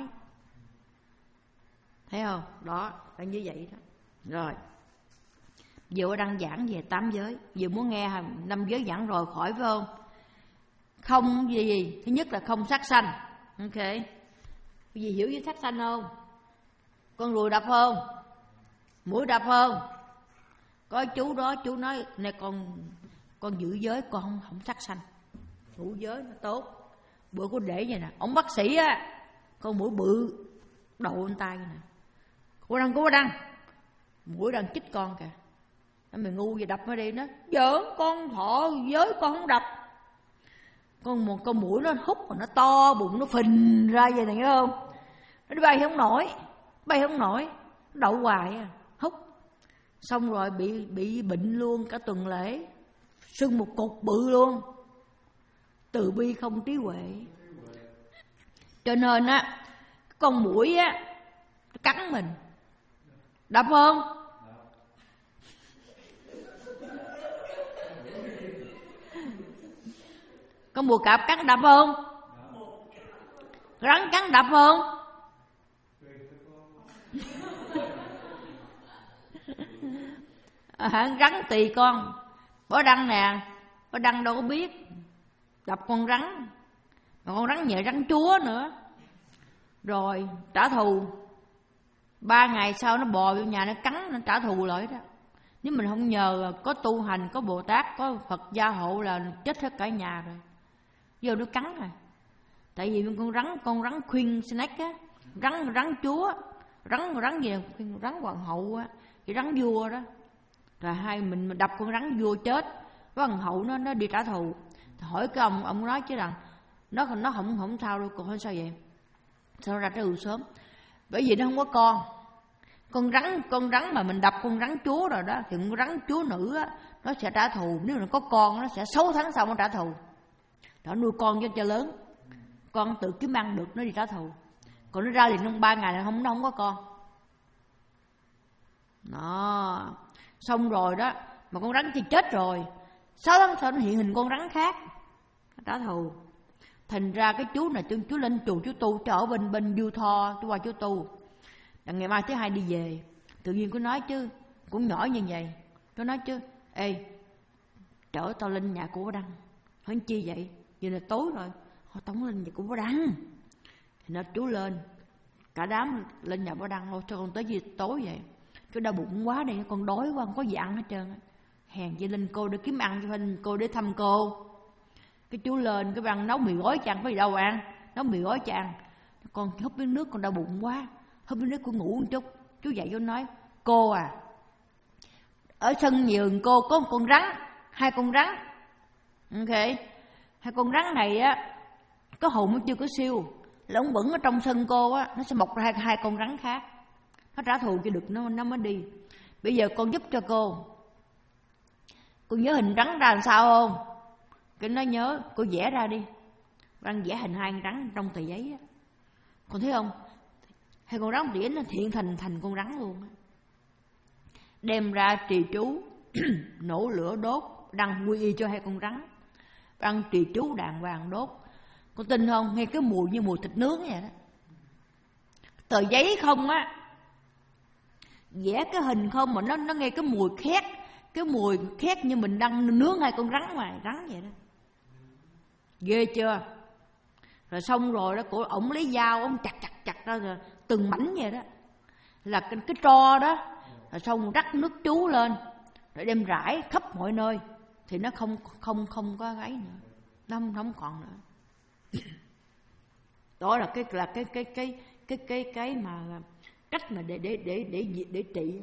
Thấy không? Đó, là như vậy đó. Rồi. Vừa đang giảng về tám giới, vừa muốn nghe năm giới giảng rồi khỏi phải không? Không gì gì, thứ nhất là không sát sanh. Ok. Cái gì hiểu với sát sanh không? Con ruồi đập không? Mũi đập không? Có chú đó, chú nói này con con giữ giới, con không, không sát sanh, ngũ giới nó tốt. Bữa có để vậy nè, ông bác sĩ á, con mũi bự đầu anh tay nè, cô đăng cô đăng mũi đang chích con kìa. Nó mày ngu gì đập nó đi. Nó giỡn, con thọ giới con không đập. Con một con mũi nó hút mà nó to bụng, nó phình ra vậy này nghe không? Nó đi bay không nổi, bay không nổi, nó đậu hoài à, hút. Xong rồi bị bị bệnh luôn cả tuần lễ, sưng một cục bự luôn. từ bi không trí huệ. Cho nên á, con muỗi á cắn mình, đập không? Con bồ cạp cắn đập không? Rắn cắn đập không? À, rắn tùy con. Bó Đăng nè, Bó Đăng đâu có biết đập con rắn, mà con rắn nhẹ rắn chúa nữa. Rồi trả thù. Ba ngày sau nó bò vô nhà nó cắn, nó trả thù lại đó. Nếu mình không nhờ có tu hành, có Bồ Tát, có Phật gia hộ là chết hết cả nhà rồi. Vô nó cắn rồi. Tại vì con rắn, con rắn Queen Snake á, rắn rắn chúa, rắn rắn gì, rắn hoàng hậu á, cái rắn vua đó. Rồi hai mình, mình đập con rắn vua chết, cái hoàng hậu nó nó đi trả thù. Hỏi cái ông, ông nói chứ rằng nó nó không không sao đâu, còn sao vậy? Sao ra trả thù sớm? Bởi vì nó không có con. Con rắn con rắn mà mình đập con rắn chúa rồi đó, thì con rắn chúa nữ á, nó sẽ trả thù. Nếu nó có con nó sẽ sáu tháng sau nó trả thù. Nó nuôi con cho cho lớn, con tự kiếm ăn được nó đi trả thù. Còn nó ra liền trong ba ngày là không nó không có con. Đó. Xong rồi đó, mà con rắn thì chết rồi, sáu tháng sau nó hiện hình con rắn khác, nó trả thù. Thành ra cái chú này chú, chú lên chùa chú tu, chú ở bên bên Utah, chú qua chú tu. Đằng ngày mai thứ hai đi về, tự nhiên cô nói chứ, cũng nhỏ như vậy. Tôi nói chứ, ê, chở tao lên nhà của Bó Đăng. Hỏi chi vậy? Giờ là tối rồi. Họ tống lên nhà của Bó Đăng. Thì nó chú lên, cả đám lên nhà Bó Đăng thôi, cho con tới gì tối vậy. Chú đau bụng quá đây, con đói quá, không có gì ăn hết trơn. Hèn chi lên cô để kiếm ăn cho Huynh, cô để thăm cô. Cái chú lên, cái băng nấu mì gói cho ăn, có gì đâu ăn. Nấu mì gói cho ăn. Con húp miếng nước, con đau bụng quá. Húp miếng nước, con ngủ một chút. Chú dậy chú nói, cô à, ở sân vườn cô có một con rắn, hai con rắn. Ok, hai con rắn này á, có hồn nó chưa có siêu, là ông vẫn ở trong sân cô á, nó sẽ mọc ra hai, hai con rắn khác. Nó trả thù cho được nó, nó mới đi. Bây giờ con giúp cho cô. Cô nhớ hình rắn ra làm sao không? Cái nó nhớ, cô vẽ ra đi. Rắn vẽ hình hai con rắn trong tờ giấy á. Con thấy không? Hai con rắn tỉa nó hiện thành thành con rắn luôn á. Đem ra trì chú, nổ lửa đốt, đăng quy y cho hai con rắn. Đăng trì chú đàng hoàng đốt. Con tin không? Nghe cái mùi như mùi thịt nướng vậy đó. Tờ giấy không á, vẽ cái hình không mà nó nó nghe cái mùi khét, cái mùi khét như mình đang nướng hai con rắn mà rắn vậy đó. Ghê chưa? Rồi xong rồi đó, cổ ổng lấy dao ổng chặt chặt chặt ra rồi từng mảnh vậy đó. Là cái, cái tro đó. Rồi xong rắc nước chú lên, rồi đem rải khắp mọi nơi thì nó không không không có ấy nữa. Nó không, không còn nữa. Đó là cái là cái cái cái cái cái cái mà cách mà để để để để để, để trị.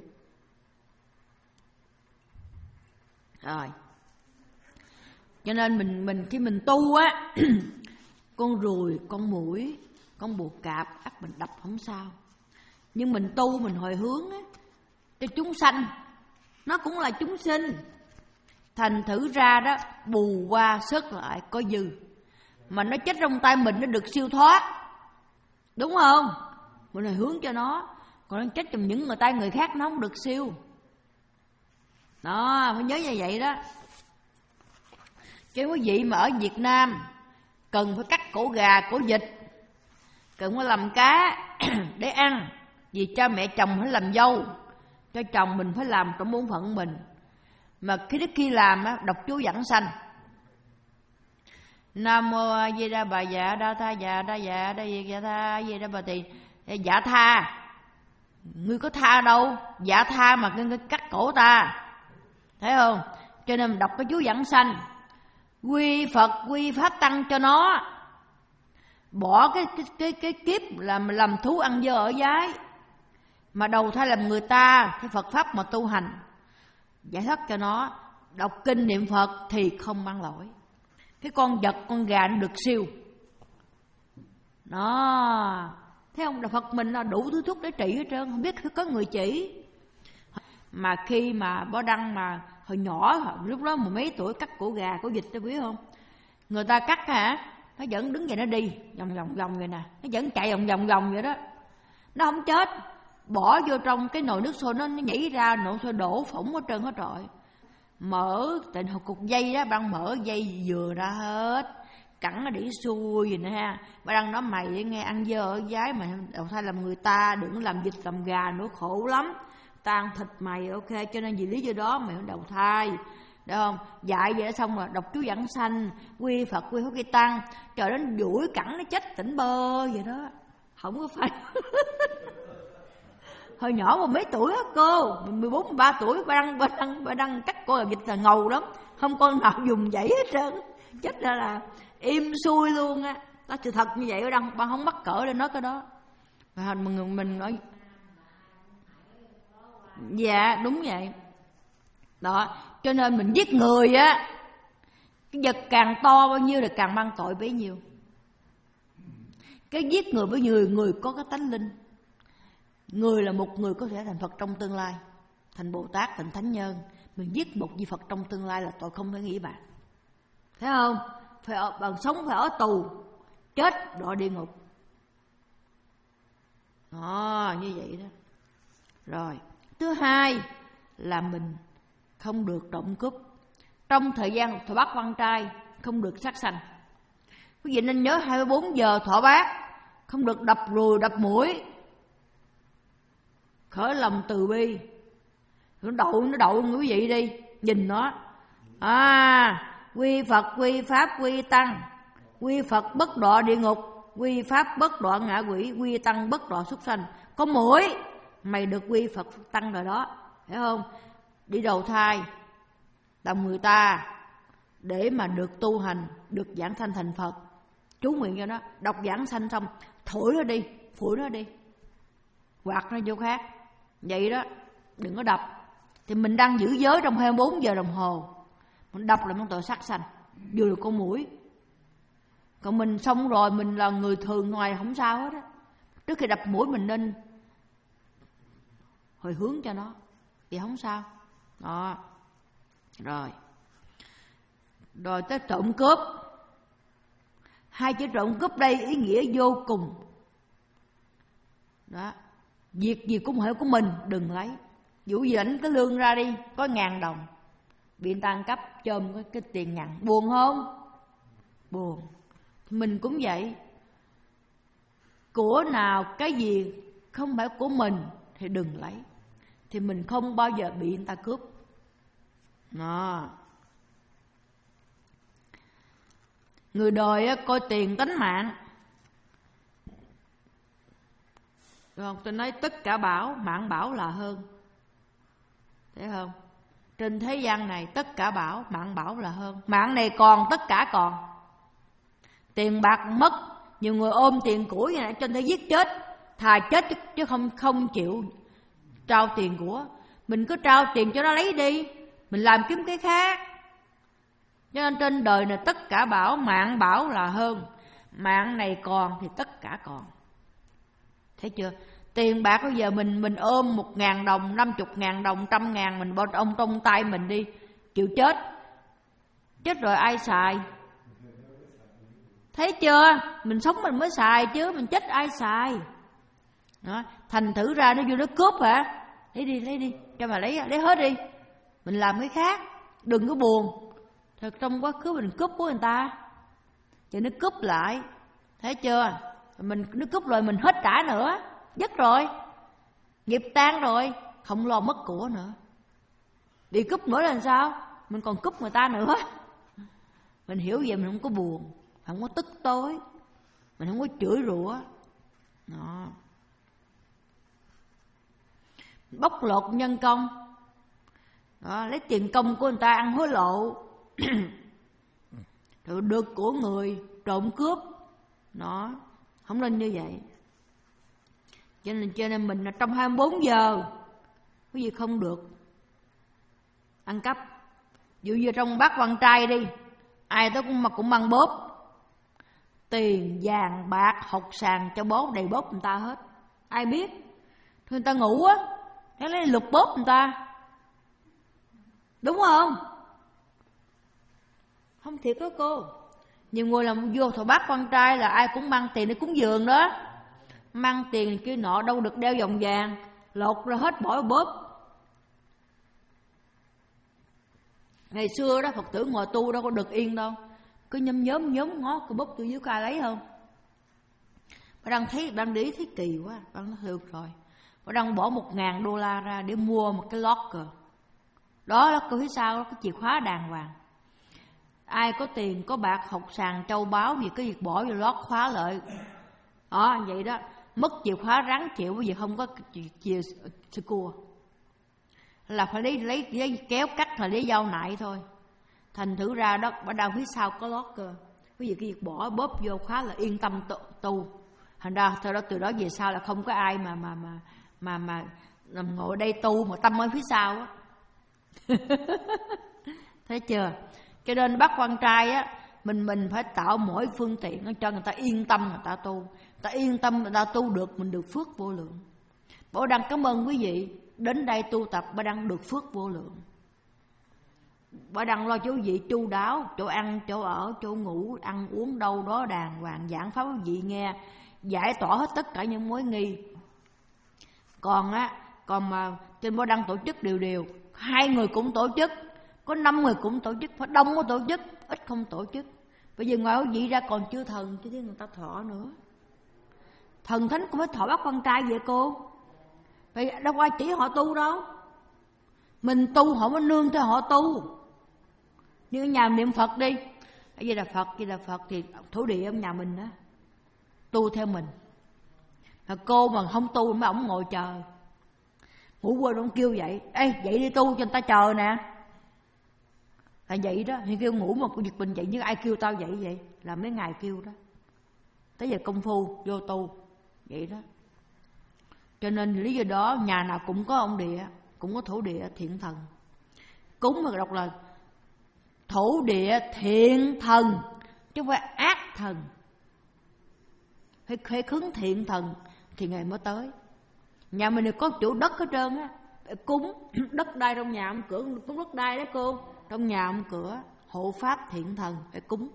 Rồi. Cho nên mình mình khi mình tu á, con ruồi, con muỗi, con bồ cạp ắt mình đập không sao. Nhưng mình tu mình hồi hướng á, cho chúng sanh, nó cũng là chúng sinh. Thành thử ra đó, bù qua sớt lại có dư. Mà nó chết trong tay mình nó được siêu thoát. Đúng không? Mình hồi hướng cho nó. Còn nó chết trong những người tay người khác nó không được siêu. Đó, phải nhớ như vậy đó. Chứ quý vị mà ở Việt Nam cần phải cắt cổ gà, cổ vịt, cần phải làm cá để ăn. Vì cha mẹ chồng phải làm dâu, cho chồng mình phải làm trong bổn phận mình. Mà khi đức khi làm á, đọc chú vãng sanh. Nam mô A Di Đà Bà Dạ Đa Tha Dạ Đa Dạ Đa Dạ Tha A Di Đà Bà Tỳ. Dạ tha, ngươi có tha đâu, dạ tha mà ngươi cắt cổ ta, thấy không? Cho nên mình đọc cái chú vãng sanh, quy Phật quy Pháp Tăng cho nó, bỏ cái cái cái, cái kiếp làm làm thú ăn dơ ở giái, mà đầu thai làm người ta, cái Phật pháp mà tu hành, giải thoát cho nó. Đọc kinh niệm Phật thì không mang lỗi. Cái con vật, con gà nó được siêu. Đó, thấy không? Đạo Phật mình là đủ thứ thuốc để trị hết trơn, không biết có người chỉ. Mà khi mà Bó Đăng mà hồi nhỏ, lúc đó mười mấy tuổi cắt cổ gà, cổ vịt, tôi biết không? Người ta cắt hả, nó vẫn đứng vậy nó đi vòng vòng vòng vậy nè, nó vẫn chạy vòng vòng vòng vậy đó. Nó không chết, bỏ vô trong cái nồi nước sôi, nó, nó nhảy ra nồi sôi đổ phỏng hết trơn hết trọi. Mở tình cục dây đó, ban mở dây vừa ra hết, cẳng nó đĩ xuôi vậy nè ha. Bà đang nói mày nghe ăn dơ ở giái mà đầu thai làm người ta, đừng làm vịt làm gà nữa, khổ lắm. Ta ăn thịt mày, ok, cho nên vì lý do đó mày không đầu thai. Được không? Dạy vậy đó xong rồi đọc chú Giảng Sanh, quy Phật, quy Pháp, quy Tăng. Trời nó duỗi cẳng nó chết tỉnh bơ vậy đó. Không có phải. Hồi nhỏ mà mấy tuổi á cô, mười bốn, mười ba tuổi, bà đăng, bà đăng, bà đăng cắt con là vịt là ngầu lắm. Không con nào dùng dãy hết trơn. Chết ra là im xuôi luôn á. Đó sự thật như vậy ở đăng, bà không mắc cỡ để nói cái đó. Mà mình, mình nói dạ đúng vậy. Đó, cho nên mình giết người á, cái vật càng to bao nhiêu là càng mang tội bấy nhiêu. Cái giết người với người, người có cái tánh linh. Người là một người có thể thành Phật trong tương lai, thành Bồ Tát, thành Thánh Nhân. Mình giết một vị Phật trong tương lai là tội không thể nghĩ bạn. Thấy không? Phải ở, bằng sống phải ở tù, chết đọa địa ngục. Đó, như vậy đó. Rồi, thứ hai là mình không được trộm cướp. Trong thời gian thọ bát quan trai không được sát sanh. Quý vị nên nhớ hai mươi bốn giờ thọ bát không được đập ruồi đập mũi. Khởi lòng từ bi. Nó đậu nó đậu quý vị đi, nhìn nó. À, quy Phật, quy Pháp, quy Tăng. Quy Phật bất đọa địa ngục, quy Pháp bất đọa ngạ quỷ, quy Tăng bất đọa súc sanh. Có mũi mày được quy Phật Tăng rồi đó, hiểu không? Đi đầu thai làm người ta để mà được tu hành, được giảng sanh thành Phật. Chú nguyện cho nó, đọc giảng sanh xong thổi nó đi, phủi nó đi, quạt nó vô khác. Vậy đó, đừng có đập. Thì mình đang giữ giới trong hai mươi bốn giờ đồng hồ, mình đập là món tội sát sanh, vừa được con mũi. Còn mình xong rồi, mình là người thường ngoài không sao hết á. Trước khi đập mũi mình nên hồi hướng cho nó, thì không sao. Đó. Rồi. Rồi tới trộm cướp. Hai chữ trộm cướp đây ý nghĩa vô cùng. Đó. Việc gì cũng phải của mình, đừng lấy. Dụ gì ảnh cái lương ra đi, có ngàn đồng, bị người ta ăn cắp, chôm cái, cái tiền ngàn. Buồn không? Buồn. Mình cũng vậy. Của nào, cái gì không phải của mình thì đừng lấy. Thì mình không bao giờ bị người ta cướp. Đó. Người đời á, coi tiền tánh mạng. Rồi tôi nói tất cả bảo, mạng bảo là hơn. Thấy không? Trên thế gian này tất cả bảo, mạng bảo là hơn. Mạng này còn, tất cả còn. Tiền bạc mất, nhiều người ôm tiền của như này, trên thế giết chết, thà chết chứ, chứ không không chịu trao tiền của. Mình cứ trao tiền cho nó lấy đi, mình làm kiếm cái khác. Cho nên trên đời này tất cả bảo, mạng bảo là hơn. Mạng này còn thì tất cả còn. Thấy chưa? Tiền bạc bây giờ mình mình ôm một ngàn đồng, năm chục ngàn đồng, trăm ngàn mình bỏ ông trong tay mình đi, chịu chết. Chết rồi ai xài? Thấy chưa? Mình sống mình mới xài chứ, mình chết ai xài? Đó. Thành thử ra nó vô nó cướp hả? Lấy đi, lấy đi, cho mà lấy lấy hết đi. Mình làm cái khác, đừng có buồn. Thật trong quá khứ mình cướp của người ta, chứ nó cướp lại. Thấy chưa? Mình nó cướp rồi mình hết trả nữa, dứt rồi, nghiệp tan rồi, không lo mất của nữa. Đi cướp nữa là sao? Mình còn cướp người ta nữa. Mình hiểu vậy mình không có buồn, không có tức tối, mình không có chửi rủa. Đó. Bóc lột nhân công. Đó, lấy tiền công của người ta ăn hối lộ. Rồi được của người trộm cướp. Nó không nên như vậy. Cho nên, cho nên mình trong hai mươi bốn giờ cái gì không được ăn cắp. Dụ như trong bát quan trai đi, ai tới cũng, cũng mang bóp. Tiền, vàng, bạc, hột sàn cho bóp đầy bóp người ta hết. Ai biết? Thôi người ta ngủ á, nó lấy lục bóp người ta. Đúng không? Không thiệt đó cô. Nhiều người làm vô thọ bát quan trai là ai cũng mang tiền để cúng dường đó, mang tiền kia nọ đâu được đeo vòng vàng, lột ra hết bỏ vào bóp. Ngày xưa đó Phật tử ngồi tu đâu có được yên đâu, cứ nhóm nhóm nhóm ngó cái bóp tôi dưới ca lấy không. Bà đang thấy đang để ý thấy kỳ quá, đang nói được rồi. Bà đang bỏ một ngàn đô la ra để mua một cái locker. Đó là phía sau đó cái chìa khóa đàng hoàng. Ai có tiền có bạc học sàn châu báu gì cái việc bỏ vô lót khóa lại. Đó vậy đó, mất chìa khóa ráng chịu, bởi vì không có chìa sư cua là phải lấy lấy giấy kéo cắt là lấy dao nại thôi. Thành thử ra đó bà đang phía sau có locker, bởi vì cái việc bỏ bóp vô khóa là yên tâm tu. Thành ra từ đó từ đó về sau là không có ai mà mà mà mà mà nằm ngồi đây tu mà tâm ở phía sau á. Thấy chưa? Cho nên bác quan trai á, mình mình phải tạo mỗi phương tiện cho người ta yên tâm người ta tu, người ta yên tâm người ta tu được, mình được phước vô lượng. Bảo Đăng cảm ơn quý vị đến đây tu tập, Bảo Đăng được phước vô lượng. Bảo Đăng lo cho quý vị chu đáo, chỗ ăn, chỗ ở, chỗ ngủ, ăn uống đâu đó đàng hoàng, giảng pháp quý vị nghe, giải tỏa hết tất cả những mối nghi. Còn á, còn mà trên Bảo Đăng tổ chức đều đều, hai người cũng tổ chức, có năm người cũng tổ chức, phải đông có tổ chức, ít không tổ chức. Bây giờ ngoài quý vị ra còn chưa thần chứ người ta thọ nữa. Thần thánh cũng phải thọ bác quan trai vậy cô. Vậy đâu ai chỉ họ tu đâu. Mình tu họ mới nương theo họ tu. Như ở nhà niệm Phật đi, ở đây là Phật, đây là Phật thì thổ địa ở nhà mình đó, tu theo mình. Mà cô mà không tu mấy ổng ngồi chờ, ngủ quên ông kêu vậy, ê dậy đi tu cho người ta chờ nè. Là vậy đó, thì kêu ngủ mà việc mình dậy, nhưng ai kêu tao dậy vậy? Là mấy ngày kêu đó. Tới giờ công phu vô tu vậy đó. Cho nên lý do đó nhà nào cũng có ông địa, cũng có thổ địa thiện thần. Cúng mà đọc là thổ địa thiện thần, chứ không phải ác thần. Phải, phải khấn thiện thần thì ngày mới tới. Nhà mình có chỗ đất hết trơn á, cúng đất đai trong nhà ông cửa, cúng đất đai đó cô, trong nhà ông cửa hộ pháp thiện thần phải cúng.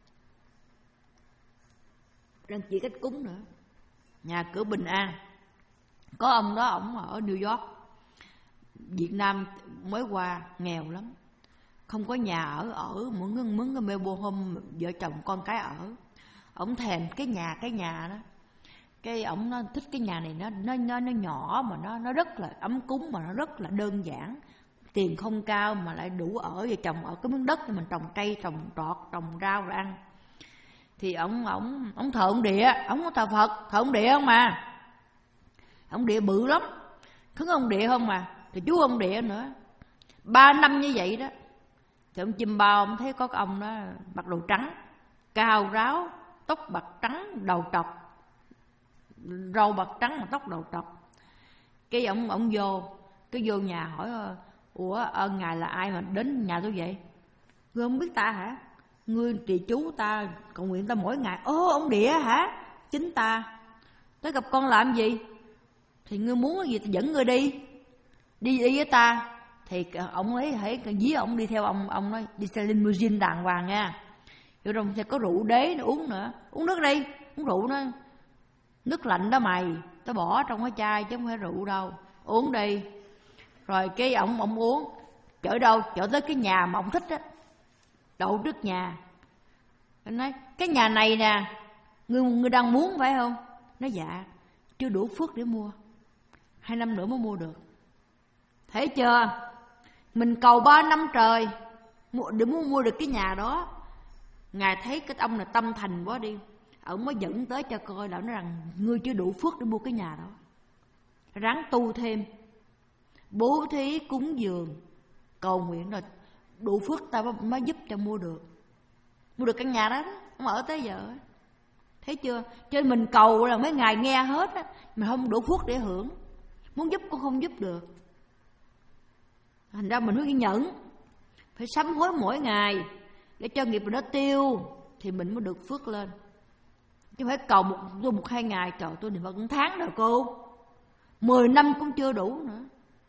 Đang chỉ cách cúng nữa. Nhà cửa bình an. Có ông đó, ổng ở New York, Việt Nam mới qua, nghèo lắm, không có nhà ở, ở mướn mướn cái mobile home, vợ chồng con cái ở. Ổng thèm cái nhà cái nhà đó, cái ổng nó thích cái nhà này, nó nó nó nó nhỏ mà nó nó rất là ấm cúng, mà nó rất là đơn giản, tiền không cao mà lại đủ ở. Vợ chồng ở cái miếng đất mình trồng cây, trồng trọt, trồng rau rồi ăn. Thì ổng ổng ổng thờ ông địa, ổng có thờ Phật, thờ ông địa không mà. Ông địa bự lắm, khấn ông địa không mà, thì chú ông địa nữa. Ba năm như vậy đó, thì ông chim bao, ông thấy có cái ông đó mặc đồ trắng, cao ráo, tóc bạc trắng, đầu trọc, râu bạc trắng mà tóc đầu trọc. Cái ông ông vô, cái vô nhà hỏi, ủa ơn ngài là ai mà đến nhà tôi vậy? Ngươi không biết ta hả? Ngươi trì chú ta cầu nguyện ta mỗi ngày. Ồ ông địa hả? Chính ta. Tới gặp con làm gì? Thì ngươi muốn cái gì thì dẫn ngươi đi, đi đi với ta. Thì ông ấy hãy dí ông đi theo ông, ông nói đi xe limousine đàng hoàng nha. Rồi trong xe có rượu đế nó uống nữa, uống nước đi, uống rượu nó nước lạnh đó mày, tao bỏ trong cái chai chứ không phải rượu đâu, uống đi. Rồi cái ông ông uống, chở đâu? Chở tới cái nhà mà ông thích á, đậu trước nhà. Anh nói cái nhà này nè, ngươi ngươi đang muốn phải không? Nói dạ, chưa đủ phước để mua, hai năm nữa mới mua được. Thấy chưa? Mình cầu ba năm trời để muốn mua được cái nhà đó. Ngài thấy cái ông này tâm thành quá đi, ông mới dẫn tới cho coi là nói rằng ngươi chưa đủ phước để mua cái nhà đó, ráng tu thêm, bố thí cúng dường, cầu nguyện rồi đủ phước ta mới giúp cho mua được mua được căn nhà đó, ông ở tới giờ. Thấy chưa? Cho nên mình cầu là mấy ngày nghe hết á, mà không đủ phước để hưởng, muốn giúp cũng không giúp được. Thành ra mình phải ghi nhẫn, phải sám hối mỗi ngày để cho nghiệp mình nó tiêu thì mình mới được phước lên. Chứ phải cầu một, một hai ngày, trời tôi niệm Phật một tháng rồi cô, mười năm cũng chưa đủ nữa.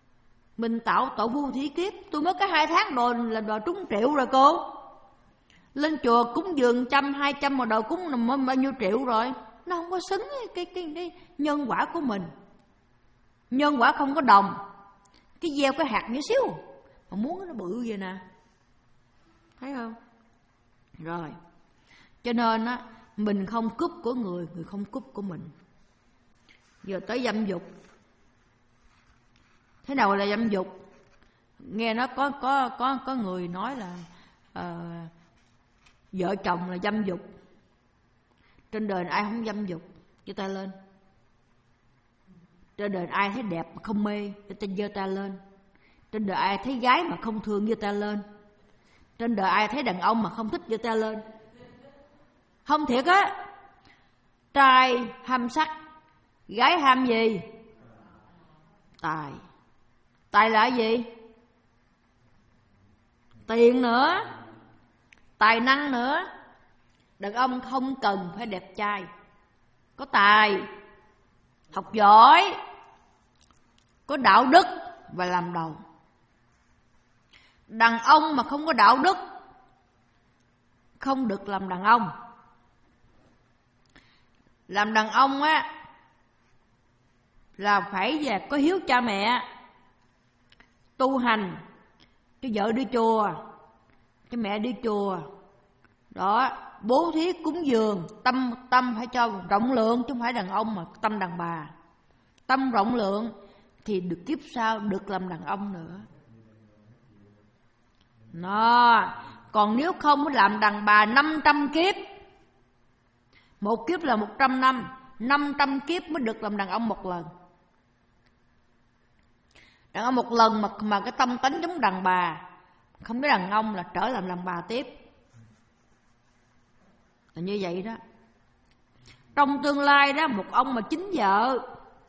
Mình tạo tội vô thí kiếp, tôi mới có hai tháng rồi là đòi trúng triệu rồi cô. Lên chùa cúng dường trăm hai trăm mà đầu cúng là bao nhiêu triệu rồi. Nó không có xứng cái, cái, cái, cái nhân quả của mình. Nhân quả không có đồng. Cái gieo cái hạt nhỏ xíu mà muốn nó bự vậy nè, thấy không? Rồi, cho nên á, mình không cướp của người, người không cướp của mình. Giờ tới dâm dục. Thế nào là dâm dục? Nghe nó có có có có người nói là uh, vợ chồng là dâm dục. Trên đời ai không dâm dục? Giơ tay lên. Trên đời ai thấy đẹp mà không mê? Giơ tay lên. Trên đời ai thấy gái mà không thương? Giơ tay lên. Trên đời ai thấy đàn ông mà không thích? Giơ tay lên. Không thiệt á. Trai ham sắc, gái ham gì? Tài. Tài là gì? Tiền nữa, tài năng nữa. Đàn ông không cần phải đẹp trai, có tài, học giỏi, có đạo đức và làm đầu. Đàn ông mà không có đạo đức không được làm đàn ông. Làm đàn ông á là phải về có hiếu cha mẹ, tu hành, cho vợ đi chùa, cho mẹ đi chùa. Đó, bố thí cúng dường, tâm tâm phải cho rộng lượng, chứ không phải đàn ông mà tâm đàn bà. Tâm rộng lượng thì được kiếp sau được làm đàn ông nữa. Nó, còn nếu không làm đàn bà năm trăm kiếp. Một kiếp là một trăm năm, năm trăm kiếp mới được làm đàn ông một lần. Đàn ông một lần mà, mà cái tâm tánh giống đàn bà, không có đàn ông là trở làm đàn bà tiếp. Là như vậy đó. Trong tương lai đó, một ông mà chín vợ,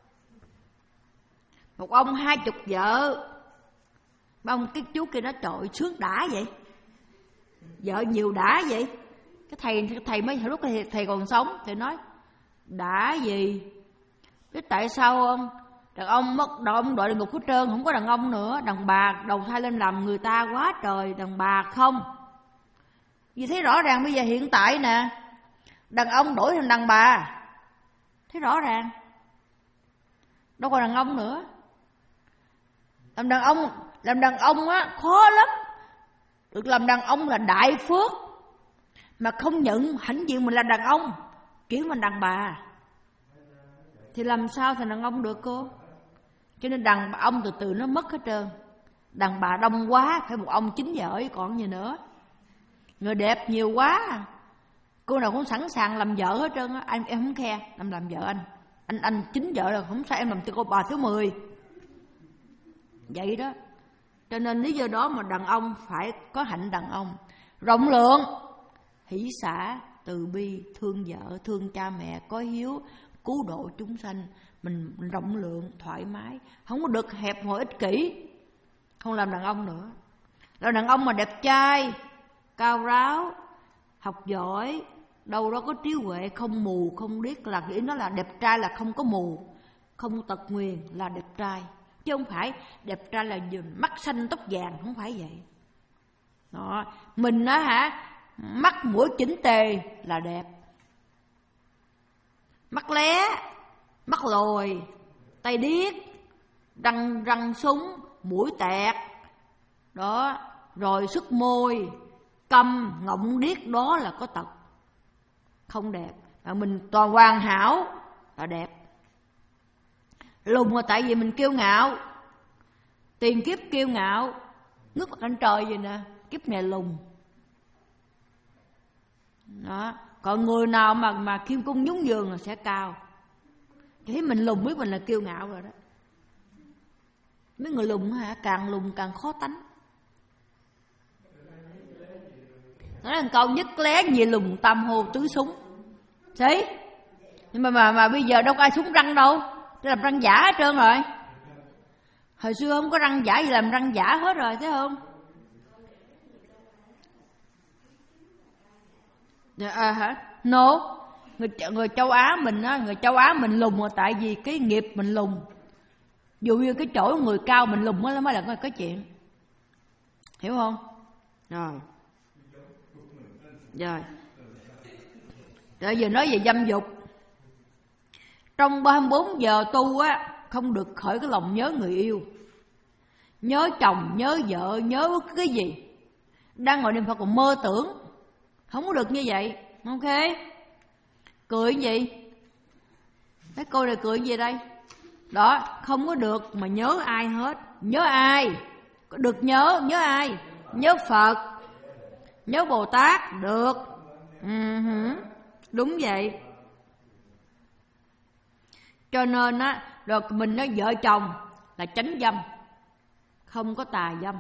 một ông hai chục vợ. Ông cái chú kia nó trời sướng đã vậy, vợ nhiều đã vậy. Cái thầy cái thầy mới lúc thầy, thầy còn sống thầy nói đã gì, biết tại sao không? Đàn ông mất, đàn ông đội địa ngục hết trơn, không có đàn ông nữa. Đàn bà đầu thai lên làm người ta quá trời, đàn bà không. Vì thấy rõ ràng bây giờ hiện tại nè, đàn ông đổi thành đàn bà, thấy rõ ràng, đâu còn đàn ông nữa. Làm đàn ông, làm đàn ông á khó lắm. Được làm đàn ông là đại phước, mà không nhận hãnh diện mình là đàn ông, chuyển mình đàn bà thì làm sao thành đàn ông được cô? Cho nên đàn ông từ từ nó mất hết trơn. Đàn bà đông quá, phải một ông chín vợ còn gì nữa. Người đẹp nhiều quá, cô nào cũng sẵn sàng làm vợ hết trơn á. Anh em không khe, em làm vợ anh. Anh anh chín vợ là không sao, em làm cho cô bà thứ mười. Vậy đó. Cho nên lý do đó mà đàn ông phải có hạnh đàn ông, rộng lượng, hỷ xả, từ bi, thương vợ, thương cha mẹ, có hiếu, cứu độ chúng sanh. Mình rộng lượng, thoải mái, không có được hẹp hòi ích kỷ. Không làm đàn ông nữa. Là đàn ông mà đẹp trai, cao ráo, học giỏi, đâu đó có trí huệ, không mù, không điếc. Là ý nó là đẹp trai là không có mù, không tật nguyền là đẹp trai. Chứ không phải đẹp trai là mắt xanh tóc vàng, không phải vậy. Đó. Mình á hả, mắt mũi chỉnh tề là đẹp. Mắt lé, mắt lồi, tay điếc, răng răng súng, mũi tẹt, đó, rồi sức môi, câm, ngọng điếc, đó là có tật, không đẹp. Mà mình toàn hoàn hảo là đẹp. Lùn là tại vì mình kiêu ngạo, tiền kiếp kiêu ngạo, ngước mặt lên trời vậy nè, kiếp này lùn. Đó. Còn người nào mà mà khiêm cung nhún nhường là sẽ cao. Thấy mình lùn biết mình là kiêu ngạo rồi đó. Mấy người lùn hả, càng lùn càng khó tánh. Nói là câu nhất lé gì lùn tam hô tứ súng. Thấy? Nhưng mà, mà mà bây giờ đâu có ai súng răng đâu, để làm răng giả hết trơn rồi. Hồi xưa không có răng giả gì làm răng giả hết rồi, thấy không? À, hả? No. Người, người châu Á mình á, người châu Á mình lùn là tại vì cái nghiệp mình lùn. Dù như cái chỗ người cao mình lùn mới mới là cái chuyện. Hiểu không? Rồi. Rồi. Rồi giờ nói về dâm dục. Trong ba mươi bốn giờ tu á, không được khởi cái lòng nhớ người yêu, nhớ chồng, nhớ vợ, nhớ bất cứ cái gì. Đang ngồi niệm Phật còn mơ tưởng, không có được như vậy. Ok. Cười gì? Cái cô này cười gì đây? Đó, không có được mà nhớ ai hết. Nhớ ai? Được nhớ, nhớ ai? Nhớ Phật, nhớ Bồ Tát, được. Uh-huh. Đúng vậy. Cho nên á, rồi mình nói vợ chồng là tránh dâm, không có tà dâm.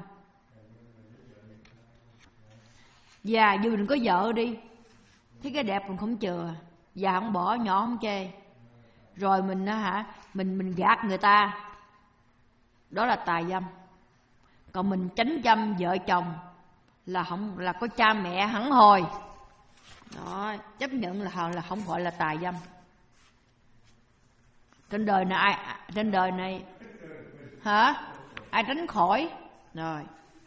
Già dù đừng có vợ đi, thấy cái đẹp mình không chừa, già không bỏ, nhỏ không chê, rồi mình á hả, mình mình gạt người ta, đó là tà dâm. Còn mình tránh dâm vợ chồng là không, là có cha mẹ hẳn hồi. Đó, chấp nhận là là không gọi là tà dâm. Trên đời này ai trên đời này hả? Ai tránh khỏi. Rồi.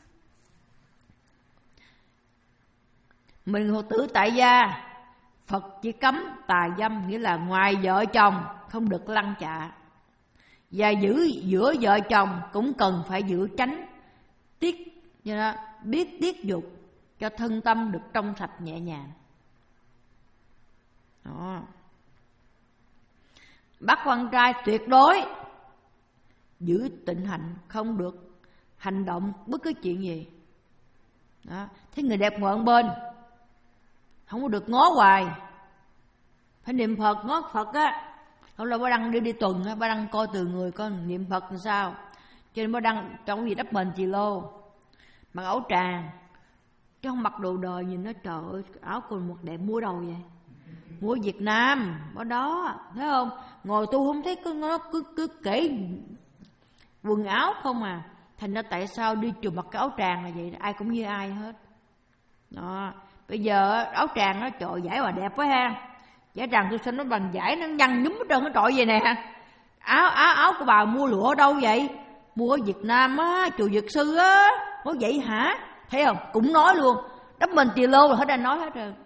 Mình hộ tử tại gia, Phật chỉ cấm tà dâm, nghĩa là ngoài vợ chồng không được lăng chạ. Và giữ giữa vợ chồng cũng cần phải giữ tránh tiết, như đó, biết tiết dục cho thân tâm được trong sạch nhẹ nhàng. Đó. Bắt con trai tuyệt đối giữ tịnh hạnh, không được hành động bất cứ chuyện gì. Đó. Thấy người đẹp ngồi bên, không có được ngó hoài, phải niệm Phật, ngó Phật á. Không là bà Đăng đi đi tuần á, bà Đăng coi từ người coi niệm Phật làm sao. Cho nên bà Đăng trong cái gì đắp mền chì lô, mặc áo tràng, chứ không mặc đồ đời. Nhìn nó trời ơi, áo quần một đẹp mua đâu vậy? Mua Việt Nam, ở đó, thấy không? Ngồi tu không thấy cứ, nó cứ, cứ kể quần áo không à. Thành ra tại sao đi chùa mặc cái áo tràng là vậy? Ai cũng như ai hết. Đó. Bây giờ áo tràng nó trời giải bà đẹp quá ha. Giải tràng tôi xin nó bằng giải nó nhăn nhúm hết trơn, nó trội vậy nè. Áo áo áo của bà mua lụa ở đâu vậy? Mua ở Việt Nam á, chùa Dược Sư á. Nói vậy hả? Thấy không? Cũng nói luôn. Đắp mình tì lô là hết đang nói hết rồi.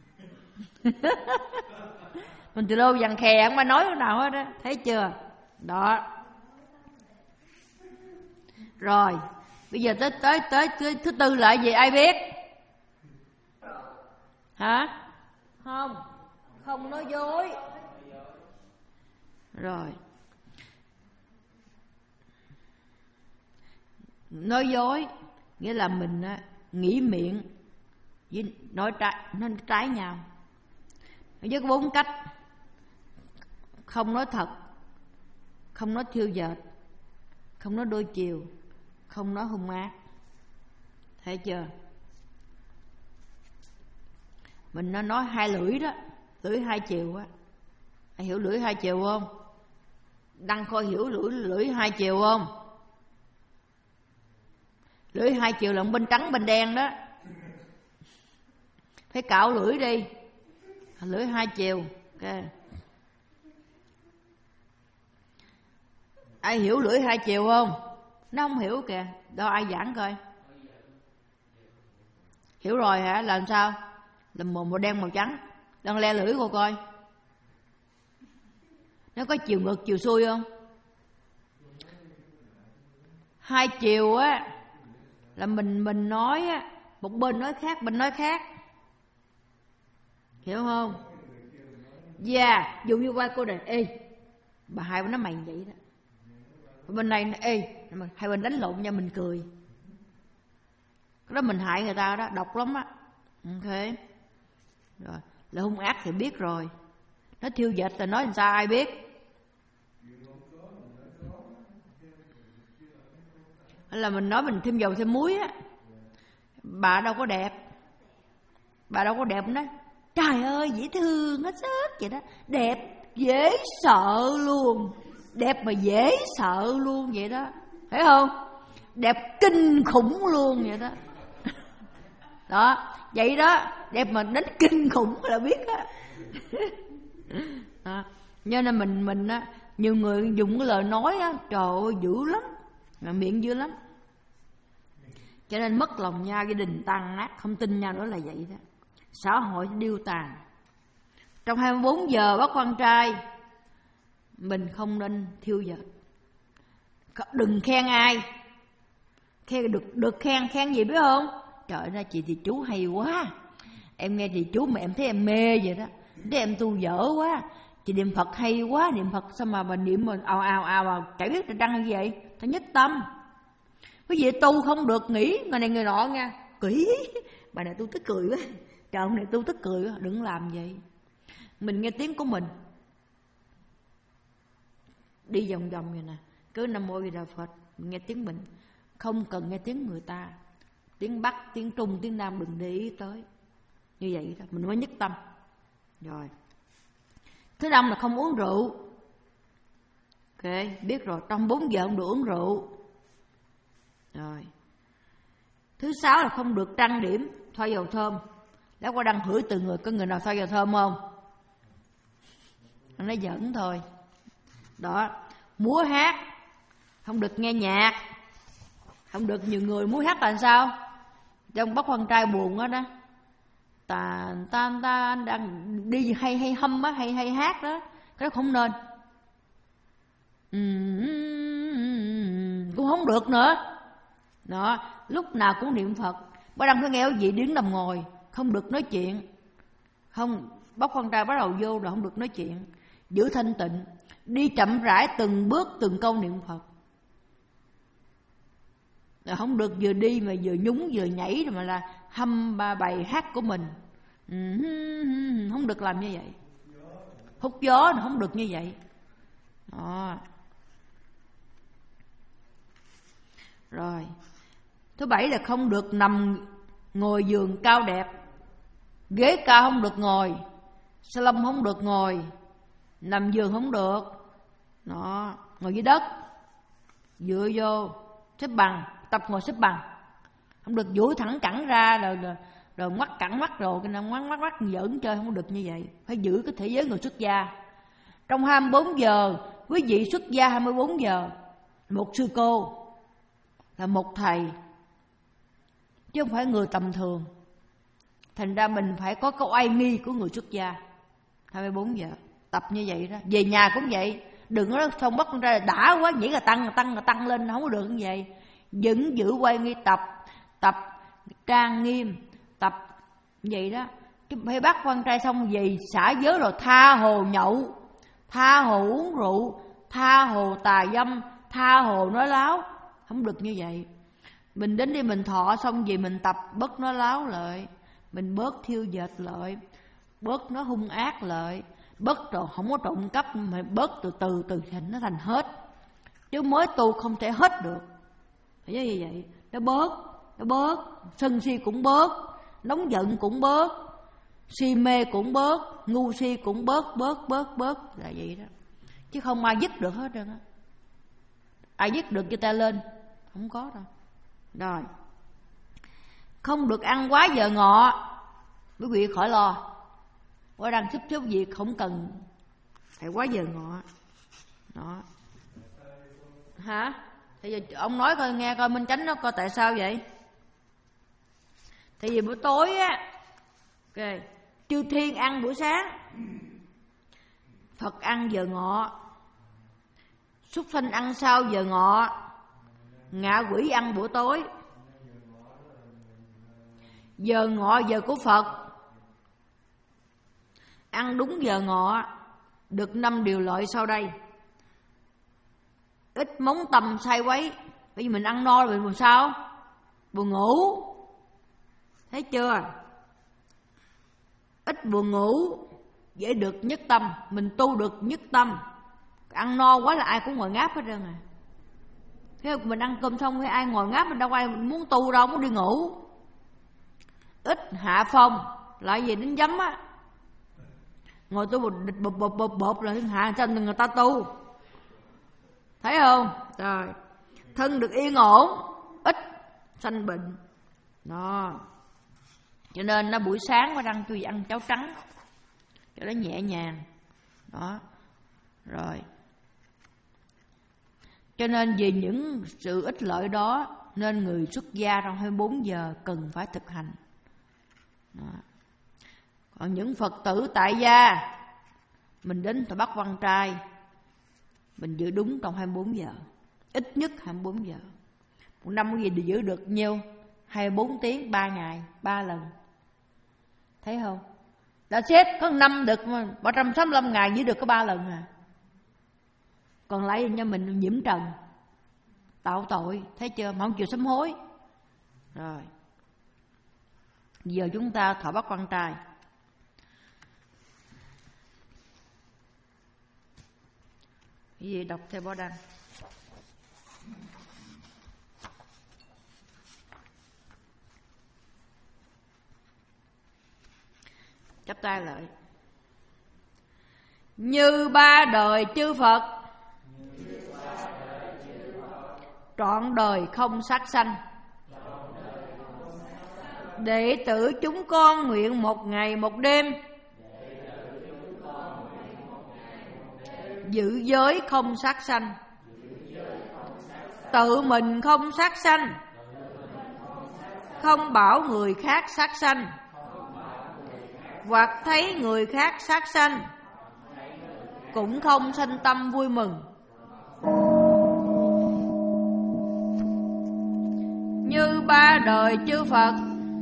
Mình tì lô dằn khè không ai nói cái nào hết á. Thấy chưa? Đó. Rồi, bây giờ tới tới tới, tới thứ tư là gì ai biết? Hả? Không, không nói dối. Rồi. Nói dối nghĩa là mình nghĩ miệng với nói trái, nó trái nhau. Với có bốn cách: không nói thật, không nói thiêu dệt, không nói đôi chiều, không nói hung ác. Thấy chưa? Mình nó nói hai lưỡi đó, lưỡi hai chiều á. Ai hiểu lưỡi hai chiều không? Đăng Khôi hiểu lưỡi lưỡi hai chiều không? Lưỡi hai chiều là bên trắng bên đen đó. Phải cạo lưỡi đi. Lưỡi hai chiều. Okay. Ai hiểu lưỡi hai chiều không? Nó không hiểu kìa. Đâu ai giảng coi. Hiểu rồi hả? Làm sao? Làm màu màu đen màu trắng. Đang le lưỡi cô coi. Nó có chiều ngược chiều xuôi không? Hai chiều á là mình mình nói á, một bên nói khác, bên nói khác. Hiểu không? Dạ, yeah, dù như qua cô này, ê, bà hai bên nói mày vậy đó. Bên này, ê, hai bên đánh lộn nhau mình cười. Cái đó mình hại người ta đó, độc lắm á. Ok. Rồi, là hung ác thì biết rồi. Nó thiêu dệt là nói làm sao ai biết. Là mình nói mình thêm dầu thêm muối á. Bà đâu có đẹp. Bà đâu có đẹp đó. Trời ơi dễ thương hết sức vậy đó. Đẹp dễ sợ luôn. Đẹp mà dễ sợ luôn vậy đó. Thấy không? Đẹp kinh khủng luôn vậy đó. Đó, vậy đó. Đẹp mà đến kinh khủng là biết á. Đó. Cho nên mình mình á, nhiều người dùng cái lời nói á, trời ơi dữ lắm, mà miệng dữ lắm. Cho nên mất lòng nhau, gia đình tan nát, không tin nhau nữa là vậy đó. xã hội điêu tàn. Trong hai mươi bốn giờ bác quan trai, mình không nên thiêu dệt. Đừng khen ai. Khen được, được khen, khen gì biết không? Trời ơi, chị thì chú hay quá. Em nghe thì chú mà em thấy em mê vậy đó. Thấy em tu dở quá. Chị niệm Phật hay quá, niệm Phật sao mà bà niệm mà ào ào ào ào, chả biết là đăng như vậy. Phải nhất tâm. Cái gì tu không được nghĩ người này người nọ nha. Kỹ. Bà này tu tức cười quá. Trời, ông này tu tức cười quá. Đừng làm vậy. Mình nghe tiếng của mình. Đi vòng vòng vậy nè. Cứ Nam Mô Di Đà Phật. Mình nghe tiếng mình. Không cần nghe tiếng người ta. Tiếng Bắc, tiếng Trung, tiếng Nam đừng để ý tới. Như vậy đó. Mình mới nhất tâm. Rồi. Thứ năm là không uống rượu. Ok, biết rồi. Trong bốn giờ không được uống rượu. Rồi. Thứ sáu là không được trang điểm, thoa dầu thơm. Đã qua đăng hửi từ người. Có người nào thoa dầu thơm không? Nó giỡn thôi. Đó. Múa hát. Không được nghe nhạc. Không được nhiều người múa hát là sao? Trong bác con trai buồn đó đó. Ta ta ta đang đi hay hay hâm á, hay hay hát đó. Cái đó không nên. Cũng không được nữa. Đó, lúc nào cũng niệm Phật. Bác Đăng phải nghe quý vị đứng nằm ngồi, không được nói chuyện. Không, bác con trai bắt đầu vô là không được nói chuyện. Giữ thanh tịnh, đi chậm rãi từng bước từng câu niệm Phật. Rồi không được vừa đi mà vừa nhúng vừa nhảy mà là hâm ba bài hát của mình. Không được làm như vậy. Hút gió không được như vậy. Đó. Rồi. Thứ bảy là không được nằm ngồi giường cao đẹp. Ghế cao không được ngồi. Salon không được ngồi. Nằm giường không được. Đó. Ngồi dưới đất. Dựa vô. Xếp bằng. Tập ngồi xếp bằng. Không được duỗi thẳng cẳng ra. Rồi, rồi, rồi ngoắt cẳng mắt rồi. Cái nào ngoắt ngoắt ngoắt giỡn chơi không được như vậy. Phải giữ cái thể giới người xuất gia. Trong hai mươi bốn giờ. Quý vị xuất gia hai mươi bốn giờ. Một sư cô. Là một thầy. Chứ không phải người tầm thường. Thành ra mình phải có cái oai nghi của người xuất gia. hai mươi bốn giờ. Tập như vậy đó. Về nhà cũng vậy. Đừng có xong bắt con ra là đã quá. Nhảy là tăng là tăng là tăng lên. Không có được như vậy. Vẫn giữ oai nghi tập. Tập trang nghiêm. Tập vậy đó. Chứ phải bắt con trai xong về xả giới rồi tha hồ nhậu. Tha hồ uống rượu. Tha hồ tà dâm. Tha hồ nói láo. Không được như vậy. Mình đến đi mình thọ xong gì mình tập bớt nó láo lại. Mình bớt thiêu dệt lại. Bớt nó hung ác lại. Bớt rồi không có trộm cắp. Mà bớt từ từ từ thành nó thành hết. Chứ mới tu không thể hết được. Phải như vậy. Nó bớt. Nó bớt. Sân si cũng bớt. Nóng giận cũng bớt. Si mê cũng bớt. Ngu si cũng bớt. Bớt bớt bớt. Là vậy đó. Chứ không ai dứt được hết trơn á. Ai dứt được cho ta lên. Không có đâu. Rồi. Không được ăn quá giờ ngọ. Quý vị khỏi lo. Quá đang xúc xúc việc không cần phải quá giờ ngọ. Đó. Hả? Thì giờ ông nói coi nghe coi Minh Chánh nó coi tại sao vậy. Thì vì buổi tối á. Ok. Chư thiên ăn buổi sáng. Phật ăn giờ ngọ. Súc sanh ăn sau giờ ngọ. Ngạ quỷ ăn buổi tối. Giờ ngọ giờ của Phật. Ăn đúng giờ ngọ. Được năm điều lợi sau đây. Ít móng tầm say quấy. Bởi vì mình ăn no rồi buồn sao? Buồn ngủ. Thấy chưa? Ít buồn ngủ. Dễ được nhất tâm. Mình tu được nhất tâm. Ăn no quá là ai cũng ngồi ngáp hết trơn à. Thế mình ăn cơm xong hay ai ngồi ngáp, mình đâu ai muốn tu đâu, muốn đi ngủ. Ít hạ phong. Lại gì đến giấm á. Ngồi tu bột bột bột bột bột là hạ chân người ta tu. Thấy không? Rồi. Thân được yên ổn. Ít sanh bệnh. Đó. Cho nên nó buổi sáng có đăng tôi ăn cháo trắng. Cho nó nhẹ nhàng. Đó. Rồi. Cho nên vì những sự ích lợi đó nên người xuất gia trong hai mươi bốn giờ cần phải thực hành. Đó. Còn những Phật tử tại gia, mình đến Thọ Bắc Văn Trai, mình giữ đúng trong hai mươi bốn giờ, ít nhất hai mươi bốn giờ. Một năm cái gì thì giữ được nhiêu? hai mươi bốn tiếng, ba ngày, ba lần. Thấy không? Đã xếp có năm được mà ba trăm sáu mươi lăm ngày giữ được có ba lần à. Còn lại cho mình nhiễm trần, tạo tội, thấy chưa? Mà không chịu sám hối. Rồi giờ chúng ta Thọ Bắc Văn Trai. Cái gì đọc theo Bảo Đăng. Chắp tay lại. Như ba đời chư Phật, trọn đời không sát sanh, đệ tử chúng con nguyện một ngày một đêm giữ giới không sát sanh, tự mình không sát sanh, không bảo người khác sát sanh, hoặc thấy người khác sát sanh, cũng không sanh tâm vui mừng. Như ba đời chư Phật,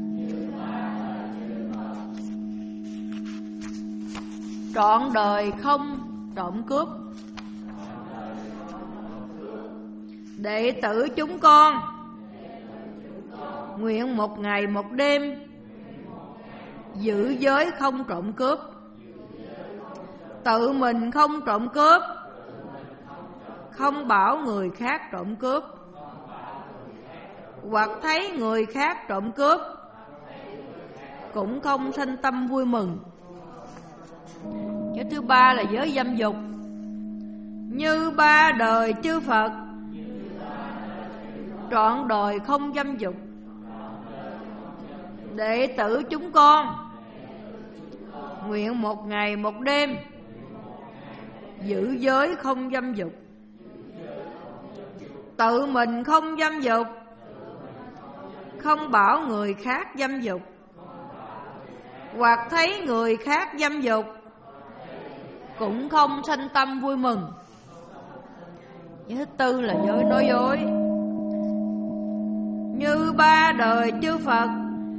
trọn đời không trộm cướp, đệ tử chúng con nguyện một ngày một đêm giữ giới không trộm cướp, tự mình không trộm cướp, không bảo người khác trộm cướp, hoặc thấy người khác trộm cướp, cũng không sanh tâm vui mừng. Cái thứ ba là giới dâm dục. Như ba đời chư Phật, trọn đời không dâm dục, đệ tử chúng con nguyện một ngày một đêm giữ giới không dâm dục, tự mình không dâm dục, không bảo người khác dâm dục, hoặc thấy người khác dâm dục, cũng không sanh tâm vui mừng. Cái thứ tư là giới nói dối. Như ba đời chư Phật,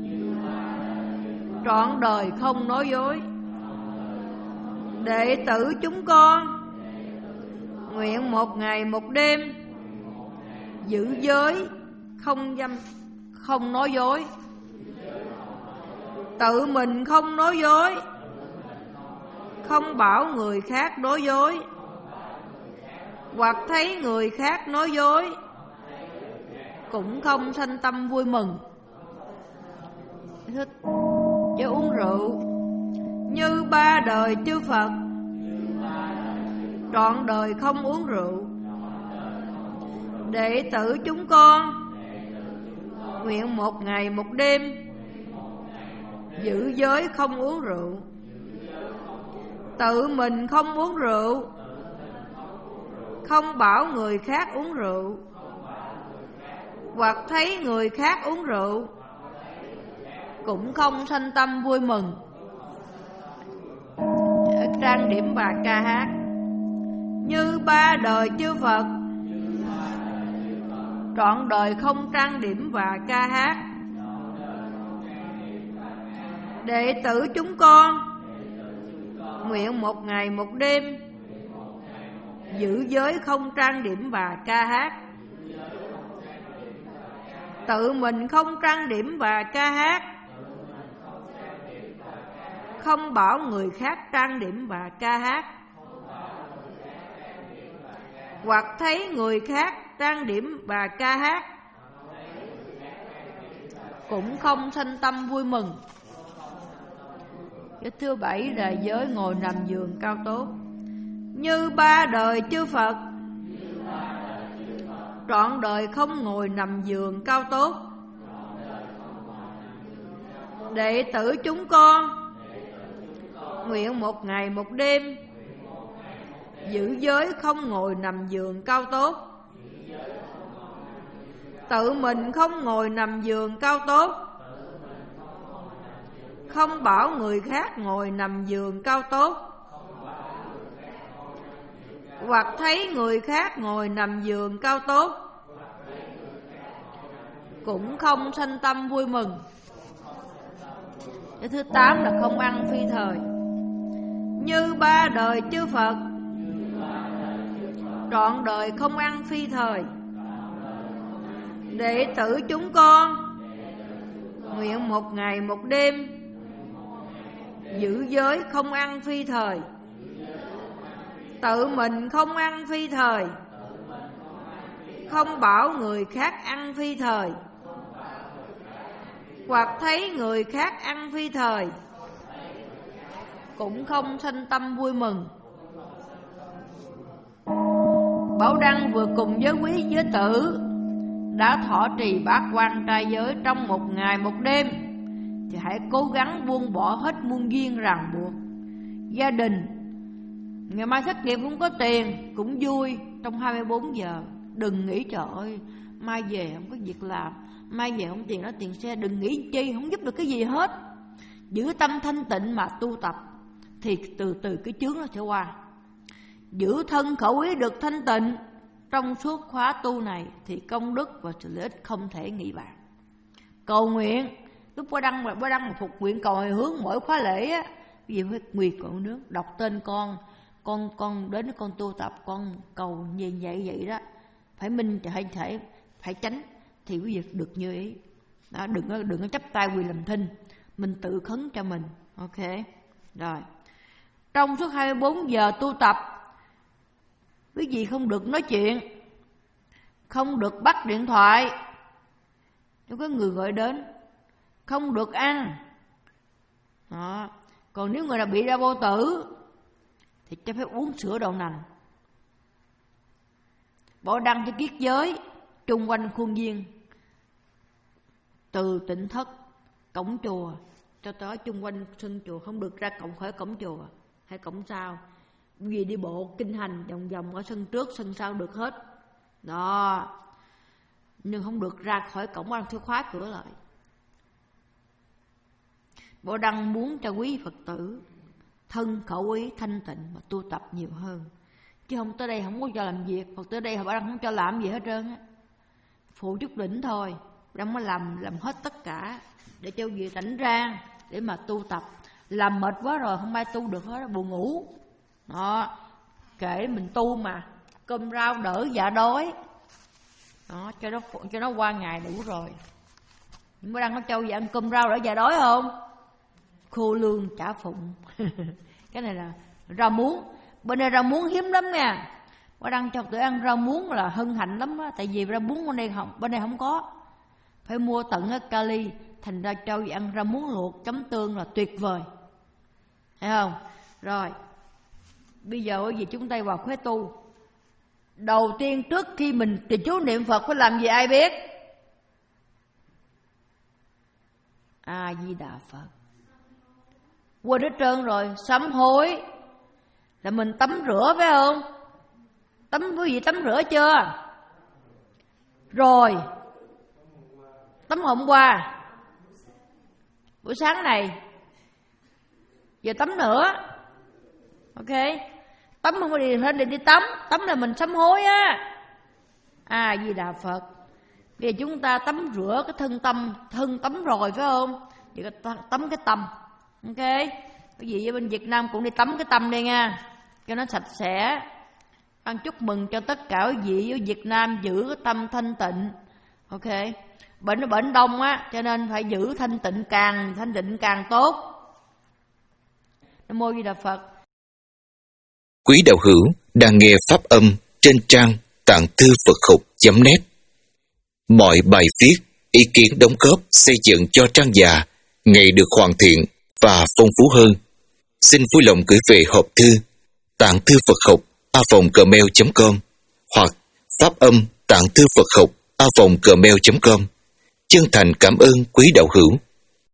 trọn đời không nói dối, đệ tử chúng con nguyện một ngày một đêm giữ giới không dâm không nói dối, tự mình không nói dối, không bảo người khác nói dối, hoặc thấy người khác nói dối, cũng không sanh tâm vui mừng. Chứ uống rượu. Như ba đời chư Phật, trọn đời không uống rượu, đệ tử chúng con nguyện một ngày một đêm giữ giới không uống rượu, tự mình không uống rượu, không bảo người khác uống rượu, hoặc thấy người khác uống rượu, cũng không sanh tâm vui mừng. Trang điểm và ca hát. Như ba đời chư Phật, trọn đời không trang điểm và ca hát, đệ tử chúng con nguyện một ngày một đêm giữ giới không trang điểm và ca hát, tự mình không trang điểm và ca hát, không bảo người khác trang điểm và ca hát, hoặc thấy người khác trang điểm và ca hát, cũng không sanh tâm vui mừng. Cái thứ bảy là giới ngồi nằm giường cao tốt. Như ba đời chư Phật, trọn đời không ngồi nằm giường cao tốt, đệ tử chúng con nguyện một ngày một đêm giữ giới không ngồi nằm giường cao tốt, tự mình không ngồi nằm giường cao tốt, không bảo người khác ngồi nằm giường cao tốt, hoặc thấy người khác ngồi nằm giường cao tốt, cũng không sanh tâm vui mừng. Cái thứ tám là không ăn phi thời. Như ba đời chư Phật, trọn đời không ăn phi thời. Đệ tử chúng con nguyện một ngày một đêm giữ giới không ăn phi thời, tự mình không ăn phi thời, không bảo người khác ăn phi thời, hoặc thấy người khác ăn phi thời, cũng không sanh tâm vui mừng. Bảo Đăng vừa cùng với quý giới tử đã thọ trì bát quan trai giới trong một ngày một đêm, thì hãy cố gắng buông bỏ hết muôn duyên ràng buộc. Gia đình ngày mai thất nghiệp không có tiền cũng vui trong hai mươi bốn giờ. Đừng nghĩ trời ơi mai về không có việc làm, mai về không tiền đó tiền xe. Đừng nghĩ chi, không giúp được cái gì hết. Giữ tâm thanh tịnh mà tu tập, thì từ từ cái chướng nó sẽ qua. Giữ thân khẩu ý được thanh tịnh trong suốt khóa tu này, thì công đức và sự lợi ích không thể nghĩ bàn. Cầu nguyện lúc Bố Đăng mà Bố Đăng mà phục nguyện cầu hồi hướng mỗi khóa lễ á, cái gì phải nguyệt cầu nước, đọc tên con, con con đến con tu tập, con cầu như vậy vậy đó, phải minh phải phải phải tránh thì quý vị được như ý. Đó, đừng có đừng có chấp tay quỳ làm thinh, mình tự khấn cho mình. Ok rồi, trong suốt hai mươi bốn giờ tu tập, quý vị không được nói chuyện, không được bắt điện thoại nếu có người gọi đến, không được ăn. Đó. Còn nếu người nào bị đau bao tử thì cho phép uống sữa đậu nành. Bảo Đăng cho kiết giới chung quanh khuôn viên, từ tỉnh thất cổng chùa cho tới chung quanh sân chùa, không được ra cổng khỏi cổng chùa hay cổng sau. Vì đi bộ kinh hành vòng vòng ở sân trước sân sau được hết đó, nhưng không được ra khỏi cổng, ăn theo khóa cửa lại. Bảo Đăng muốn cho quý Phật tử thân khẩu ý thanh tịnh mà tu tập nhiều hơn, chứ không tới đây không có cho làm việc. Phật tới đây Bảo Đăng không cho làm gì hết trơn á, phụ chút đỉnh thôi. Đăng mới làm làm hết tất cả để cho việc rảnh rang để mà tu tập. Làm mệt quá rồi không ai tu được hết, buồn ngủ đó. Kể mình tu mà, cơm rau đỡ dạ đói đó, cho nó cho nó qua ngày đủ rồi. Mới Đăng có Châu vậy ăn cơm rau đỡ dạ đói không? Khô lương chả phụng. Cái này là rau muống, bên đây rau muống hiếm lắm nha. Có Đăng cho tụi ăn rau muống là hân hạnh lắm á, tại vì rau muống bên đây không bên đây không có, phải mua tận ở Cali. Thành ra Châu vậy ăn rau muống luộc chấm tương là tuyệt vời, thấy không? Rồi bây giờ cái gì chúng ta vào khóa tu. Đầu tiên trước khi mình trì chú niệm Phật phải làm gì ai biết? A Di Đà Phật. Quên hết trơn rồi, sám hối là mình tắm rửa phải không? Tắm quý vị tắm rửa chưa? Rồi tắm hôm qua, buổi sáng này, giờ tắm nữa. Ok, tắm không có đi lên đi đi tắm, tắm là mình sám hối á. A Di Đà Phật. Bây giờ chúng ta tắm rửa cái thân tâm, thân tắm rồi phải không? Giờ tắm cái tâm. Ok, cái gì ở bên Việt Nam cũng đi tắm cái tâm đây nha, cho nó sạch sẽ. Ăn chúc mừng cho tất cả quý vị ở Việt Nam giữ cái tâm thanh tịnh. Ok, bệnh nó bệnh đông á, cho nên phải giữ thanh tịnh, càng thanh tịnh càng tốt. Nam mô Di Đà Phật. Quý đạo hữu đang nghe pháp âm trên trang tạng thư Phật học chấm net. Mọi bài viết, ý kiến đóng góp xây dựng cho trang già ngày được hoàn thiện và phong phú hơn. Xin vui lòng gửi về hộp thư tạng thư Phật học a vòng gmail chấm com hoặc pháp âm tạng thư Phật học a vòng gmail chấm com. Chân thành cảm ơn quý đạo hữu.